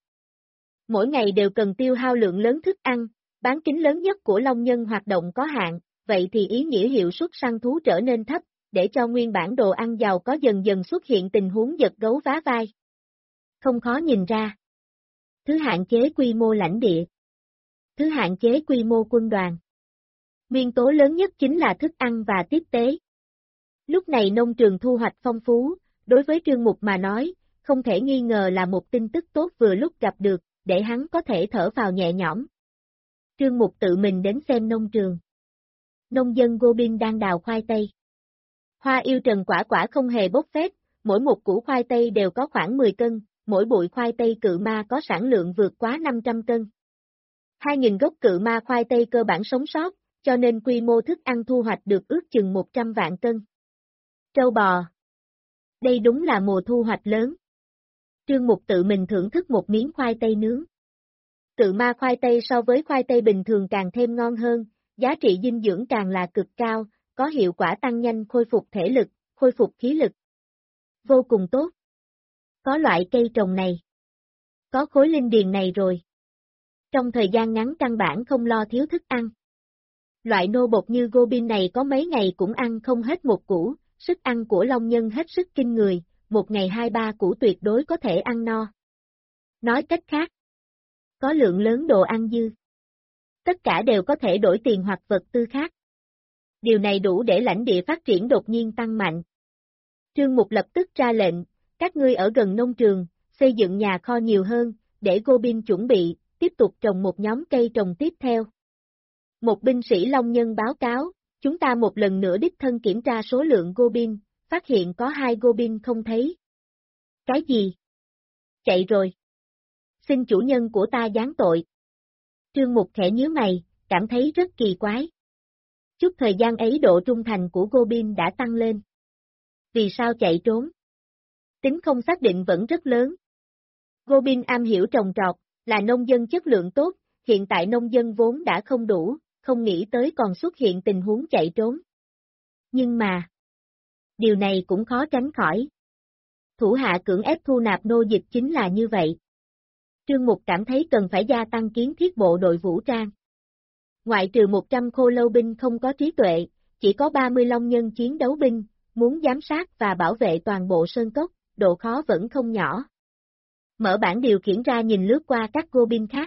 Mỗi ngày đều cần tiêu hao lượng lớn thức ăn, bán kính lớn nhất của long nhân hoạt động có hạn, vậy thì ý nghĩa hiệu suất săn thú trở nên thấp, để cho nguyên bản đồ ăn giàu có dần dần xuất hiện tình huống giật gấu vá vai. Không khó nhìn ra. Thứ hạn chế quy mô lãnh địa. Thứ hạn chế quy mô quân đoàn. Nguyên tố lớn nhất chính là thức ăn và tiếp tế. Lúc này nông trường thu hoạch phong phú, đối với Trương Mục mà nói, không thể nghi ngờ là một tin tức tốt vừa lúc gặp được, để hắn có thể thở vào nhẹ nhõm. Trương Mục tự mình đến xem nông trường. Nông dân Goblin đang đào khoai tây. Hoa yêu Trần Quả Quả không hề bốc phét, mỗi một củ khoai tây đều có khoảng 10 cân, mỗi bụi khoai tây cự ma có sản lượng vượt quá 500 cân. 2.000 gốc cự ma khoai tây cơ bản sống sót, cho nên quy mô thức ăn thu hoạch được ước chừng 100 vạn cân. Trâu bò. Đây đúng là mùa thu hoạch lớn. Trương Mục tự mình thưởng thức một miếng khoai tây nướng. Cự ma khoai tây so với khoai tây bình thường càng thêm ngon hơn, giá trị dinh dưỡng càng là cực cao, có hiệu quả tăng nhanh khôi phục thể lực, khôi phục khí lực. Vô cùng tốt. Có loại cây trồng này. Có khối linh điền này rồi. Trong thời gian ngắn căn bản không lo thiếu thức ăn. Loại nô bột như Goblin này có mấy ngày cũng ăn không hết một củ, sức ăn của long nhân hết sức kinh người, một ngày 2-3 củ tuyệt đối có thể ăn no. Nói cách khác, có lượng lớn đồ ăn dư. Tất cả đều có thể đổi tiền hoặc vật tư khác. Điều này đủ để lãnh địa phát triển đột nhiên tăng mạnh. Trương Mục lập tức ra lệnh, các ngươi ở gần nông trường, xây dựng nhà kho nhiều hơn, để Goblin chuẩn bị, tiếp tục trồng một nhóm cây trồng tiếp theo. Một binh sĩ long nhân báo cáo, chúng ta một lần nữa đích thân kiểm tra số lượng Goblin, phát hiện có 2 Goblin không thấy. Cái gì? Chạy rồi. Xin chủ nhân của ta giáng tội. Trương Mục khẽ nhíu mày, cảm thấy rất kỳ quái. Chút thời gian ấy độ trung thành của Goblin đã tăng lên. Vì sao chạy trốn? Tính không xác định vẫn rất lớn. Goblin am hiểu trồng trọt, là nông dân chất lượng tốt, hiện tại nông dân vốn đã không đủ, không nghĩ tới còn xuất hiện tình huống chạy trốn. Nhưng mà, điều này cũng khó tránh khỏi. Thủ hạ cưỡng ép thu nạp nô dịch chính là như vậy. Trương Mục cảm thấy cần phải gia tăng kiến thiết bộ đội vũ trang. Ngoại trừ 100 khô lâu binh không có trí tuệ, chỉ có 30 long nhân chiến đấu binh, muốn giám sát và bảo vệ toàn bộ sơn cốc, độ khó vẫn không nhỏ. Mở bảng điều khiển ra nhìn lướt qua các Goblin khác.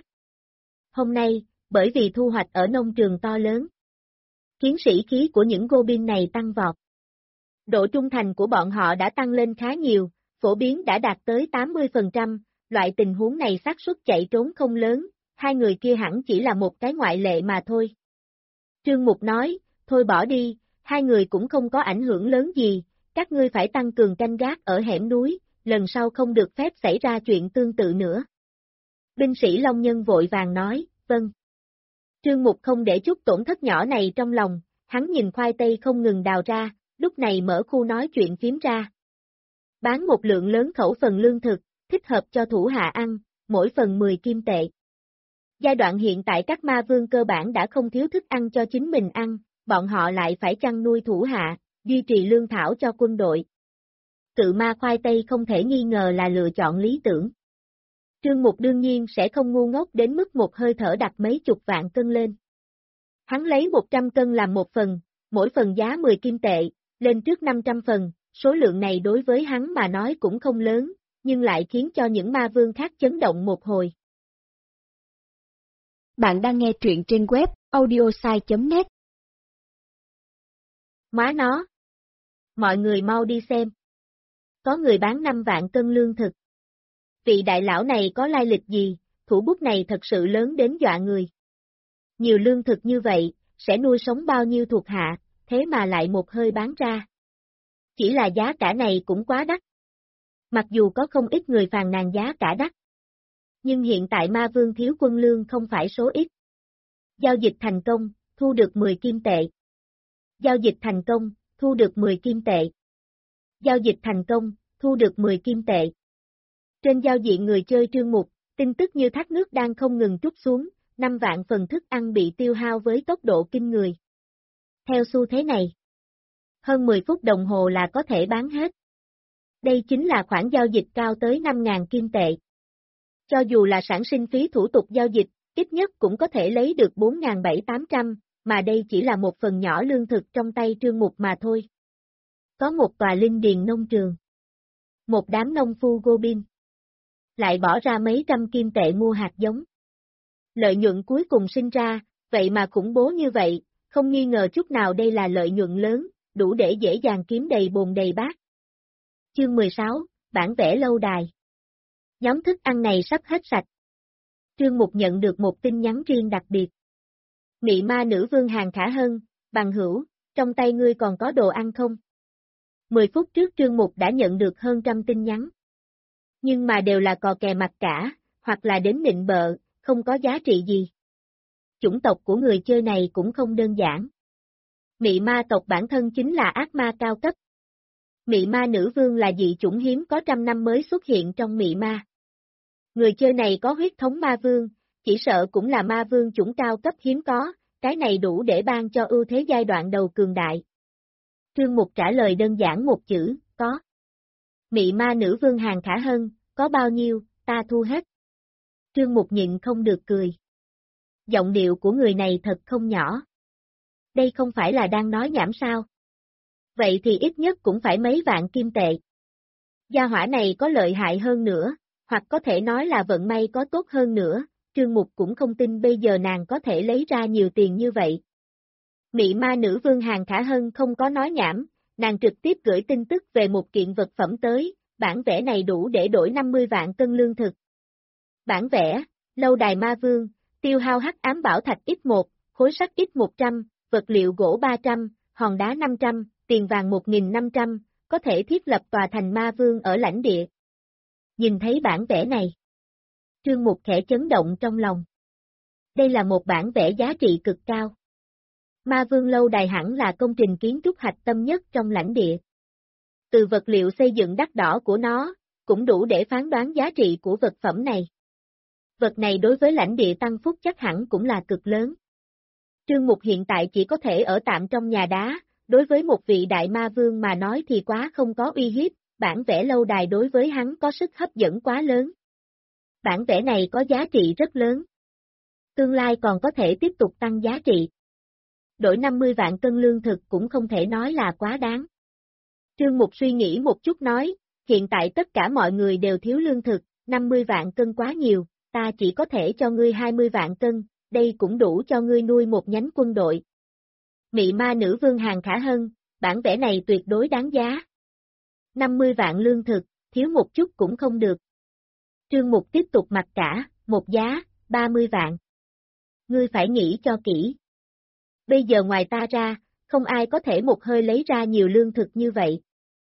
Hôm nay, bởi vì thu hoạch ở nông trường to lớn, chiến sĩ khí của những Goblin này tăng vọt. Độ trung thành của bọn họ đã tăng lên khá nhiều, phổ biến đã đạt tới 80%, loại tình huống này xác suất chạy trốn không lớn, hai người kia hẳn chỉ là một cái ngoại lệ mà thôi. Trương Mục nói, thôi bỏ đi, hai người cũng không có ảnh hưởng lớn gì, các ngươi phải tăng cường canh gác ở hẻm núi, lần sau không được phép xảy ra chuyện tương tự nữa. Binh sĩ Long Nhân vội vàng nói, vâng. Trương Mục không để chút tổn thất nhỏ này trong lòng, hắn nhìn khoai tây không ngừng đào ra, lúc này mở khu nói chuyện phím ra. Bán một lượng lớn khẩu phần lương thực, thích hợp cho thủ hạ ăn, mỗi phần 10 kim tệ. Giai đoạn hiện tại các ma vương cơ bản đã không thiếu thức ăn cho chính mình ăn, bọn họ lại phải chăn nuôi thủ hạ, duy trì lương thảo cho quân đội. Cự ma khoai tây không thể nghi ngờ là lựa chọn lý tưởng. Trương Mục đương nhiên sẽ không ngu ngốc đến mức một hơi thở đặt mấy chục vạn cân lên. Hắn lấy 100 cân làm một phần, mỗi phần giá 10 kim tệ, lên trước 500 phần, số lượng này đối với hắn mà nói cũng không lớn, nhưng lại khiến cho những ma vương khác chấn động một hồi. Bạn đang nghe truyện trên web audiosai.net. Má nó! Mọi người mau đi xem. Có người bán 5 vạn cân lương thực. Vị đại lão này có lai lịch gì, thủ bút này thật sự lớn đến dọa người. Nhiều lương thực như vậy, sẽ nuôi sống bao nhiêu thuộc hạ, thế mà lại một hơi bán ra. Chỉ là giá cả này cũng quá đắt. Mặc dù có không ít người phàn nàn giá cả đắt. Nhưng hiện tại ma vương thiếu quân lương không phải số ít. Giao dịch thành công, thu được 10 kim tệ. Giao dịch thành công, thu được 10 kim tệ. Giao dịch thành công, thu được 10 kim tệ. Trên giao diện người chơi Trương Mục, tin tức như thác nước đang không ngừng trút xuống, 5 vạn phần thức ăn bị tiêu hao với tốc độ kinh người. Theo xu thế này, hơn 10 phút đồng hồ là có thể bán hết. Đây chính là khoản giao dịch cao tới 5.000 kim tệ. Cho dù là sản sinh phí thủ tục giao dịch, ít nhất cũng có thể lấy được 4.700-800, mà đây chỉ là một phần nhỏ lương thực trong tay Trương Mục mà thôi. Có một tòa linh điền nông trường. Một đám nông phu Goblin. Lại bỏ ra mấy trăm kim tệ mua hạt giống. Lợi nhuận cuối cùng sinh ra, vậy mà khủng bố như vậy, không nghi ngờ chút nào đây là lợi nhuận lớn, đủ để dễ dàng kiếm đầy bồn đầy bát. Chương 16, bản vẽ lâu đài. Nhóm thức ăn này sắp hết sạch. Trương Mục nhận được một tin nhắn riêng đặc biệt. Mị ma nữ vương Hàn Khả Hân, bằng hữu, trong tay ngươi còn có đồ ăn không? 10 phút trước Trương Mục đã nhận được hơn trăm tin nhắn. Nhưng mà đều là cò kè mặt cả, hoặc là đến nịnh bợ, không có giá trị gì. Chủng tộc của người chơi này cũng không đơn giản. Mị ma tộc bản thân chính là ác ma cao cấp. Mị ma nữ vương là dị chủng hiếm có trăm năm mới xuất hiện trong mị ma. Người chơi này có huyết thống ma vương, chỉ sợ cũng là ma vương chủng cao cấp hiếm có, cái này đủ để ban cho ưu thế giai đoạn đầu cường đại. Trương Mục trả lời đơn giản một chữ, có. Mị ma nữ vương Hàn Khả Hân, có bao nhiêu, ta thu hết. Trương Mục nhịn không được cười. Giọng điệu của người này thật không nhỏ. Đây không phải là đang nói nhảm sao? Vậy thì ít nhất cũng phải mấy vạn kim tệ. Gia hỏa này có lợi hại hơn nữa, hoặc có thể nói là vận may có tốt hơn nữa, Trương Mục cũng không tin bây giờ nàng có thể lấy ra nhiều tiền như vậy. Mị ma nữ vương Hàn Khả Hân không có nói nhảm, nàng trực tiếp gửi tin tức về một kiện vật phẩm tới, bản vẽ này đủ để đổi 50 vạn cân lương thực. Bản vẽ, lâu đài ma vương, tiêu hao hắc ám bảo thạch X1, khối sắt X100, vật liệu gỗ 300, hòn đá 500, tiền vàng 1.500, có thể thiết lập tòa thành ma vương ở lãnh địa. Nhìn thấy bản vẽ này, Trương Mục khẽ chấn động trong lòng. Đây là một bản vẽ giá trị cực cao. Ma vương lâu đài hẳn là công trình kiến trúc hạch tâm nhất trong lãnh địa. Từ vật liệu xây dựng đắt đỏ của nó, cũng đủ để phán đoán giá trị của vật phẩm này. Vật này đối với lãnh địa tăng phúc chắc hẳn cũng là cực lớn. Trương Mục hiện tại chỉ có thể ở tạm trong nhà đá, đối với một vị đại ma vương mà nói thì quá không có uy hiếp, bản vẽ lâu đài đối với hắn có sức hấp dẫn quá lớn. Bản vẽ này có giá trị rất lớn. Tương lai còn có thể tiếp tục tăng giá trị. Đổi 50 vạn cân lương thực cũng không thể nói là quá đáng. Trương Mục suy nghĩ một chút nói, hiện tại tất cả mọi người đều thiếu lương thực, 50 vạn cân quá nhiều, ta chỉ có thể cho ngươi 20 vạn cân, đây cũng đủ cho ngươi nuôi một nhánh quân đội. Mị ma nữ vương Hàn Khả Hân, bản vẽ này tuyệt đối đáng giá. 50 vạn lương thực, thiếu một chút cũng không được. Trương Mục tiếp tục mặc cả, một giá, 30 vạn. Ngươi phải nghĩ cho kỹ. Bây giờ ngoài ta ra, không ai có thể một hơi lấy ra nhiều lương thực như vậy.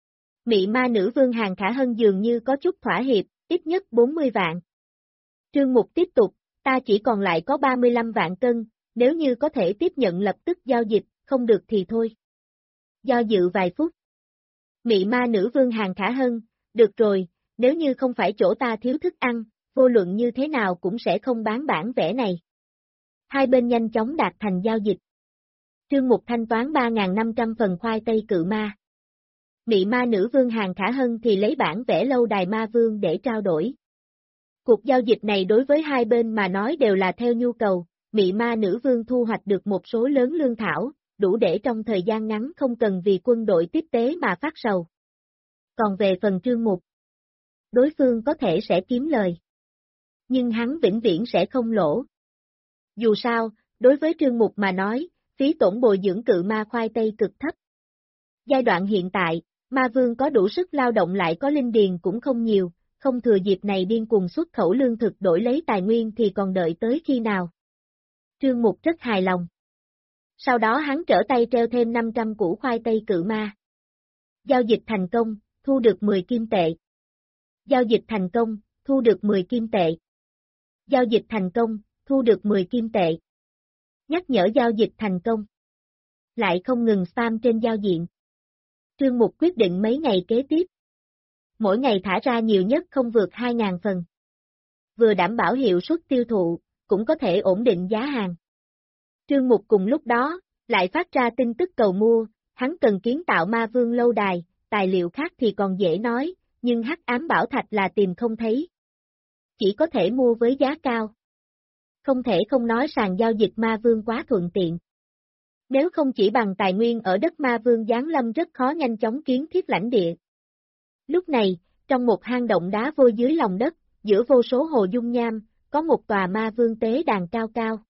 Mị ma nữ vương Hàn Khả Hân dường như có chút thỏa hiệp, ít nhất 40 vạn. Trương Mục tiếp tục, ta chỉ còn lại có 35 vạn cân, nếu như có thể tiếp nhận lập tức giao dịch, không được thì thôi. Do dự vài phút. Mị ma nữ vương Hàn Khả Hân, được rồi, nếu như không phải chỗ ta thiếu thức ăn, vô luận như thế nào cũng sẽ không bán bản vẽ này. Hai bên nhanh chóng đạt thành giao dịch. Trương Mục thanh toán 3.500 phần khoai tây cự ma. Mị ma nữ vương Hàn Khả Hân thì lấy bản vẽ lâu đài ma vương để trao đổi. Cuộc giao dịch này đối với hai bên mà nói đều là theo nhu cầu, mị ma nữ vương thu hoạch được một số lớn lương thảo, đủ để trong thời gian ngắn không cần vì quân đội tiếp tế mà phát sầu. Còn về phần Trương Mục, đối phương có thể sẽ kiếm lời. Nhưng hắn vĩnh viễn sẽ không lỗ. Dù sao, đối với Trương Mục mà nói, phí tổn bồi dưỡng cự ma khoai tây cực thấp. Giai đoạn hiện tại, ma vương có đủ sức lao động lại có linh điền cũng không nhiều, không thừa dịp này điên cuồng xuất khẩu lương thực đổi lấy tài nguyên thì còn đợi tới khi nào. Trương Mục rất hài lòng. Sau đó hắn trở tay treo thêm 500 củ khoai tây cự ma. Giao dịch thành công, thu được 10 kim tệ. Giao dịch thành công, thu được 10 kim tệ. Giao dịch thành công, thu được 10 kim tệ. Nhắc nhở giao dịch thành công. Lại không ngừng spam trên giao diện. Trương Mục quyết định mấy ngày kế tiếp. Mỗi ngày thả ra nhiều nhất không vượt 2.000 phần. Vừa đảm bảo hiệu suất tiêu thụ, cũng có thể ổn định giá hàng. Trương Mục cùng lúc đó, lại phát ra tin tức cầu mua, hắn cần kiến tạo ma vương lâu đài, tài liệu khác thì còn dễ nói, nhưng hắc ám bảo thạch là tìm không thấy. Chỉ có thể mua với giá cao. Không thể không nói sàn giao dịch ma vương quá thuận tiện. Nếu không chỉ bằng tài nguyên ở đất ma vương giáng lâm rất khó nhanh chóng kiến thiết lãnh địa. Lúc này, trong một hang động đá vôi dưới lòng đất, giữa vô số hồ dung nham, có một tòa ma vương tế đàn cao cao.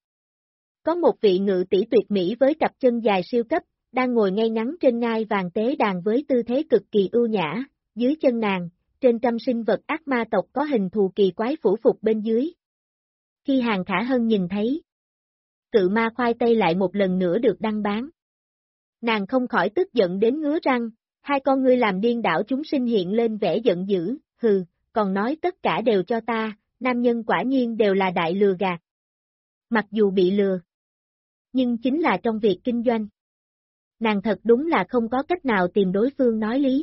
Có một vị ngự tỷ tuyệt mỹ với cặp chân dài siêu cấp, đang ngồi ngay ngắn trên ngai vàng tế đàn với tư thế cực kỳ ưu nhã, dưới chân nàng, trên trăm sinh vật ác ma tộc có hình thù kỳ quái phủ phục bên dưới. Khi Hàn Khả Hân nhìn thấy, cự ma khoai tây lại một lần nữa được đăng bán. Nàng không khỏi tức giận đến ngứa răng, hai con ngươi làm điên đảo chúng sinh hiện lên vẻ giận dữ, hừ, còn nói tất cả đều cho ta, nam nhân quả nhiên đều là đại lừa gạt. Mặc dù bị lừa, nhưng chính là trong việc kinh doanh. Nàng thật đúng là không có cách nào tìm đối phương nói lý.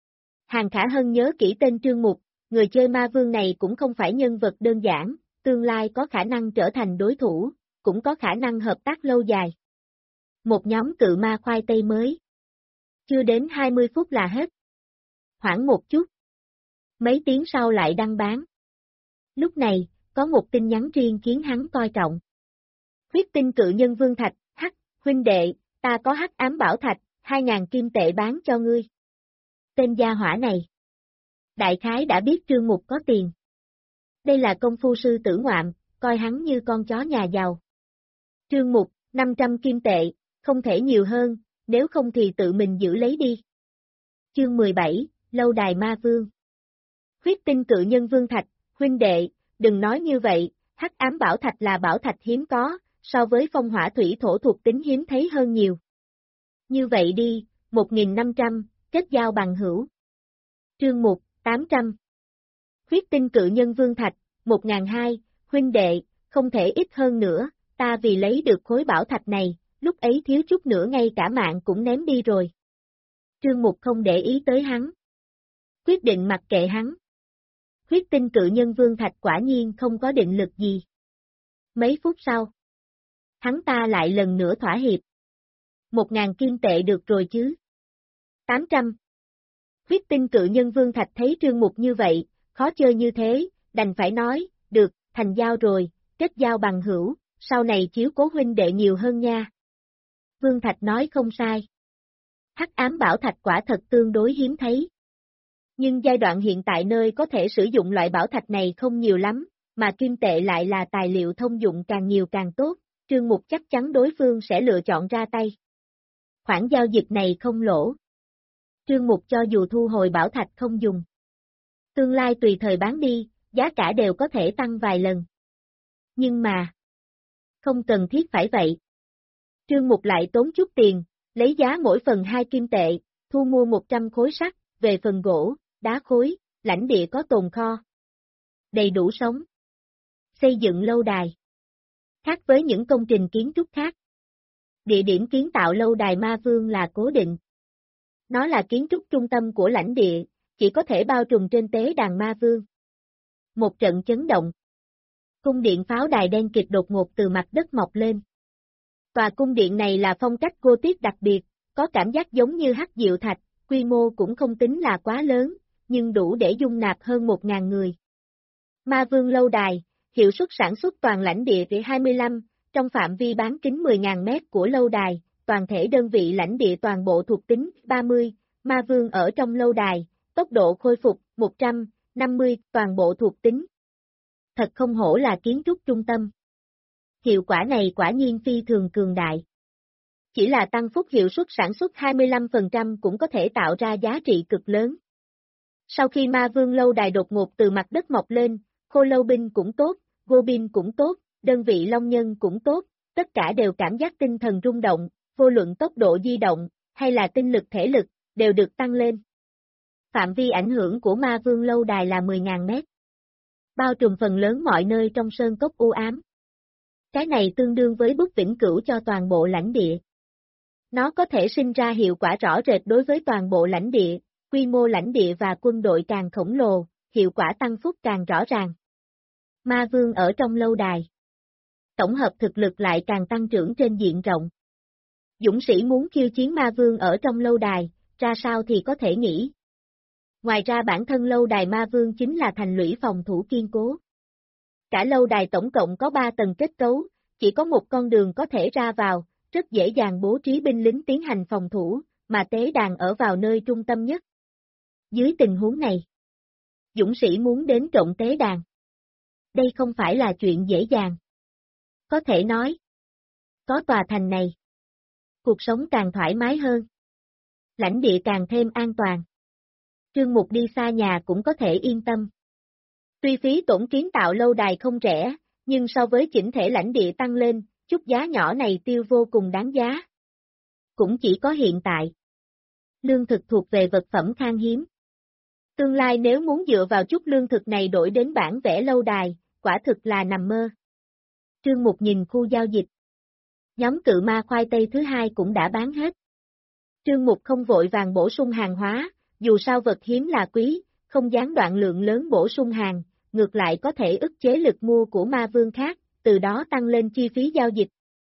Hàn Khả Hân nhớ kỹ tên Trương Mục, người chơi ma vương này cũng không phải nhân vật đơn giản, tương lai có khả năng trở thành đối thủ, cũng có khả năng hợp tác lâu dài. Một nhóm cự ma khoai tây mới. Chưa đến 20 phút là hết. Hoãn một chút. Mấy tiếng sau lại đăng bán. Lúc này, có một tin nhắn riêng khiến hắn coi trọng. Huyết tinh cự nhân vương thạch, huynh đệ, ta có hắc ám bảo thạch, 2.000 kim tệ bán cho ngươi. Tên gia hỏa này. Đại khái đã biết Trương Mục có tiền. Đây là công phu sư tử ngoạm, coi hắn như con chó nhà giàu. Trương Mục, 500 kim tệ, không thể nhiều hơn, nếu không thì tự mình giữ lấy đi. Chương 17, Lâu đài ma vương. Huyết tinh cự nhân vương thạch, huynh đệ, đừng nói như vậy, hắc ám bảo thạch là bảo thạch hiếm có, so với phong hỏa thủy thổ thuộc tính hiếm thấy hơn nhiều. Như vậy đi, 1.500, kết giao bằng hữu. Trương Mục, 800. Huyết tinh cự nhân vương thạch, 1.200, huynh đệ, không thể ít hơn nữa, ta vì lấy được khối bảo thạch này, lúc ấy thiếu chút nữa ngay cả mạng cũng ném đi rồi. Trương Mục không để ý tới hắn. Quyết định mặc kệ hắn. Huyết tinh cự nhân vương thạch quả nhiên không có định lực gì. Mấy phút sau, hắn ta lại lần nữa thỏa hiệp. 1.000 kim tệ được rồi chứ. 800. Huyết tinh cự nhân vương thạch thấy Trương Mục như vậy, khó chơi như thế, đành phải nói, được, thành giao rồi, kết giao bằng hữu, sau này chiếu cố huynh đệ nhiều hơn nha. Vương Thạch nói không sai. Hắc ám bảo thạch quả thật tương đối hiếm thấy. Nhưng giai đoạn hiện tại nơi có thể sử dụng loại bảo thạch này không nhiều lắm, mà kim tệ lại là tài liệu thông dụng càng nhiều càng tốt, Trương Mục chắc chắn đối phương sẽ lựa chọn ra tay. Khoản giao dịch này không lỗ. Trương Mục cho dù thu hồi bảo thạch không dùng. Tương lai tùy thời bán đi, giá cả đều có thể tăng vài lần. Nhưng mà, không cần thiết phải vậy. Trương Mục lại tốn chút tiền, lấy giá mỗi phần 2 kim tệ, thu mua 100 khối sắt, về phần gỗ, đá khối, lãnh địa có tồn kho. Đầy đủ sống. Xây dựng lâu đài. Khác với những công trình kiến trúc khác. Địa điểm kiến tạo lâu đài Ma Vương là cố định. Nó là kiến trúc trung tâm của lãnh địa, chỉ có thể bao trùm trên tế đàn Ma Vương. Một trận chấn động. Cung điện pháo đài đen kịt đột ngột từ mặt đất mọc lên. Tòa cung điện này là phong cách Gothic đặc biệt, có cảm giác giống như hắc diệu thạch, quy mô cũng không tính là quá lớn, nhưng đủ để dung nạp hơn 1.000 người. Ma Vương lâu đài, hiệu suất sản xuất toàn lãnh địa 25, trong phạm vi bán kính 10.000 mét của lâu đài, toàn thể đơn vị lãnh địa toàn bộ thuộc tính 30, Ma Vương ở trong lâu đài, tốc độ khôi phục 150, toàn bộ thuộc tính. Thật không hổ là kiến trúc trung tâm. Hiệu quả này quả nhiên phi thường cường đại. Chỉ là tăng phúc hiệu suất sản xuất 25% cũng có thể tạo ra giá trị cực lớn. Sau khi Ma Vương lâu đài đột ngột từ mặt đất mọc lên, khô lâu binh cũng tốt, Goblin cũng tốt, đơn vị long nhân cũng tốt, tất cả đều cảm giác tinh thần rung động, vô luận tốc độ di động, hay là tinh lực thể lực, đều được tăng lên. Phạm vi ảnh hưởng của Ma Vương lâu đài là 10.000 mét. Bao trùm phần lớn mọi nơi trong sơn cốc u ám. Cái này tương đương với bức vĩnh cửu cho toàn bộ lãnh địa. Nó có thể sinh ra hiệu quả rõ rệt đối với toàn bộ lãnh địa, quy mô lãnh địa và quân đội càng khổng lồ, hiệu quả tăng phúc càng rõ ràng. Ma Vương ở trong lâu đài. Tổng hợp thực lực lại càng tăng trưởng trên diện rộng. Dũng sĩ muốn khiêu chiến Ma Vương ở trong lâu đài, ra sao thì có thể nghĩ. Ngoài ra bản thân lâu đài Ma Vương chính là thành lũy phòng thủ kiên cố. Cả lâu đài tổng cộng có 3 tầng kết cấu, chỉ có một con đường có thể ra vào, rất dễ dàng bố trí binh lính tiến hành phòng thủ, mà tế đàn ở vào nơi trung tâm nhất. Dưới tình huống này, dũng sĩ muốn đến trộn tế đàn. Đây không phải là chuyện dễ dàng. Có thể nói, có tòa thành này, cuộc sống càng thoải mái hơn. Lãnh địa càng thêm an toàn. Trương Mục đi xa nhà cũng có thể yên tâm. Tuy phí tổn kiến tạo lâu đài không rẻ, nhưng so với chỉnh thể lãnh địa tăng lên, chút giá nhỏ này tiêu vô cùng đáng giá. Cũng chỉ có hiện tại. Lương thực thuộc về vật phẩm khan hiếm. Tương lai nếu muốn dựa vào chút lương thực này đổi đến bản vẽ lâu đài, quả thực là nằm mơ. Trương Mục nhìn khu giao dịch. Nhóm cự ma khoai tây thứ hai cũng đã bán hết. Trương Mục không vội vàng bổ sung hàng hóa, dù sao vật hiếm là quý, không gián đoạn lượng lớn bổ sung hàng, ngược lại có thể ức chế lực mua của ma vương khác, từ đó tăng lên chi phí giao dịch.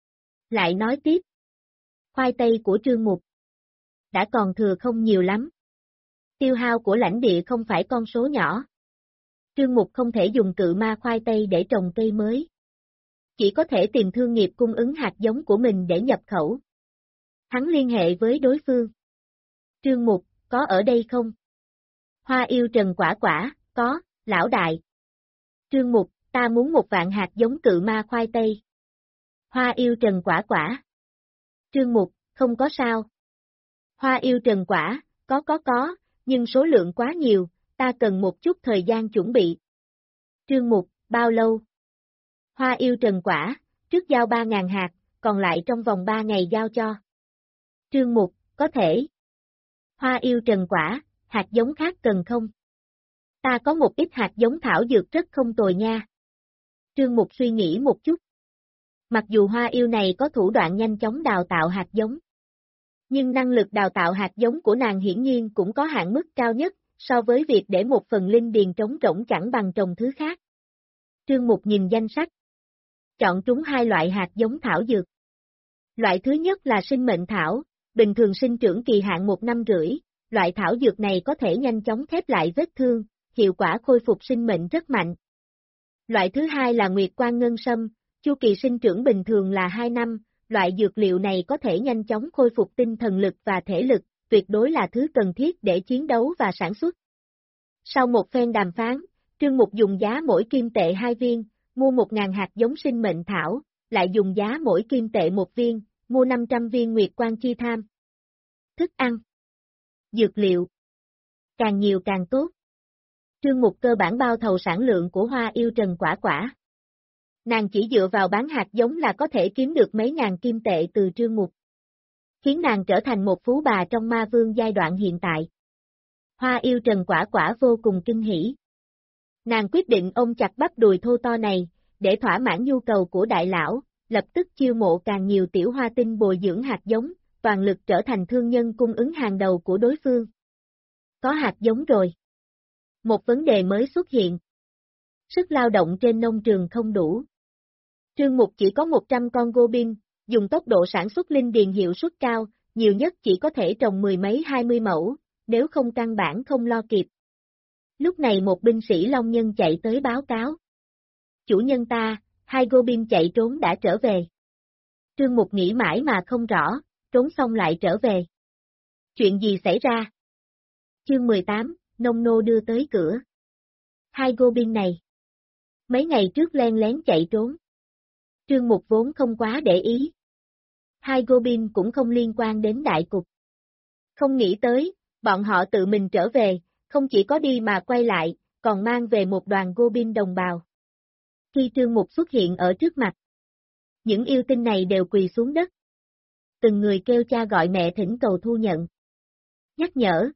Lại nói tiếp. Khoai tây của Trương Mục đã còn thừa không nhiều lắm. Tiêu hao của lãnh địa không phải con số nhỏ. Trương Mục không thể dùng cự ma khoai tây để trồng cây mới. Chỉ có thể tìm thương nghiệp cung ứng hạt giống của mình để nhập khẩu. Hắn liên hệ với đối phương. Trương Mục, có ở đây không? Hoa yêu Trần Quả Quả, có, lão đại. Trương Mục, ta muốn 1.000 hạt giống cự ma khoai tây. Hoa yêu Trần Quả Quả. Trương Mục, không có sao. Hoa yêu Trần Quả, có, nhưng số lượng quá nhiều, ta cần một chút thời gian chuẩn bị. Trương Mục, bao lâu? Hoa yêu Trần Quả, trước giao 3.000 hạt, còn lại trong vòng 3 ngày giao cho. Trương Mục, có thể. Hoa yêu Trần Quả, hạt giống khác cần không? Ta có một ít hạt giống thảo dược rất không tồi nha. Trương Mục suy nghĩ một chút. Mặc dù hoa yêu này có thủ đoạn nhanh chóng đào tạo hạt giống, nhưng năng lực đào tạo hạt giống của nàng hiển nhiên cũng có hạn mức cao nhất, so với việc để một phần linh điền trống rỗng chẳng bằng trồng thứ khác. Trương Mục nhìn danh sách. Chọn trúng 2 loại hạt giống thảo dược. Loại thứ nhất là sinh mệnh thảo, bình thường sinh trưởng kỳ hạn 1 năm rưỡi, loại thảo dược này có thể nhanh chóng khép lại vết thương, hiệu quả khôi phục sinh mệnh rất mạnh. Loại thứ hai là nguyệt quang ngân sâm, chu kỳ sinh trưởng bình thường là 2 năm, loại dược liệu này có thể nhanh chóng khôi phục tinh thần lực và thể lực, tuyệt đối là thứ cần thiết để chiến đấu và sản xuất. Sau một phen đàm phán, Trương Mục dùng giá mỗi kim tệ 2 viên, mua 1.000 hạt giống sinh mệnh thảo, lại dùng giá mỗi kim tệ 1 viên, mua 500 viên nguyệt quang chi tham. thức ăn, dược liệu. Càng nhiều càng tốt. Trương Mục cơ bản bao thầu sản lượng của Hoa Yêu Trần Quả Quả. Nàng chỉ dựa vào bán hạt giống là có thể kiếm được mấy ngàn kim tệ từ Trương Mục, khiến nàng trở thành một phú bà trong ma vương giai đoạn hiện tại. Hoa Yêu Trần Quả Quả vô cùng kinh hỉ. Nàng quyết định ôm chặt bắp đùi thô to này, để thỏa mãn nhu cầu của đại lão, lập tức chiêu mộ càng nhiều tiểu hoa tinh bồi dưỡng hạt giống, toàn lực trở thành thương nhân cung ứng hàng đầu của đối phương. Có hạt giống rồi. Một vấn đề mới xuất hiện. Sức lao động trên nông trường không đủ. Trương Mục chỉ có 100 con goblin, dùng tốc độ sản xuất linh điền hiệu suất cao, nhiều nhất chỉ có thể trồng mười mấy 20 mẫu, nếu không căn bản không lo kịp. Lúc này một binh sĩ Long Nhân chạy tới báo cáo. Chủ nhân ta, 2 goblin chạy trốn đã trở về. Trương Mục nghĩ mãi mà không rõ, trốn xong lại trở về. Chuyện gì xảy ra? Chương 18, nông nô đưa tới cửa. 2 goblin này. Mấy ngày trước len lén chạy trốn. Trương Mục vốn không quá để ý. 2 goblin cũng không liên quan đến đại cục. Không nghĩ tới, bọn họ tự mình trở về, không chỉ có đi mà quay lại, còn mang về một đoàn goblin đồng bào. Khi Trương Mục xuất hiện ở trước mặt, những yêu tinh này đều quỳ xuống đất. Từng người kêu cha gọi mẹ thỉnh cầu thu nhận. Nhắc nhở,